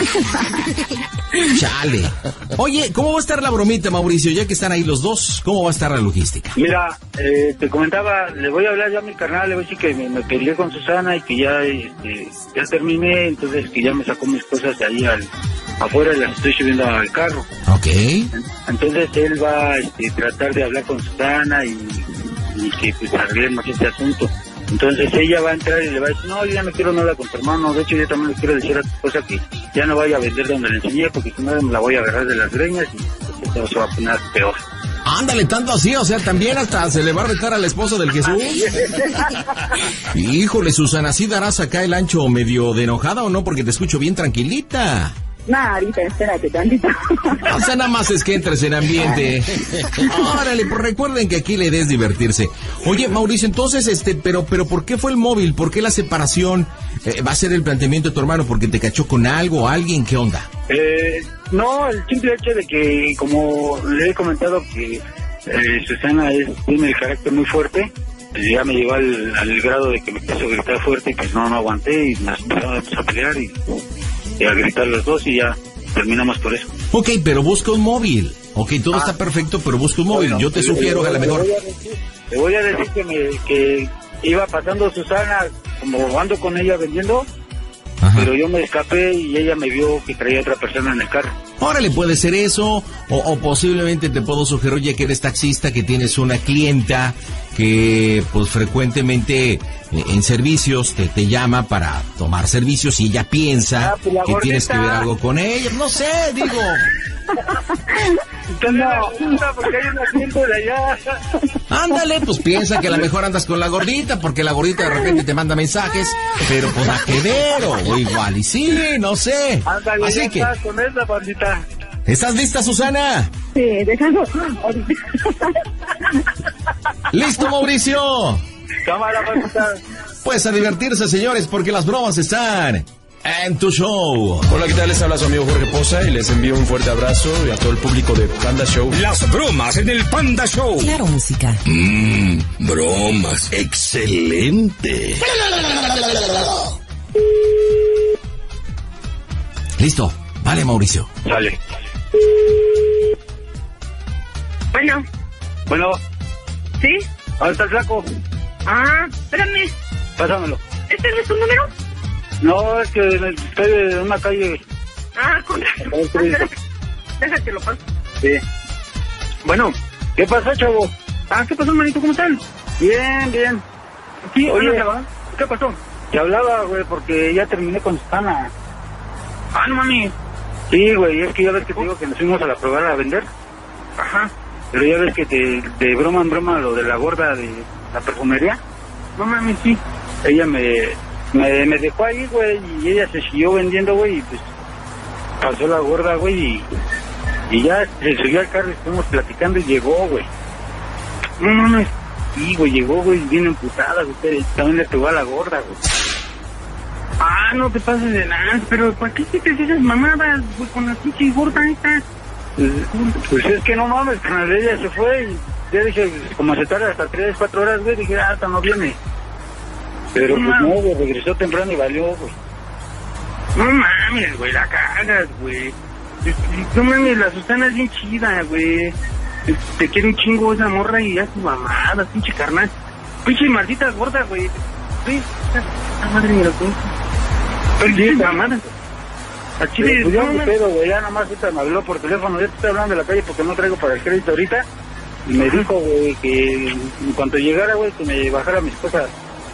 Chale. Oye, ¿cómo va a estar la bromita, Mauricio? Ya que están ahí los dos, ¿cómo va a estar la logística? Mira, eh, te comentaba, le voy a hablar ya a mi carnal, le voy a decir que me, me peleé con Susana y que ya, este, ya terminé, entonces que ya me sacó mis cosas de ahí al, afuera y las estoy subiendo al carro. Ok. Entonces él va a este, tratar de hablar con Susana y, y que pues arreglemos este asunto. Entonces ella va a entrar y le va a decir, no, yo ya no quiero nada con tu hermano, de hecho yo también le quiero decir a tu esposa que ya no vaya a vender donde le enseñé, porque si no me la voy a agarrar de las greñas y pues, todo se va a poner peor. Ándale, tanto así, o sea, también hasta se le va a retar al esposo del Jesús. Híjole, Susana, ¿sí darás acá el ancho medio de enojada o no? Porque te escucho bien tranquilita. No, ahorita espérate tantito. O sea, nada más es que entres en ambiente. Órale, pues recuerden que aquí la idea es divertirse. Oye, Mauricio, entonces, este, pero, pero ¿por qué fue el móvil? ¿Por qué la separación? Eh, ¿Va a ser el planteamiento de tu hermano porque te cachó con algo o alguien? ¿Qué onda? Eh, no, el simple hecho de que, como le he comentado, que eh, Susana es, tiene el carácter muy fuerte, pues ya me llevó al, al grado de que me quiso gritar fuerte y pues no, no aguanté y nos empezamos a pelear y... y a gritar los dos y ya terminamos por eso. Ok, pero busca un móvil. Ok, todo ah. está perfecto, pero busca un móvil. Bueno, yo te sugiero que a lo mejor... Te voy a decir, te voy a decir que, me, que iba pasando Susana, como ando con ella vendiendo, ajá, pero yo me escapé y ella me vio que traía otra persona en el carro. Órale, puede ser eso, o, o posiblemente te puedo sugerir, ya que eres taxista, que tienes una clienta que pues frecuentemente eh, en servicios te, te llama para tomar servicios y ella piensa ah, pues que gordita. Tienes que ver algo con ella, no sé, digo. No, porque hay una cliente de allá. Ándale, pues piensa que a lo mejor andas con la gordita, porque la gordita de repente te manda mensajes, pero pues a que ver, o igual, y sí, no sé. Ándale, así que estás con esa bandita. ¿Estás lista, Susana? Sí, déjalo. ¿Listo, Mauricio? Cámara, bandita. Pues a divertirse, señores, porque las bromas están en tu show. Hola, ¿qué tal? Les habla su amigo Jorge Poza y les envío un fuerte abrazo y a todo el público de Panda Show. Las bromas en el Panda Show. Claro, música. Mmm, bromas, excelente. Listo, vale, Mauricio. Dale. Bueno. Bueno. ¿Sí? ¿Dónde está el flaco? Ah, espérame. Pásamelo. ¿Este no es tu número? No, es que estoy en una calle. Ah, con déjate lo paso. Sí. Bueno, ¿qué pasó, chavo? Ah, ¿qué pasó, manito? ¿Cómo están? Bien, bien. Sí, oye, ¿qué pasó? Te hablaba, güey, porque ya terminé con Susana. Ah, no mami. Sí, güey, es que ya ves que te digo que nos fuimos a la probar a vender. Ajá. Pero ya ves que te, de broma en broma lo de la gorda de la perfumería. No mami, sí. Ella me, me, me dejó ahí, güey, y ella se siguió vendiendo, güey, y pues pasó la gorda, güey, y, y ya se subió al carro y estuvimos platicando y llegó, güey. No mames. Sí, güey, llegó, güey, bien emputada, güey, también le pegó a la gorda, güey. Ah, no te pases de nada, pero ¿para qué hiciste esas mamadas, güey, con la pinche gorda esta? Pues, pues es que no mames, carnal, ella se fue y ya dije, como se tarda hasta tres, cuatro horas, güey, dije, ah, hasta no viene. Pero no, pues no, güey, regresó temprano y valió, güey. No mames, güey, la cagas, güey. No mames, la Susana es bien chida, güey. Te quiere un chingo esa morra y ya su mamada, pinche carnal. Pinche maldita gorda, güey. Sí, esta madre me lo cuento. Pinche mamada. A Chile, pues ya me pedo, güey, ya nomás ahorita me habló por teléfono, ya te estoy hablando de la calle porque no traigo para el crédito ahorita. Y me dijo, güey, que en cuanto llegara, güey, que me bajara mis cosas.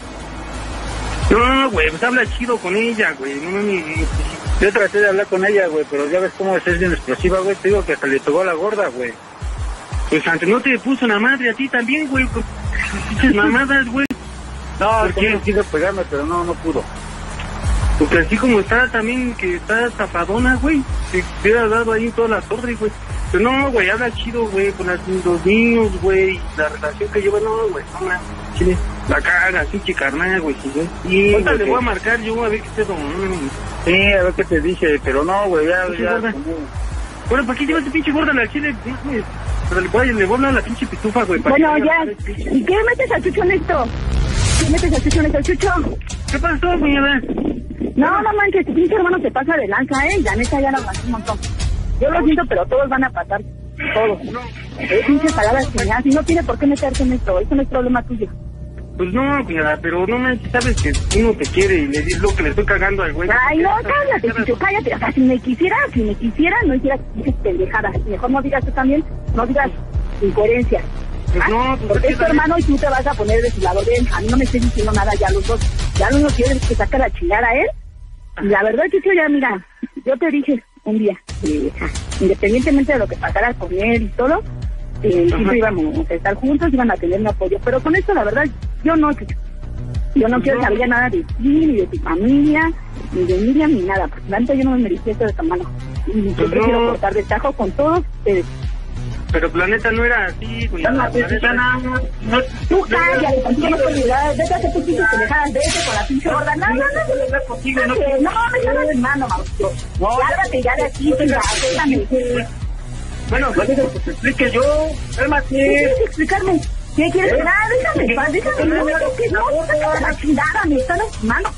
No, güey, pues habla chido con ella, güey. No mames. Yo traté de hablar con ella, güey, pero ya ves cómo es bien explosiva, güey. Te digo que hasta le tocó a la gorda, güey. Pues antes no te puso una madre a ti también, güey. Con pinches mamadas, güey. No, es que quiso pegarme, pero no, no pudo. Porque así como está también, que está zafadona, güey. Te hubiera dado ahí toda la torre, güey. Pero no, güey, habla chido, güey, con las, los niños, güey. La relación que lleva, no, güey, no, man. Chile. La caga, pinche carnal, güey. Sí, sí, ahorita le voy a marcar yo a ver qué te don. Sí, a ver qué te dice, pero no, güey, ya, ya. Gorda. Bueno, ¿para qué llevas ese pinche gorda a la Chile? Pero le voy, le voy a hablar a la pinche pitufa, güey. Bueno, ya. ¿Y qué metes al Chucho en esto? ¿Qué metes al Chucho en esto, Chucho? ¿Qué pasó, cuñada? No, no manches, tu pinche hermano se pasa de lanza, ¿eh? La neta ya lo aguanté un montón. Yo lo siento, pero todos van a pasar. Todos. No. Es pinche palabras señal. Si no tiene por qué meterte en esto, eso no es problema tuyo. Pues no, cuñada, pero no me sabes que uno te quiere y le dices lo que le estoy cagando al güey. Ay, no, cállate, Chucho, cállate. O sea, si me quisiera, si me quisiera, no hicieras pendejadas. Mejor no digas tú también, no digas incoherencias. Pues ¿Ah? no, pues porque es tu hermano y tú te vas a poner de su lado de él. A mí no me estés diciendo nada ya los dos. Ya lo único que quieres es que saca la chingada a él. Y la verdad, Chucho, ya mira, yo te dije un día, eh, independientemente de lo que pasara con él y todo, eh, siempre íbamos a estar juntos, iban a tener mi apoyo. Pero con esto, la verdad, yo no, Chucho. Yo no quiero saber nada de ti, ni de tu familia, ni de Miriam, ni nada. Porque antes yo no me merecía esto de tu mano. Y yo pues quiero no. cortar de tajo con todos ustedes. Pero Planeta no era así, cuñada. No, Planeta no, no. Tú cállate, contigo no te olvidas. Vete a hacer tus pinches pendejadas, vete con la pinche gorda. No, no, no, no, contigo, no. No, me llamas hermano, Mauricio. Lárgate ya de aquí, venga, déjame. Bueno, pues te explique yo, cálmate. ¿Qué quieres explicarme? ¿Qué quieres? Nada, déjame, paz, déjame. No, que no, sácate la chingada, me están lastimando.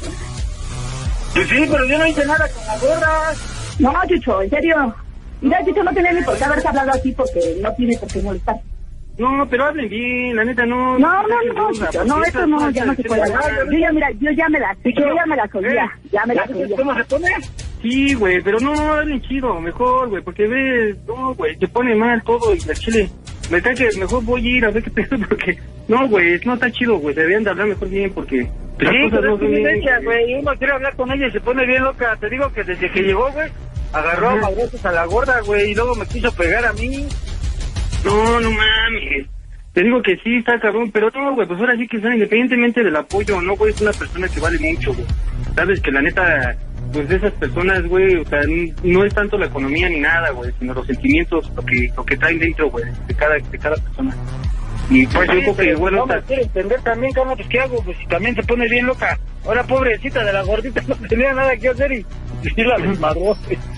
Pues sí, pero yo no hice nada con la gorda. No, Chucho, en serio. Mira, Chucho no tenía ni por qué haberse hablado así porque no tiene por qué molestar. No, pero hablen bien, la neta, no. No, no, no, no, no, eso no, ya no se puede hablar. Yo ya, mira, yo ya me la, yo ya me la oía, ya me la oía. ¿Cómo se pone? Sí, güey, pero no, no, hablen chido, mejor, güey, porque ves, no, güey, te pone mal todo y el chile. Me está que mejor voy a ir a ver qué pedo, porque, no, güey, no está chido, güey, deberían de hablar mejor bien, porque... Sí, pero es que ella, güey, uno quiere hablar con ella y se pone bien loca. Te digo que desde que llegó, güey, agarró a madrazos a la gorda, güey, y luego me quiso pegar a mí. No, no mames. Te digo que sí, está cabrón, pero no, güey, pues ahora sí que está independientemente del apoyo, no, güey, es una persona que vale mucho, güey. Sabes que la neta, pues de esas personas, güey, o sea, no es tanto la economía ni nada, güey, sino los sentimientos, lo que lo que traen dentro, güey, de cada, de cada persona. Y pues, pues yo creo que, bueno, no me quiere entender también, carnal, pues ¿qué hago? Pues si también se pone bien loca. Ahora, pobrecita de la gordita, no tenía nada que hacer y, y la desmadró.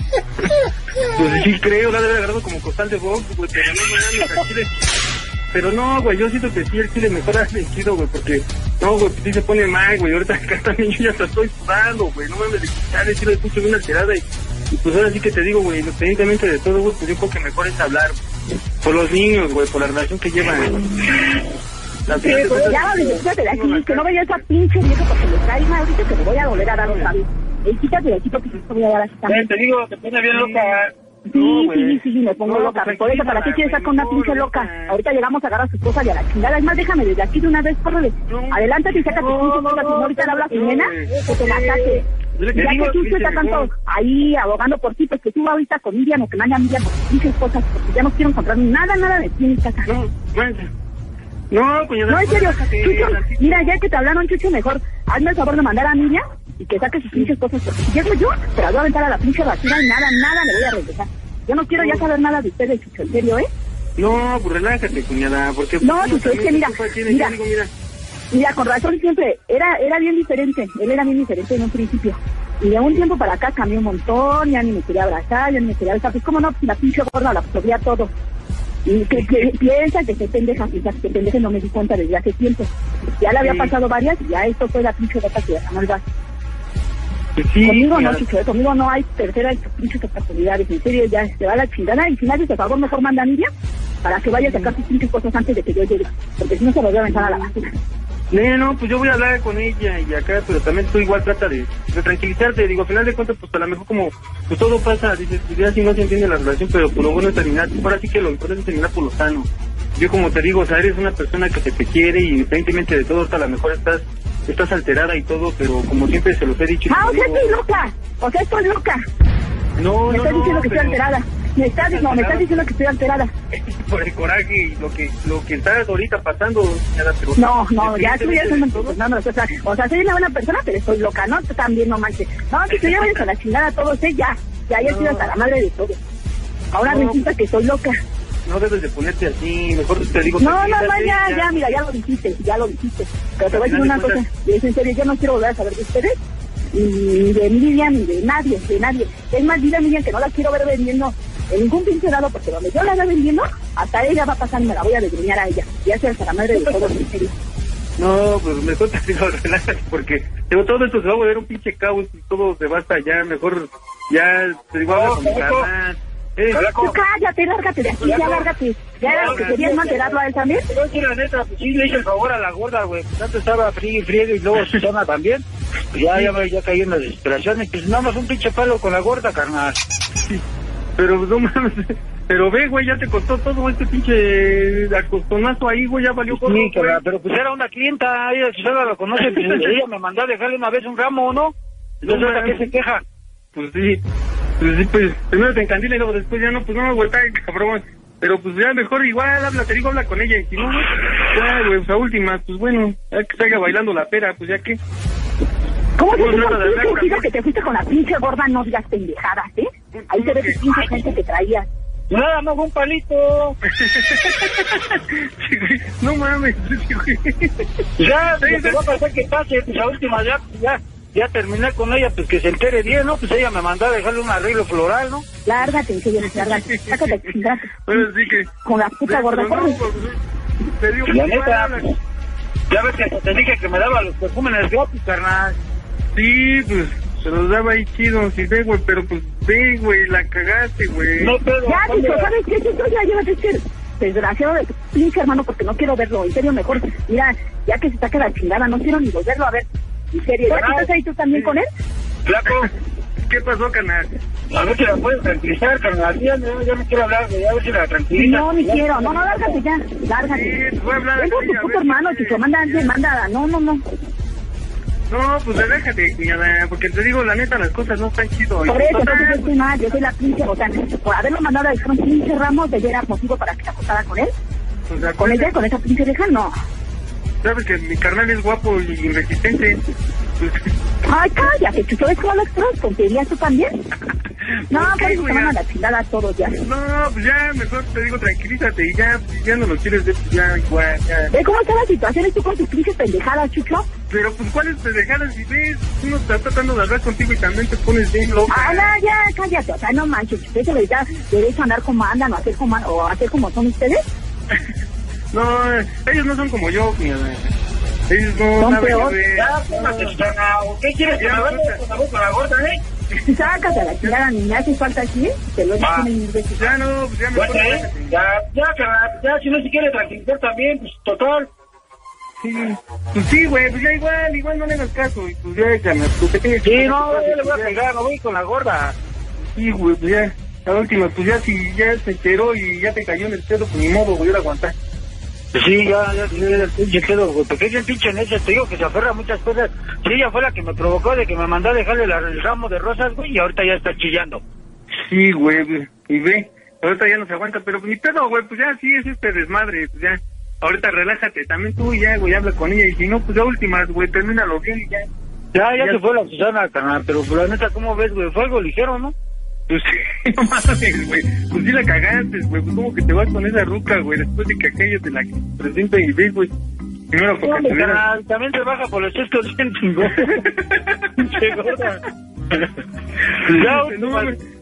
Pues sí creo, la debe agarrado como costal de box, güey, pero no me dan chile. Pero no, güey, yo siento que sí, el chile mejor hace chido, güey, porque, no, güey, pues sí se pone mal, güey, ahorita acá también yo ya hasta estoy sudando, güey, no mames, de quitar el chile de escucho bien alterada y, y pues ahora sí que te digo, güey, independientemente de todo, güey, pues yo creo que mejor es hablar, güey, por los niños, güey, por la relación que llevan, la sí, pues ya, quítate de aquí, que no vaya esa pinche vieja porque me cae mal, ahorita que me voy a volver a dar otra vez. Eh, quítate de aquí porque sí te voy a dar así también. Eh, te digo, te pone bien loca. Sí, no, sí, sí, sí, me pongo no, loca. Pues por eso, ¿para qué quieres estar con una pinche loca? Ahorita llegamos a agarrar a su esposa y a la chingada. Es más, déjame desde aquí de una vez, córrele. No, adelántate y saca tu pinche esposa. Si no, ahorita le habla a su nena, que te la saque. Ya que tú se está tanto ahí abogando por ti, pues que tú ahorita con Miriam o que manda a Miriam por tus pinches cosas, porque ya no quiero encontrar nada, nada de ti en mi casa. No, no, cuñada. No, en serio, Chucho, mira, ya que te hablaron, Chucho, mejor hazme el favor de mandar a Miriam y que saque sus pinches cosas, porque si llego yo, te la voy a aventar a la pinche basura y nada, nada le voy a regresar. Yo no quiero ya saber nada de ustedes, Chucho, en serio, ¿eh? No, pues relájate, cuñada, porque... No, Chucho, es que mira, mira, mira, mira, con razón siempre, era era bien diferente, él era bien diferente en un principio. Y de un tiempo para acá cambió un montón, ya ni me quería abrazar, ya ni me quería besar, pues cómo no, si la pinche gorda la absorbía todo. Y que, que piensa que se pendeja, piensa que pendeja, no me di cuenta desde hace tiempo. Ya le había sí. pasado varias y ya esto fue la pinche gota que ya mal va. Sí, conmigo no, Chicho, eh, conmigo no hay tercera de tus pinches oportunidades, en serio, ya se va la chingada y si nadie te favor mejor manda a Miriam para que vaya a sacar tus pinches cosas antes de que yo llegue, porque si no se lo voy a aventar a la basura. No, no, pues yo voy a hablar con ella y acá, pero también tú igual trata de, de tranquilizarte, digo, al final de cuentas, pues a lo mejor como, pues todo pasa, dices, ya si no se entiende la relación, pero por lo bueno es terminar, ahora sí que lo importante es terminar por lo sano. Yo como te digo, o sea, eres una persona que te, te quiere y independientemente de todo, hasta a lo mejor estás, estás alterada y todo, pero como siempre se los he dicho. Ah, o sea, estoy loca, o sea, estoy loca. No, me no, estás no, diciendo que pero... estoy alterada. Me estás, no, me estás diciendo que estoy alterada. Por el coraje y lo que lo que estás ahorita pasando, pero no, no, ya tú ya estás no, no, o sea, o sea, soy una buena persona, pero estoy loca, ¿no? Tú también no manches. No, que tú ya vayas a la chingada todos, ¿eh? Ya, ya, ya estoy hasta la madre de todo. Ahora no, resulta que soy loca. No debes de ponerte así, mejor te digo... No, no, no, ya, ya, ya, mira, ya lo dijiste, ya lo dijiste. Pero te voy a decir una cosa, es en serio, yo no quiero volver a saber de ustedes, ni de Miriam, ni de nadie, de nadie. Es más, dile a Miriam que no la quiero ver vendiendo en ningún pinche lado, porque donde yo la vea vendiendo, hasta ella va a pasar y me la voy a desgreñar a ella. Ya sea hasta la madre de todos, en serio. No, pues mejor te digo, relájate, porque digo, todo esto se va a volver un pinche caos y todo se va hasta allá, mejor ya te digo, habla con mi carnal. Eh, tú cállate, lárgate de aquí, ya lárgate. Ya era lo que querías mantenerlo a él también. Pero sí, la neta, pues sí le hice el favor a la gorda, güey. Antes estaba frío y frío y luego Susana también. Pues ya, ya, ya caí en la desesperación. Y pues nada más un pinche palo con la gorda, carnal. Sí. Pero no mames, pero ve, güey, ya te costó todo este pinche acostonazo ahí, güey, ya valió por sí, pero, pero pues era una clienta, ella Susana lo conoce, pues ella me mandó a dejarle una vez un ramo, ¿no? Entonces, ¿a qué se queja? Pues sí, pues sí, pues primero te encandila y luego después ya no, pues no, güey, está cabrón. Pero pues ya mejor igual, habla, te digo, habla con ella, y si no, ya, güey, pues a última, pues bueno, ya que salga bailando la pera, pues ya que... ¿Cómo se dice que te fuiste con la pinche gorda? No digas pendejadas, ¿eh? Ahí se ve tu pinche gente que traías. Nada, no fue un palito. No mames. Ya, sí, te va a pasar que pase, pues a última ya, ya, ya terminé con ella, pues que se entere bien, ¿no? Pues ella me mandó a dejarle un arreglo floral, ¿no? Lárgate, en serio, lárgate. Sácate, chingate. Bueno, sí que... Con la puta gorda, corre. Te digo, la neta, ya ves que te dije que me daba los perfumes gratis, carnal. Sí, pues, se los daba ahí chido, sí, ve, güey, pero pues, ve, güey, la cagaste, güey. No, pero... Ya, Chicho, ¿sabes qué? Chicho, ya, llévate, es que desgraciado de tu pinche hermano, porque no quiero verlo, en serio, mejor, mira, ya que se saca la chingada, no quiero ni volverlo a ver, en serio, ¿ya que estás ahí tú también con él? Flaco, ¿qué pasó, carnal? A ver si la puedes tranquilizar, carnal, ya, ya, ya no quiero hablar, ya, a ver si la tranquiliza. No, ni quiero, no, no, lárgate ya, lárgate. Sí, voy a hablar. Es por tu puto hermano, chico, manda a alguien, manda, no, no, no. No, pues déjate, cuñada, porque te digo, la neta, las cosas no están chido. Por eso, entonces yo estoy mal, yo soy la pinche, o sea, por haberlo mandado a dejar un pinche ramo, de era motivo para que se acostara con él. O sea, con ella, con esa pinche vieja, no. Sabes que mi carnal es guapo y resistente. Pues... Ay, cállate, ¿tú sabes cómo lo extras? ¿Contarías tú también? No, por eso se van a la chingada todos ya. No, pues ya, mejor te digo, tranquilízate y ya, ya no lo quieres ver, ya, igual, ya. ¿Ves cómo está la situación? ¿Y tú con tus pinches pendejadas, Chucho? Pero, pues, ¿cuáles pendejadas? Si ves, uno está tratando de hablar contigo y también te pones bien loca. Ah, no, ya, cállate, o sea, no manches, ¿ustedes se les da derecho a andar como andan o hacer como, o hacer como son ustedes? No, ellos no son como yo, cuñada. Ellos no son saben peor. de... Ya, póngate, Susana, ¿qué quieres que me vaya con la boca la gorda, eh? Sácate a la chingada, ni me hace falta aquí, te lo ah, mil veces. Ya no, pues ya me bueno, eh, ya, ya, carnal, ya, si no se quiere tranquilizar también, pues, total. Sí, pues sí, güey, pues ya igual, igual no le hagas caso, y pues ya, carnal, pues que tengas... Sí, no, yo le voy a pegar, no voy con la gorda. Sí, güey, pues ya, la última, pues ya, si ya se enteró y ya te cayó en el pedo, pues ni modo, voy a aguantar. Sí, ya, ya, ya, el pinche pedo, güey, porque es el pinche en ese, te digo que se aferra a muchas cosas. Sí, ella fue la que me provocó de que me mandó a dejarle la, el ramo de rosas, güey, y ahorita ya está chillando. Sí, güey, y ve, ahorita ya no se aguanta, pero ni pedo, güey, pues ya, sí, es este desmadre, pues ya, ahorita relájate, también tú ya, güey, habla con ella, y si no, pues ya últimas, güey, termínalo bien y ya. Ya, ya, ya se fue la Susana, carnal, pero pues, la neta, ¿cómo ves, güey? Fue algo ligero, ¿no? Pues sí, no mames, güey. Pues sí la cagaste, güey. Pues como que te vas con esa ruca, güey. Después de que aquello te la presenta y ves, güey. Primero porque no, te carnal, veas... también se baja por los chescos dientes, güey. Pinche gorda. Ya, última.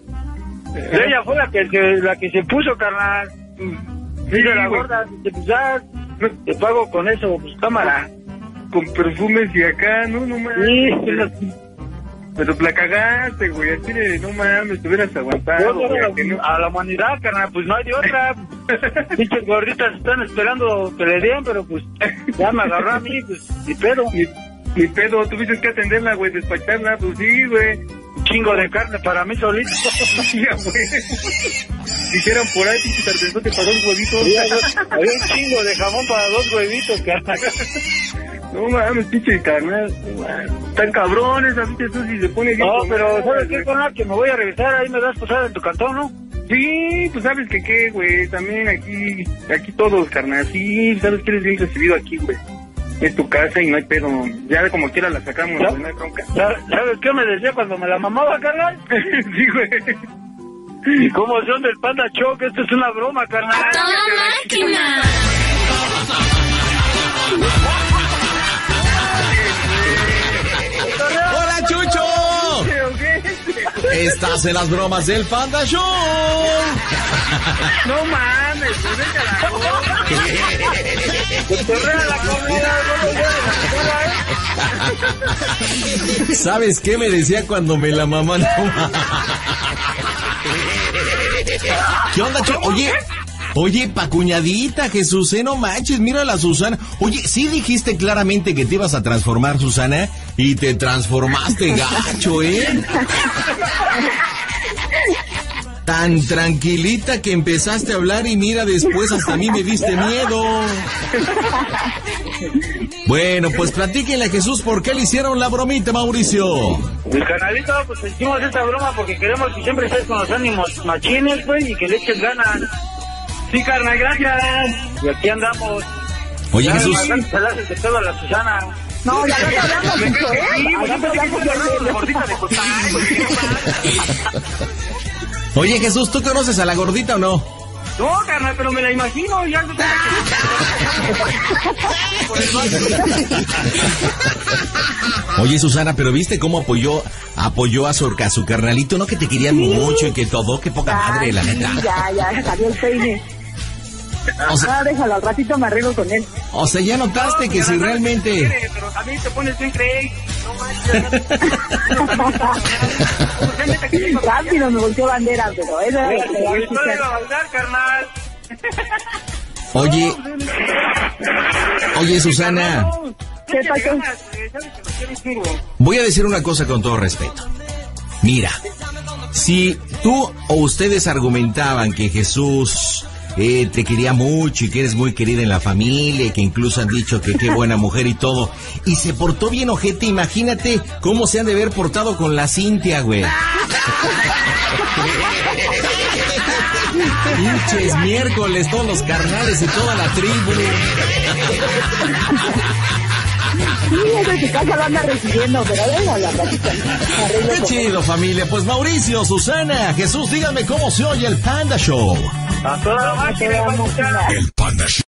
Ella fue la que, se, la que se puso, carnal. Mira, la gorda, pues ya te pago con eso, pues cámara. Con perfumes y acá, no, no mames. Sí. Pero la cagaste, güey, así de, no mames, te hubieras aguantado, no, güey. No, que no... A la humanidad, carnal, pues no hay de otra. Pinches gorditas están esperando que le den, pero pues ya me agarró a mí, pues, ni pedo. Ni, ni pedo, tuviste que atenderla, güey, despacharla, pues sí, güey. Un chingo de carne para mí solito. Sí, güey. Dijeron por ahí, pinche sardenzote para dos huevitos. Sí, había un chingo de jamón para dos huevitos, carnal. No mames, pinche carnal, están cabrones, así que tú si se pone bien. No, pero ¿sabes qué, carnal? Que me voy a regresar, ahí me das posada en tu cantón, ¿no? Sí, pues sabes que qué, güey, también aquí, aquí todos, carnal, sí, sabes que eres bien recibido aquí, güey. Es tu casa y no hay pedo, ya como quiera la sacamos, güey, no hay bronca. ¿Sabes qué me decía cuando me la mamaba, carnal? Sí, güey. ¿Y cómo son del Panda Show? Que esto es una broma, carnal. ¡A toda máquina! ¡Hola, Chucho! Estás en las bromas del Panda Show. No mames, pues déjala. Correa la comida, no ¿Sabes qué me decía cuando me la mamá? No, ¿qué onda, Chucho? Oye, oye, pa' cuñadita, Jesús, eh, no manches, mira a la Susana. Oye, sí dijiste claramente que te ibas a transformar, Susana, y te transformaste gacho, ¿eh? Tan tranquilita que empezaste a hablar y mira, después hasta a mí me diste miedo. Bueno, pues platíquenle a Jesús por qué le hicieron la bromita, Mauricio. El canalito, pues hicimos esta broma porque queremos que siempre estés con los ánimos machines, pues, y que le eches ganas. Sí, carnal, gracias. Y aquí andamos. Oye, ya, Jesús. Saludos de todo a la Susana. No, ya no hablamos mucho, ¿eh? Oye, Jesús, ¿tú conoces a la gordita o no? No, carnal, pero me la imagino. Ya no Oye, Susana, pero ¿viste cómo apoyó apoyó a su, a su carnalito? ¿No que te querían sí. mucho y que todo? Qué poca ya, madre, la neta. Ya, ya, salió el peine. O sea, ah, déjalo, al ratito me arreglo con él. O sea, ya notaste no, que si realmente... Quiere, pero a mí te pones bien creíble. No, rápido me volteó bandera, pero eso era lo que no le iba a bailar, carnal. Oye, oye, Susana. ¿Qué pasó? Voy a decir una cosa con todo respeto. Mira, si tú o ustedes argumentaban que Jesús eh, te quería mucho y que eres muy querida en la familia y que incluso han dicho que qué buena mujer y todo, y se portó bien ojete, imagínate cómo se han de haber portado con la Cintia, güey. Pinches miércoles, todos los carnales y toda la tribu. Sí, desde su casa lo anda recibiendo, pero venga la ratita. Qué chido, familia. Pues Mauricio, Susana, Jesús, díganme cómo se oye el Panda Show. A toda máquina, máquina. El Panda Show.